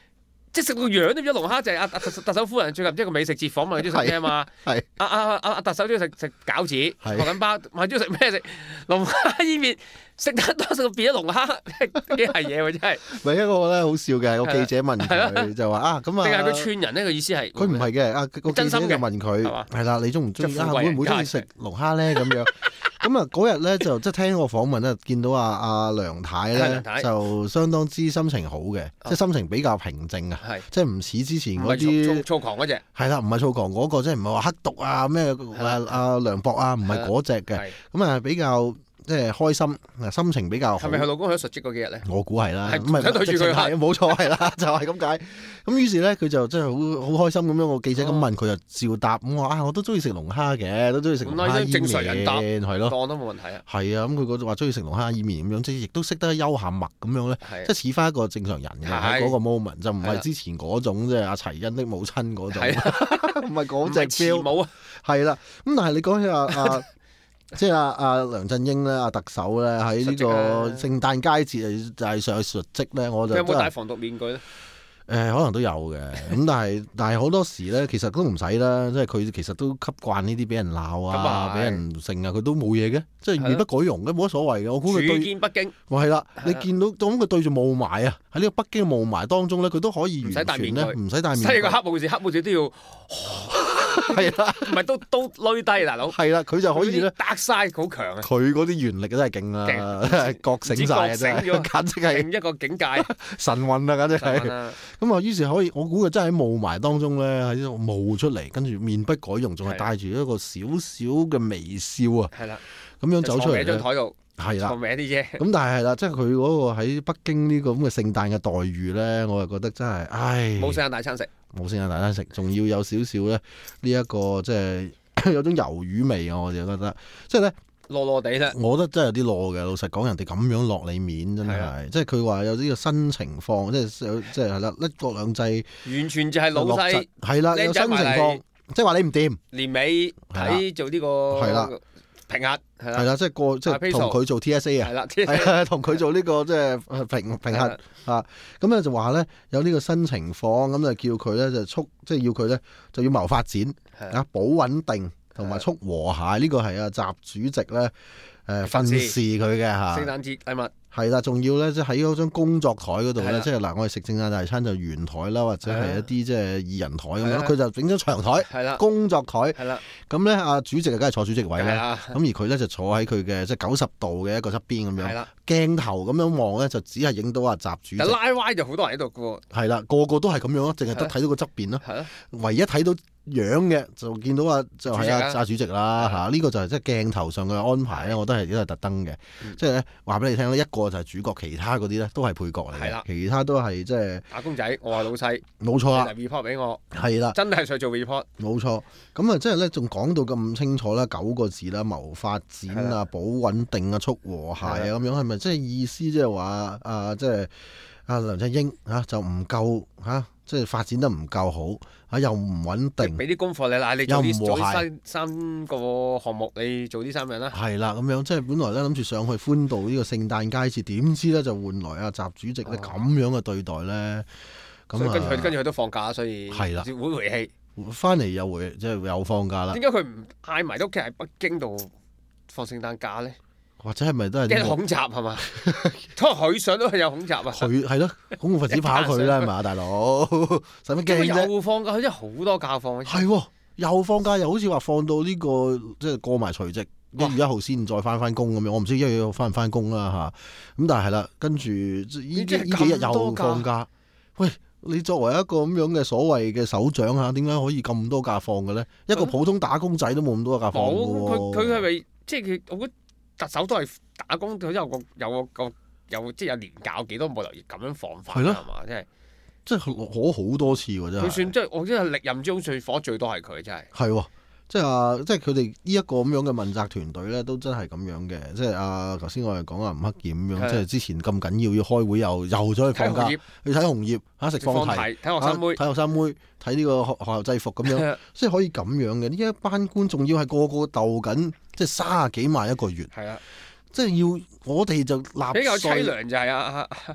即係食到樣都唔知龍蝦，就係阿特首夫人最近即係個美食節訪問佢中意食咩啊嘛？ 係阿特首中意食餃子、學緊包，問中意食咩食龍蝦伊麵，食得多食到變咗龍蝦，幾係嘢喎真係。 咪一個咧好笑嘅個記者問佢就話啊咁啊， 定係佢串人呢個意思係？ 佢唔係嘅，個記者就問佢係啦，你中唔中意會唔會中意食龍蝦咧咁樣？咁啊嗰日咧就即係聽個訪問咧，見到阿梁太咧就相當之心情好嘅，即係心情比較平靜啊，即係唔似之前嗰啲躁狂嗰隻。係啦，唔係躁狂嗰個，即係唔係話黑毒啊咩阿梁博啊，唔係嗰隻嘅，咁啊比較。即係開心，心情比較好。係咪佢老公喺述職嗰幾日咧？我估係啦，唔係對住佢係冇錯係啦，就係咁解。咁於是咧，佢就真係好開心咁樣。個記者咁問佢就照答咁話我都中意食龍蝦嘅，都中意食龍蝦伊麵係咯，當都冇問題啊。係啊，咁佢嗰話中意食龍蝦伊麵咁樣，即係亦都識得休下麥咁樣咧，即係似翻一個正常人嘅喺嗰個 moment，就唔係之前嗰種即係阿齊欣的母親嗰種，唔係嗰隻標冇啊。係啦，咁但係你講起即係阿梁振英咧，阿特首咧喺呢個聖誕佳節就係上去述職咧，我就有冇戴防毒面具咧？可能都有嘅，咁但係好多時咧，其實都唔使啦，即係佢其實都吸慣呢啲俾人鬧啊，俾人剩啊，佢都冇嘢嘅，即係面不改容嘅，冇乜所謂嘅。我估佢對見北京，係啦，你見到咁佢對住霧霾啊，喺呢個北京嘅霧霾當中咧，佢都可以完全咧唔使戴面具。即係個黑武士都要。係啦，唔係都攣低大佬。係啦，佢就可以咧，得晒好強啊！佢嗰啲原力真係勁啊，覺醒晒啊，真係簡直係一個境界，神運啊，簡直係。咁啊，於是可以，我估佢真係喺霧霾當中咧，喺呢度冒出嚟，跟住面不改容，仲係帶住一個少少嘅微笑啊。係啦，咁樣走出嚟咧。坐喺張台度。係啦，坐歪啲啫。咁但係係啦，即係佢嗰個喺北京呢個咁嘅聖誕嘅待遇咧，我就覺得真係，唉，冇聖誕大餐食。冇聖誕大餐食，仲要有少少咧呢一個即係有種魷魚味啊！我就覺得，即係咧攞地咧，我覺得真係有啲攞嘅。老實講，人哋咁樣落你面真係，即係佢話有呢個新情況，即係係啦，一國兩制完全就係老細係啦，有新情況，即係話你唔掂，年尾睇做呢個係啦。評核係啦，即係同佢做 TSA 啊，係啦，同佢做呢個即係評核啊，咁咧就話咧有呢個新情況，咁就叫佢咧就即係要佢咧就要謀發展啊，保穩定同埋促和諧，呢個係阿習主席咧訓示佢嘅嚇。聖誕節禮物。係啦，仲要咧，即係喺嗰張工作台嗰度咧，即係嗱，我哋食聖誕大餐就圓台啦，或者係一啲即係二人台咁樣，佢就整咗長台，工作台。係啦，咁咧，阿主席梗係坐主席位啦，咁而佢咧就坐喺佢嘅即係90度嘅一個側邊咁樣。係啦，鏡頭咁樣望咧，就只係影到阿習主席。拉歪就好多人喺度嘅喎。係啦，個個都係咁樣咯，淨係得睇到個側邊咯。係咯，唯一睇到樣嘅就見到就係阿主席啦嚇，呢個就係即係鏡頭上嘅安排咧，我覺得係特登嘅，即係咧話俾你聽咧，一個就係主角，其他嗰啲咧都係配角嚟嘅，其他都係即係打工仔，我話老細，冇錯啦 report 俾我，係啦，真係想做 report，冇錯，咁啊即係咧仲講到咁清楚啦，9個字啦，謀發展啊，保穩定啊，促和諧啊，咁樣係咪即係意思即係話即係阿梁振英就唔夠即係發展得唔夠好又唔穩定，俾啲功課你啦，你做啲三個項目，你做啲3樣啦。係啦，咁樣即係本來咧諗住上去歡度呢個聖誕佳節，點知咧就換來阿習主席咧咁樣嘅對待咧。咁跟住佢都放假，所以係啦，會回氣，翻嚟又即係又放假啦。點解佢唔嗌埋屋企喺北京度放聖誕假咧？或者係咪都係驚恐襲係嘛？可能佢上都係有恐襲啊！佢係咯，恐怖分子跑佢啦，係嘛，大佬使乜驚啫？又放假，佢真係好多假放。係喎，又放假，又好似話放到呢個即係過埋除夕1月1號先再翻工咁樣。我唔知1月1號翻唔翻工啦嚇。咁但係係啦，跟住呢幾日又放假。喂，你作為一個咁樣嘅所謂嘅首長嚇，點解可以咁多假放嘅咧？一個普通打工仔都冇咁多假放嘅喎。佢係咪即係佢？我覺得特首都係打工，佢有即係有年假，幾多冇留意咁樣放法係嘛？即係攞好多次喎，真係。佢算即係我真係歷任中最火最多係佢，真係。係喎，即係佢哋呢一個咁樣嘅問責團隊咧，都真係咁樣嘅。即係頭先我哋講吳克儉咁樣，即係之前咁緊要開會又咗去放假，去睇紅葉食放題，睇學生妹，睇呢個學校制服咁樣，即係可以咁樣嘅。呢一班官仲要係個個鬥緊，即係30幾萬一個月。係啊，即係要我哋就納稅比較淒涼就係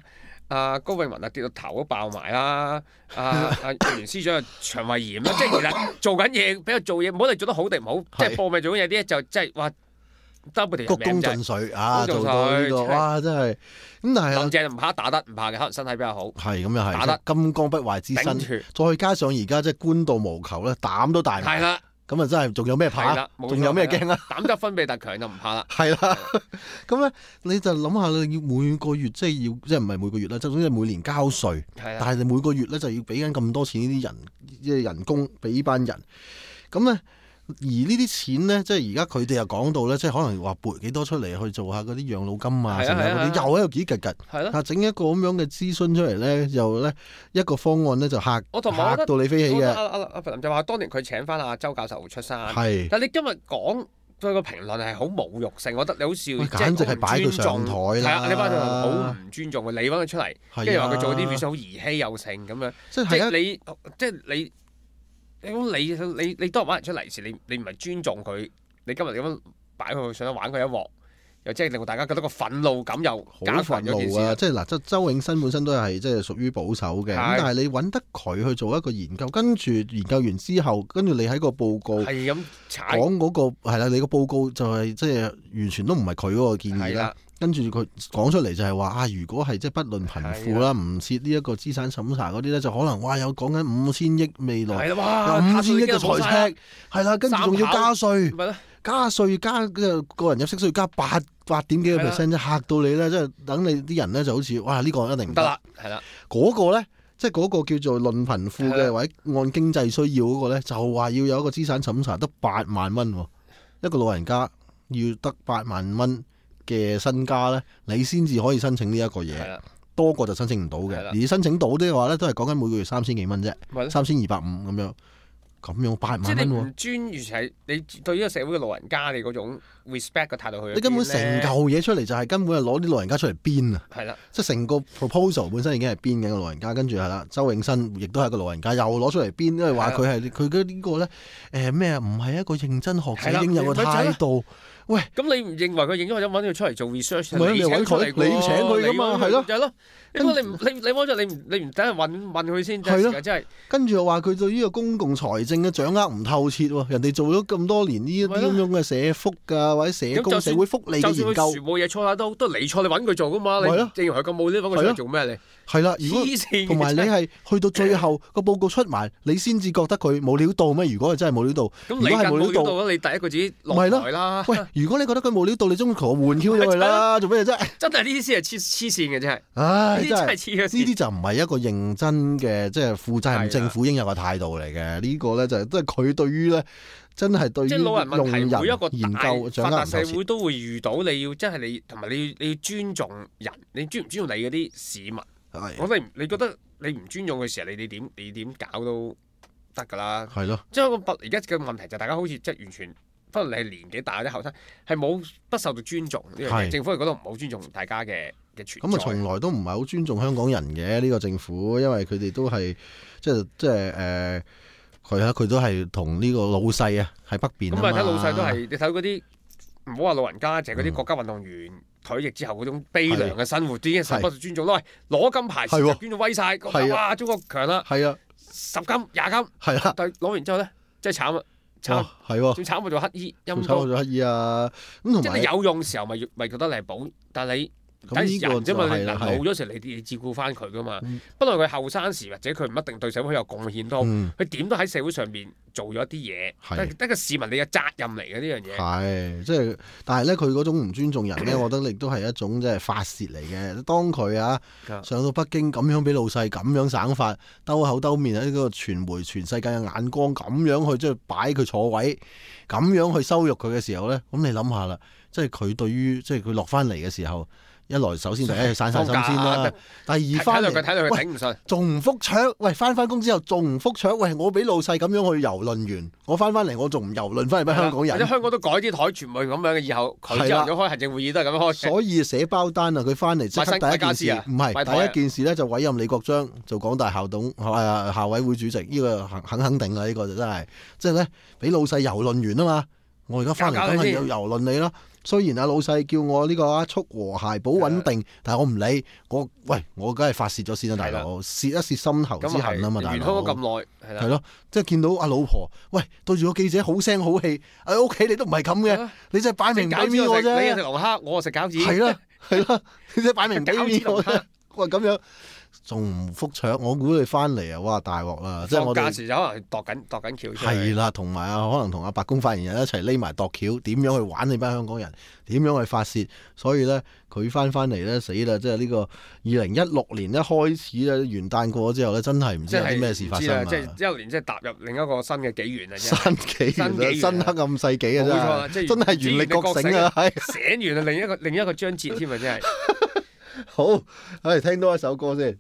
高永文跌到頭都爆埋啦，袁司長腸胃炎啦，即係其實做緊嘢，俾佢做嘢，唔好你做得好定唔好，即係搏命做緊嘢啲就即係話得半條鞠躬盡瘁做到呢個，哇真係咁，但係林鄭唔怕打得，唔怕嘅，可能身體比較好， 係咁又係打得金剛不壞之身，再加上而家即係官到無求咧，膽都大埋。係啦。咁啊，真係仲有咩怕？仲有咩驚啊？ 膽汁分泌特強就唔怕啦。 係啦，咁咧你就諗下你要每個月即係即係唔係每個月啦，就總之每年交稅。但係你每個月咧就要俾緊咁多錢呢啲人，即係人工俾呢班人。咁咧而呢啲錢咧，即係而家佢哋又講到咧，即係可能話撥幾多出嚟去做下嗰啲養老金啊，成日嗰啲又喺度幾拮拮。係咯。整一個咁樣嘅諮詢出嚟咧，又咧一個方案咧就嚇到你飛起嘅。 阿林就話當年佢請翻阿周教授出山。係。但係你今日講佢個評論係好侮辱性，我覺得你好笑， 簡直係擺佢上台啦。 係啊，你班人好唔尊重佢，你揾佢出嚟，跟住話佢做啲 research 好兒戲又盛咁樣。即係你。你多人揾人出嚟時，你唔係尊重佢，你今日咁樣擺佢上玩佢一鑊，又即係令到大家覺得個憤怒感又加強咗件事啊！ 即係嗱，周永新本身都係即係屬於保守嘅，咁但係你揾得佢去做一個研究，跟住研究完之後，跟住你喺個報告係咁講嗰個係啦，你個報告就係即係完全都唔係佢嗰個建議啦。跟住佢講出嚟就係話如果係即係不論貧富啦，唔設呢一個資產審查嗰啲咧，就可能有講緊5000億未來，有5000億嘅財赤，係啦，跟住仲要加稅，加個人入息稅加8點幾個 %，嚇到你咧，即係等你啲人咧就好似呢個一定唔得啦，係啦，嗰個咧即係嗰個叫做論貧富嘅或者按經濟需要嗰個咧，就話要有一個資產審查得8萬蚊，一個老人家要得8萬蚊嘅身家咧，你先至可以申請呢一個嘢，多個就申請唔到嘅。而申請到啲嘅話咧，都係講緊每個月3000幾蚊啫，3250咁樣8萬蚊。即係你唔專，完全係你對呢個社會嘅老人家你嗰種 respect 嘅態度去。 你根本成嚿嘢出嚟就係根本係攞啲老人家出嚟編啊！係啦，即係成個 proposal 本身已經係編緊個老人家，跟住係啦，周永新亦都係個老人家，又攞出嚟編，因為話佢係佢嘅呢個咧咩唔係一個認真學者應有嘅態度。喂， 咁你唔認為佢認咗，或者揾佢出嚟做 research？ 你揾佢，你要請佢噶嘛？係咯， 就係咯。你揾咗你唔等人問佢先，係咯，真係。 跟住又話佢對呢個公共財政嘅掌握唔透徹喎。人哋做咗咁多年呢一啲咁樣嘅社福啊，或者社工、社會福利嘅研究， 就算冇嘢錯都你錯，你揾佢做噶嘛？係咯，正如佢咁冇呢，揾佢出嚟做咩你？ 係啦，如果同埋你係去到最後個報告出埋，你先至覺得佢冇料到咩？如果係真係冇料到， 咁你係冇料到，你第一個自己落台啦。 喂，如果你覺得佢冇料到，你終於同我換 Q 咗佢啦，做咩啫？ 真係呢啲先係黐線嘅真係。 唉， 呢啲真係黐嘅。 呢啲就唔係一個認真嘅，即係負責任政府應有嘅態度嚟嘅。呢個咧就係都係佢對於咧，真係對於即係老人問題，每一個研究發達社會都會遇到。你要即係你同埋你要尊重人，你尊唔尊重你嗰啲市民？我哋你覺得你唔尊重嘅時候，你點搞都得㗎啦。係咯，即係而家嘅問題就大家好似即係完全，不論你係年紀大或者後生，係冇不受到尊重呢樣嘢。政府係覺得唔好尊重大家嘅存在。 咁啊，從來都唔係好尊重香港人嘅呢個政府，因為佢哋都係即係佢都係同呢個老細啊喺北邊啊嘛。咁啊，睇老細都係你睇嗰啲唔好話老人家，就係嗰啲國家運動員。退役之後嗰種悲涼嘅生活，已經受不到尊重咯。喂，攞金牌，捐到威晒，哇！中國強啦，係啊，10金、20金，係啊。但係攞完之後咧，真係慘啊，慘係喎，最慘咪做乞衣，陰公做乞衣啊。咁同埋即係你有用嘅時候，咪覺得你係寶，但係你。咁呢個啫嘛，你老咗時你照顧翻佢噶嘛。不論佢後生時或者佢唔一定對社會有貢獻都好，佢點都喺社會上邊做咗一啲嘢。得個市民你嘅責任嚟嘅呢樣嘢。係即係，但係咧佢嗰種唔尊重人咧，我覺得亦都係一種即係發泄嚟嘅。當佢上到北京咁樣俾老細咁樣省法，兜口兜面喺呢個傳媒全世界嘅眼光咁樣去即係擺佢坐位，咁樣去羞辱佢嘅時候咧，咁你諗下啦，即係佢對於即係佢落翻嚟嘅時候。一來首先第一去散心先啦，第二翻嚟睇到佢頂唔順，仲唔復卓？喂，翻工之後仲唔復卓？喂，我俾老細咁樣去遊論完，我翻嚟我仲唔遊論翻嚟俾香港人？香港都改啲台全部咁樣嘅，以後佢之後開行政會議都係咁樣開。所以寫包單啊，佢翻嚟即刻第一件事，唔係第一件事咧就委任李國章做港大校董校委會主席，呢個肯定啦，呢個就真係即係咧俾老細遊論完啊嘛。 我而家翻嚟梗係有蹂躪你啦。雖然老細叫我呢個促和諧保穩定，但係我唔理，我梗係發泄咗先啦，大佬，泄一泄心頭之恨啊嘛，大佬。 完咗咁耐， 係咯，即係見到阿老婆，對住個記者好聲好氣，喺屋企你都唔係咁嘅，你真係擺明俾面我啫。 你食龍蝦，我食餃子。 係啦，你真係擺明俾面我啫。咁樣仲唔復場？我估你翻嚟啊！哇，大鑊啦！即係我哋放假時就可能度緊橋出嚟。 係啦，同埋可能同阿白宮發言人一齊匿埋度橋，點樣去玩你班香港人？點樣去發泄？所以咧，佢翻嚟咧死啦！即係呢個2016年一開始咧，元旦過咗之後咧，真係唔知有啲咩事發生啊！ 即係16年，即係踏入另一個新嘅紀元啊！ 新黑暗世紀啊！真係真係原力覺醒啊！ 醒完啊，另一個章節添啊！真係。 好，聽多一首歌先。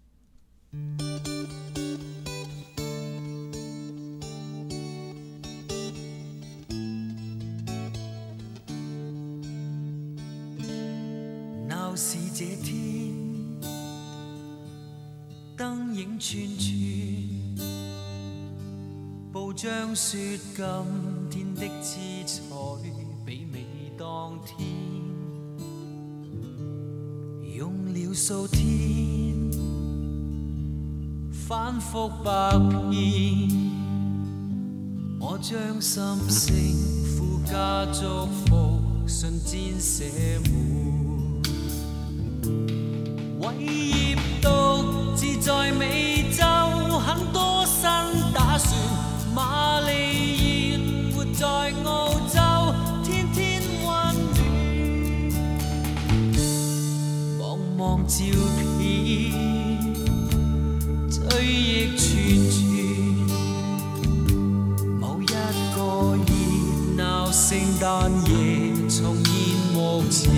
鬧市這天，燈影串串，報章說今天的姿彩媲美當天。用了數天，反覆百遍，我將心聲附加祝福信箋寫滿，偉業獨自在美洲，很多新打算，瑪麗現活在澳洲，天天溫暖，望照片，追憶串串，某一個熱鬧聖誕夜重現目前，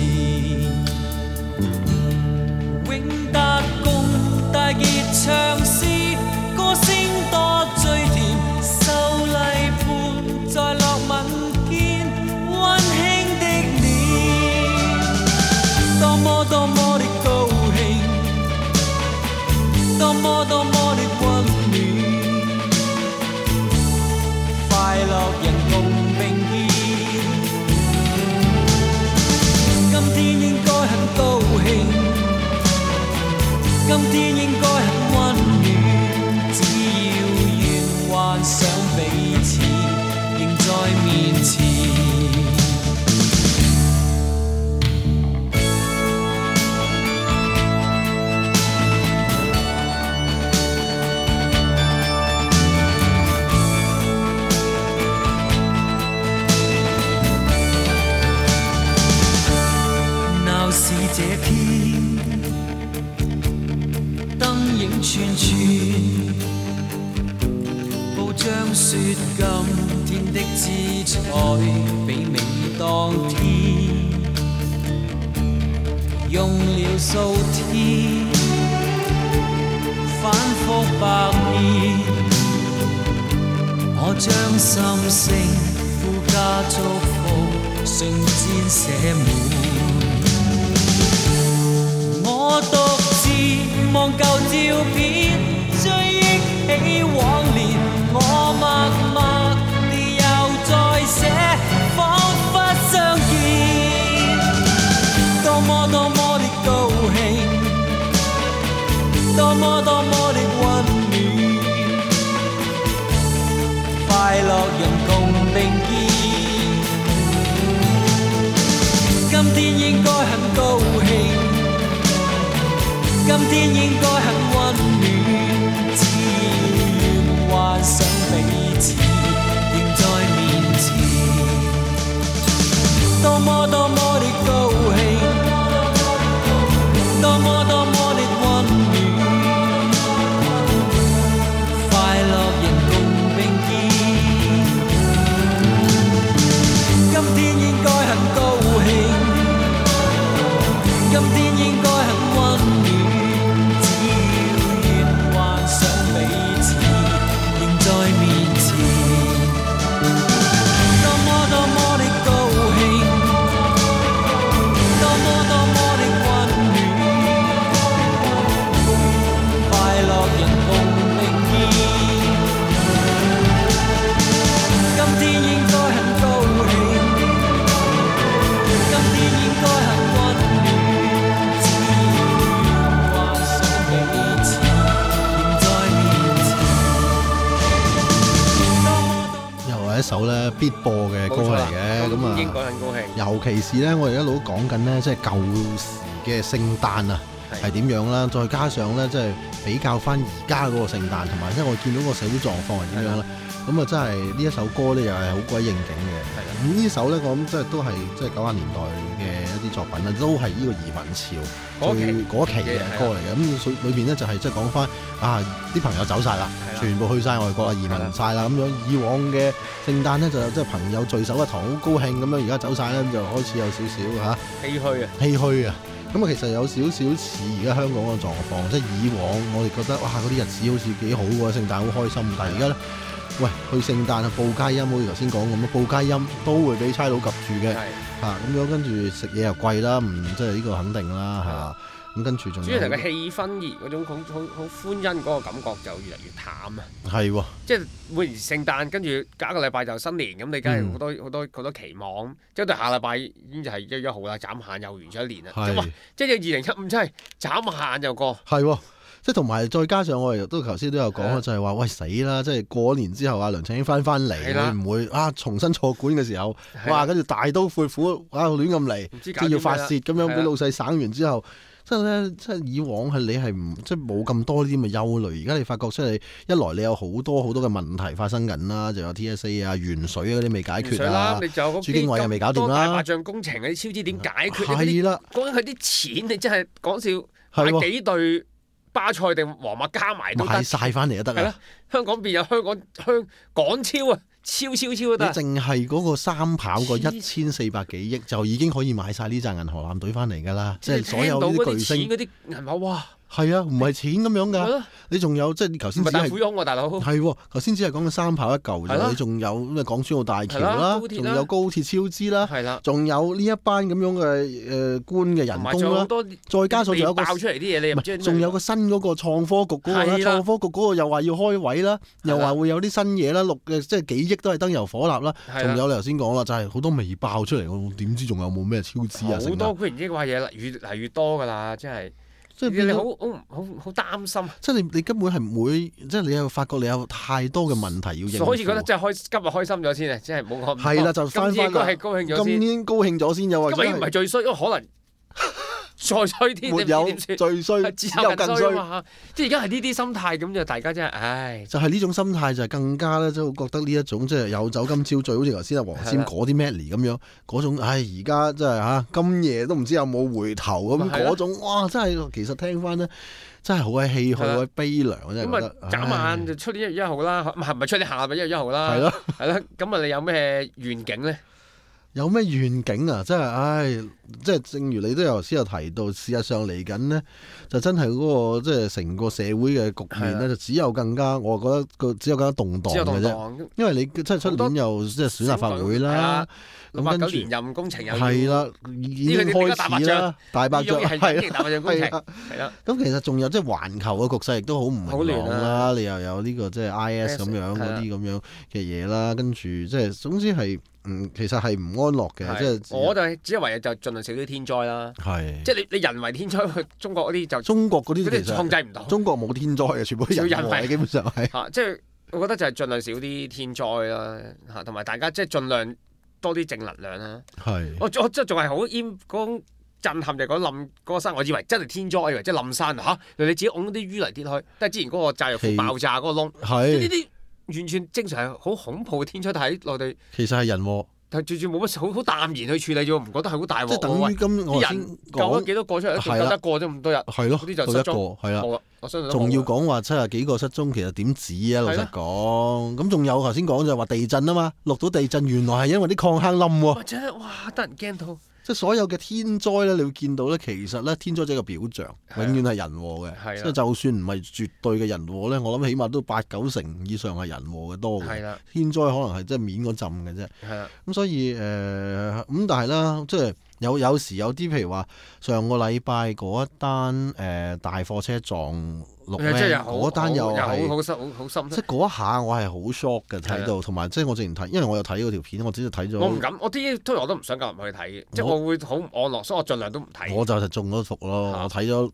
永達共大傑唱詩，歌聲多最甜，秀麗伴在落吻肩，溫馨的臉，多麼多麼的高興，多麼多麼的溫暖，快樂人共並肩。今天應該很高興，今天應該很溫暖，只要願幻想彼此仍在面前。這天燈影串串，報章說今天的姿彩媲美當天，用了數天，反覆百遍，我將心聲附加祝福信箋寫滿。我獨自望舊照片，追憶起往年，我默默地又再寫，彷彿相見。多麼多麼的高興，多麼多麼的溫暖，快樂人共並肩。今天應該很高興，今天應該很溫暖，只要願幻想彼此仍在面前。多麼多麼的高興，多麼多麼的溫暖，快樂人共並肩。今天應該很高興，今天應該很溫暖，多麼多麼的高興， 必播嘅歌嚟嘅，咁啊， 應該很高興。 尤其是咧，我哋一路講緊咧，即係舊時嘅聖誕啊，係點樣啦？再加上咧，即係比較翻而家嗰個聖誕，同埋即係我見到個社會狀況係點樣咧？咁啊，真係呢一首歌咧，又係好鬼應景嘅。咁呢首咧，我諗即係都係即係90年代嘅一啲作品啦，都係呢個移民潮嗰期嘅歌嚟嘅。咁裏邊咧就係即係講翻啲朋友走晒啦，全部去晒外國啦，移民晒啦咁樣。以往嘅聖誕咧就即係朋友聚首一堂，好高興咁樣。而家走晒咧，就開始有少少唏噓啊。咁其實有少少似而家香港嘅狀況，即係以往我哋覺得嗰啲日子好似幾好喎，聖誕好開心，但係而家咧。喂，去聖誕啊，報佳音好似頭先講咁啊，報佳音都會俾差佬及住嘅，咁樣跟住食嘢又貴啦，即係呢個肯定啦，係嘛？咁跟住仲主要係個氣氛熱嗰種好歡欣嗰個感覺就越嚟越淡啊！係喎，即係每年聖誕跟住隔一個禮拜就新年，咁你梗係好多期望，即係到下禮拜已經就係1月1號啦，眨下又完咗一年啦，即係2015真係眨下就過。係喎。即係同埋再加上我哋都頭先都有講就係話喂死啦！即係過年之後梁振英翻嚟，會唔會重新坐館嘅時候，跟住大刀闊斧亂咁嚟，即係要發泄咁樣俾老細省完之後，即係以往係你係唔即係冇咁多啲咁嘅憂慮，而家你發覺即係一來你有好多嘅問題發生緊啦，就有 TSA 啊、鉛水嗰啲未解決啦，朱經緯又未搞掂啦，大白象工程嗰啲超支點解決？係啦，講緊佢啲錢，你真係講笑買幾隊。巴塞定皇馬加埋都得，買晒翻嚟都得啊！香港邊有港超啊，超都得。你淨係嗰個三跑個1400幾億就已經可以買晒呢紮銀河艦隊翻嚟㗎啦，即係所有呢啲巨星嗰啲銀碼哇！係啊，唔係錢咁樣㗎。你仲有即係頭先只係大富翁喎，大佬。係喎，頭先只係講緊三跑一嚿啫。你仲有咩港珠澳大橋啦，仲有高鐵超支啦，仲有呢一班咁樣嘅官嘅人工啦，再加上仲有個爆出嚟啲嘢，你唔知仲有個新嗰個創科局嗰個啦，創科局嗰個又話要開位啦，又話會有啲新嘢啦，即係幾億都係燈油火蠟啦。仲有你頭先講啦，就係好多未爆出嚟，我點知仲有冇咩超支啊？好多固然之話嘢越嚟越多㗎啦，真係。即係你好擔心，即係你根本係唔會，即係你又發覺你有太多嘅問題要應付，所以覺得真係今日開心咗先啊！即係冇講係啦，就翻返啦。今年高興咗先，又或者今年唔係最衰，因為可能再衰啲，沒有最衰，只有更衰嘛。即係而家係呢啲心態，咁就大家真係，唉，就係呢種心態就係更加咧，即係覺得呢一種即係有酒今朝醉，好似頭先阿黃霑嗰啲 Medley 咁樣嗰種，唉，而家真係今夜都唔知有冇回頭咁嗰種，哇！真係其實聽翻咧，真係好鬼唏噓，好鬼悲涼，真係覺得。咁眨眼就出年1月1號啦，係咪出年下個1月1號啦？係咯，係啦。咁啊，你有咩願景咧？有咩願景啊？真係，唉，即係正如你都有先有提到，事實上嚟緊呢，就真係嗰個即係成個社會嘅局面呢，就只有更加，我覺得只有更加動盪嘅啫。因為你即係出年又即係選立法會啦，咁跟住連任工程又係啦，已經開始啦，大白象係大白象工程係啦。咁其實仲有即係環球嘅局勢亦都好唔明朗啦。你又有呢個即係 IS 咁樣嗰啲咁樣嘅嘢啦，跟住即係總之係。其實係唔安樂嘅，即係我就只係唯有就盡量少啲天災啦。係，即係你人為天災，去中國嗰啲就中國嗰啲其實控制唔到。中國冇天災嘅，全部係人為，基本上係即係我覺得就係盡量少啲天災啦，同埋大家即係盡量多啲正能量啦。係，我即係仲係好嗰種震撼，就係講冧嗰個山，我以為真係天災，以為即係冧山你自己拱啲淤泥跌落去，都係之前嗰個炸藥庫爆炸嗰個窿。係呢啲。完全正常係好恐怖嘅天災，但喺內地其實係人禍，但係最冇乜好淡然去處理咗，唔覺得係好大禍。即係等於今我先救咗幾多個出嚟，救得過啫咁多日。係咯，嗰啲就失蹤係啦。我相信仲要講話70幾個失蹤，其實點止啊？老實講，咁仲有頭先講就係話地震啊嘛，錄到地震原來係因為啲礦坑冧喎。或者哇，得人驚到。即係所有嘅天災咧，你會見到咧，其實咧天災只係個表象，永遠係人禍嘅。即係就算唔係絕對嘅人禍咧，我諗起碼都8-9成以上係人禍嘅多嘅。天災可能係即係面嗰浸嘅啫。咁所以咁但係啦，即係有時有啲譬如話上個禮拜嗰一單大貨車撞綠咧，嗰單又係好深， 即係嗰一下我係好 shock 嘅睇到，同埋即係我之前睇，因為我有睇嗰條片，我只係睇咗。 我唔敢，我啲推我都唔想夾入去睇嘅，即係我會好唔安樂，所以我盡量都唔睇。 我就係中咗伏咯，我睇咗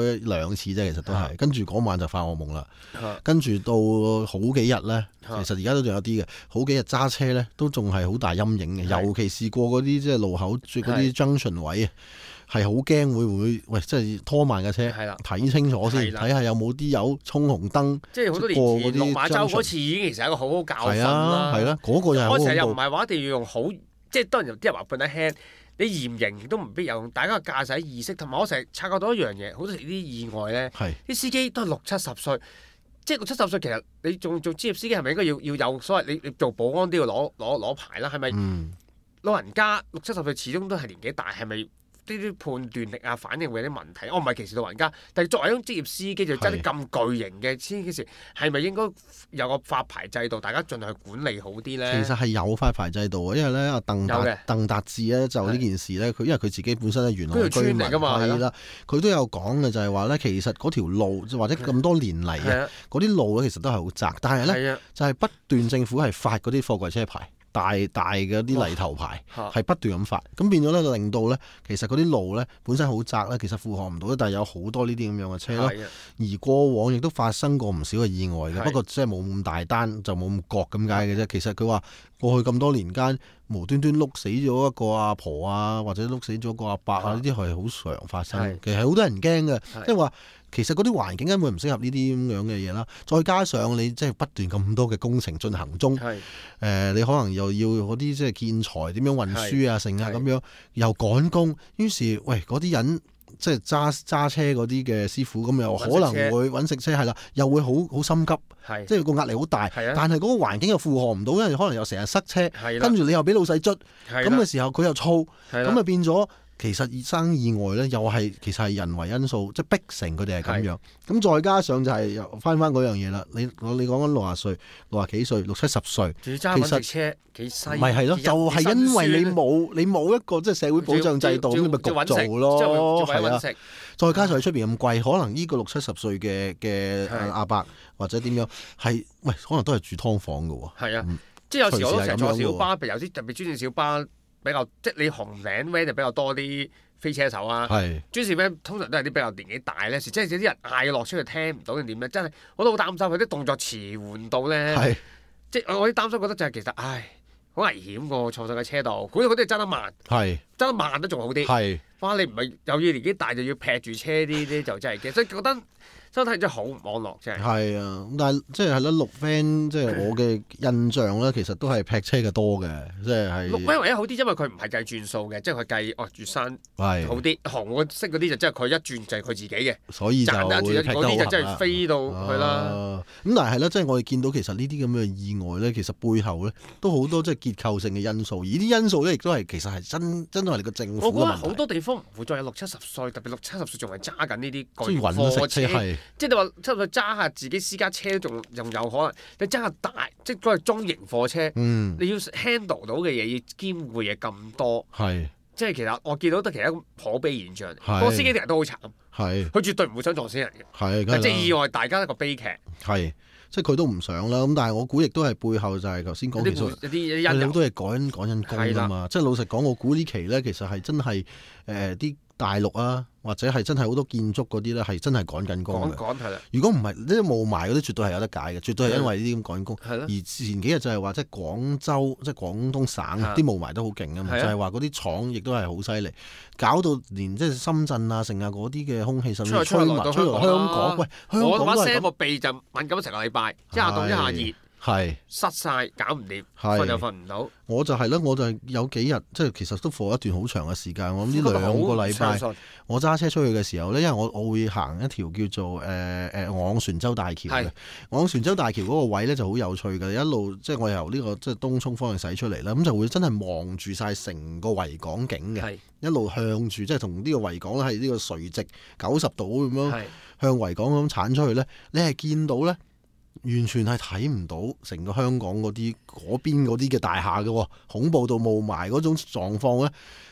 2次啫，其實都係。跟住嗰晚就發惡夢啦，跟住到好幾日咧，其實而家都仲有啲嘅，好幾日揸車咧都仲係好大陰影嘅，尤其是過嗰啲即係路口嗰啲 junction 位啊。係好驚會唔會喂，即係拖慢架車，睇清楚先，睇下有冇啲友衝紅燈。 即係好多年前落馬洲嗰次已經其實係一個好好教訓啦。 係啦，嗰個又係好恐怖。 嗰時又唔係話一定要用好，即係當然有啲人話判得輕，你嚴刑都唔必有用。大家嘅駕駛意識同埋我成日察覺到一樣嘢，好多時啲意外咧，啲司機都係60-70歲，即係60-70歲。其實你做專業司機係咪應該要有所謂？你做保安都要攞牌啦，係咪？老人家60-70歲始終都係年紀大，係咪？呢啲判斷力啊、反應會有啲問題。我唔係歧視老人家，但係作為一種職業司機，就真係咁巨型嘅司機時，係咪應該有個發牌制度？大家盡量去管理好啲咧。 其實係有發牌制度嘅，因為咧阿鄧達智咧就呢件事咧，佢因為佢自己本身係元朗居民係啦，佢都有講嘅就係話咧，其實嗰條路或者咁多年嚟啊，嗰啲路咧其實都係好窄，但係咧就係不斷政府係發嗰啲貨櫃車牌。大嘅啲泥頭牌係不斷咁發，咁變咗咧令到咧，其實嗰啲路咧本身好窄咧，其實負荷唔到，但係有好多呢啲咁樣嘅車咯。而過往亦都發生過唔少嘅意外嘅，不過即係冇咁大單，就冇咁割咁解嘅啫。其實佢話過去咁多年間，無端端碌死咗一個阿婆啊，或者碌死咗個阿伯啊，呢啲係好常發生。其實好多人驚嘅，即係話。其實嗰啲環境根本唔適合呢啲咁樣嘅嘢啦，再加上你即係不斷咁多嘅工程進行中，你可能又要嗰啲即係建材點樣運輸啊、成啊咁樣，又趕工，於是喂嗰啲人即係揸車嗰啲嘅師傅咁又可能會揾食車係啦，又會好心急，即係個壓力好大，但係嗰個環境又負荷唔到，因為可能又成日塞車，跟住你又俾老細捽，咁嘅時候佢又燥，咁啊變咗。其實生意外咧，又係其實係人為因素，即係逼成佢哋係咁樣。咁再加上就係又翻嗰樣嘢啦。你講緊60歲、60幾歲、60-70歲，其實車幾犀利。 咪係咯，就係因為你冇一個即係社會保障制度，咁你咪焗做咯。係啊，再加上喺出邊咁貴，可能呢個60-70歲嘅阿伯或者點樣係喂，可能都係住劏房㗎喎。係啊， 即係有時我都成日坐小巴，有啲特別專線小巴。比較即係你紅領 van 就比較多啲飛車手啊，專線 van 通常都係啲比較年紀大咧，即係有啲人嗌落出去聽唔到定點咧，真係我都好擔心佢啲動作遲緩到咧，即係我啲擔心覺得就係其實好危險個坐上嘅車度，嗰啲揸得慢，揸得慢都仲好啲，哇你唔係又要年紀大就要劈住車啲就真係嘅，所以覺得。真係真係好唔安樂，真係。係啊，但係即係啦，綠 van 即係我嘅印象咧，其實都係劈車嘅多嘅，即係。綠 van 唯一好啲，因為佢唔係計轉數嘅，即係佢計月薪好啲。紅色嗰啲就即係佢一轉就係佢自己嘅，所以就嗰啲就真係飛到去啦。咁但係啦，即係我哋見到其實呢啲咁嘅意外咧，其實背後咧都好多即係結構性嘅因素，而啲因素咧亦都係其實係真係你個政府嘅問題。我覺得好多地方唔會再有60-70歲，特別60-70歲仲係揸緊呢啲巨貨車。即係你話差唔多揸下自己私家車仲有可能，你揸下大即係嗰個中型貨車，你要 handle 到嘅嘢要兼顧嘢咁多，即係其實我見到得其實一個可悲現象。個司機啲人都好慘，佢絕對唔會想撞死人嘅，即係意外大家一個悲劇。即係佢都唔想啦，咁但係我估亦都係背後就係頭先講其實佢哋都係趕緊工㗎嘛。即係老實講，我估呢期咧其實係真係啲大陸啊，或者係真係好多建築嗰啲咧係真係趕緊工嘅。如果唔係呢啲霧霾嗰啲，絕對係有得解嘅，絕對係因為呢啲咁趕工。而前幾日就係話即係廣州即係廣東省啲霧霾都好勁啊嘛，就係話嗰啲廠亦都係好犀利，搞到連即係深圳啊、成啊嗰啲嘅空氣甚至吹埋香港。喂，香港都係咁。我把聲個鼻就敏感成個禮拜，一下凍一下熱，塞晒搞唔掂，瞓又瞓唔到。我就係啦，我就係有幾日即係其實都過一段好長嘅時間。我諗呢2個禮拜，我揸車出去嘅時候咧，因為我會行一條叫做昂船洲大橋嘅。昂船洲大橋嗰個位咧就好有趣嘅，一路即係我由呢個即係東涌方向駛出嚟啦，咁就會真係望住晒成個維港景嘅，一路向住即係同呢個維港咧係呢個垂直90度咁樣向維港咁鏟出去咧，你係見到咧。完全係睇唔到成個香港嗰邊嗰啲嘅大廈嘅，恐怖到霧霾嗰種狀況咧，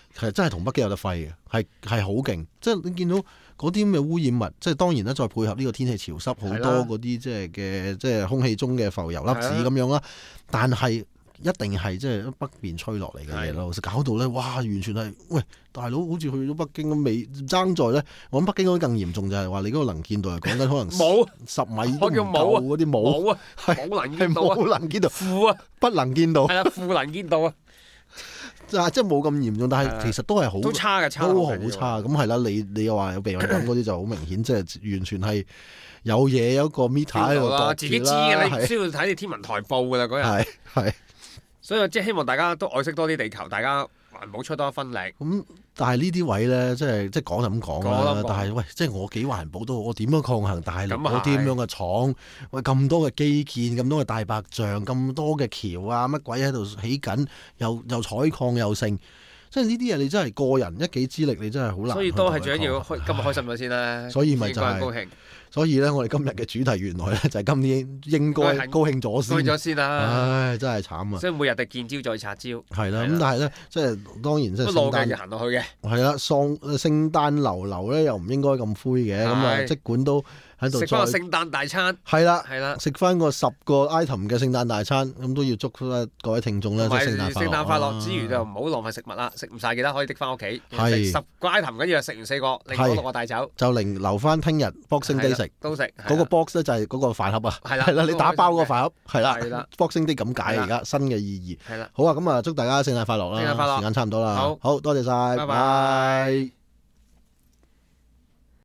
其實真係同北京有得揮嘅，係好勁。即係你見到嗰啲咁嘅污染物，即係當然啦，再配合呢個天氣潮濕，好多嗰啲即係空氣中嘅浮油粒子咁樣啦。但係一定係即係北邊吹落嚟嘅嘢咯，搞到咧哇，完全係喂大佬，好似去咗北京咁，未爭在咧。我諗北京嗰啲更嚴重就係話你嗰個能見度係講緊可能冇10米都唔夠嗰啲冇啊，係冇能見度，負啊，不能見度，係啦，負能見度啊。即係冇咁嚴重，但係其實都係好都差嘅，都好差。咁係啦，你又話有鼻敏感嗰啲就好明顯，即係完全係有嘢有一個 meter 喺度度啦。自己知嘅，你唔需要睇你天文台報㗎啦嗰日。係。所以即係希望大家都愛惜多啲地球，大家環保出多一分力。咁但係呢啲位咧，即係講就咁講啦。但係喂，即係我幾環保都好，我點樣抗衡大陸嗰啲咁樣嘅廠？喂，咁多嘅基建，咁多嘅大白象，咁多嘅橋啊，乜鬼喺度起緊，又採礦又剩。即係呢啲嘢，你真係個人一己之力，你真係好難。所以都係最緊要今日開心咗先啦。所以咪就係高興。所以咧，我哋今日嘅主題原來咧就係今年應該高興咗先。高興咗先啦！唉，真係慘啊！所以每日就見招再拆招。係啦，咁但係咧，即係當然即係聖誕行落去嘅。係啦，聖誕流咧又唔應該咁灰嘅，咁啊，即管都喺度食翻個聖誕大餐。係啦，食翻個10個 item 嘅聖誕大餐，咁都要祝各位聽眾咧，即係聖誕快樂之餘就唔好浪費食物啦，食唔晒記得可以拎翻屋企。係10個 item，跟住就食完4個，另外6個帶走。就留翻聽日 Boxing Day。都食嗰個 box 咧就係嗰個飯盒啊，係啦，你打包嗰個飯盒係啦，Boxing Day咁解而家新嘅意義。係啦，好啊，咁啊祝大家聖誕快樂啦！聖誕快樂，時間差唔多啦，好多謝晒，拜拜。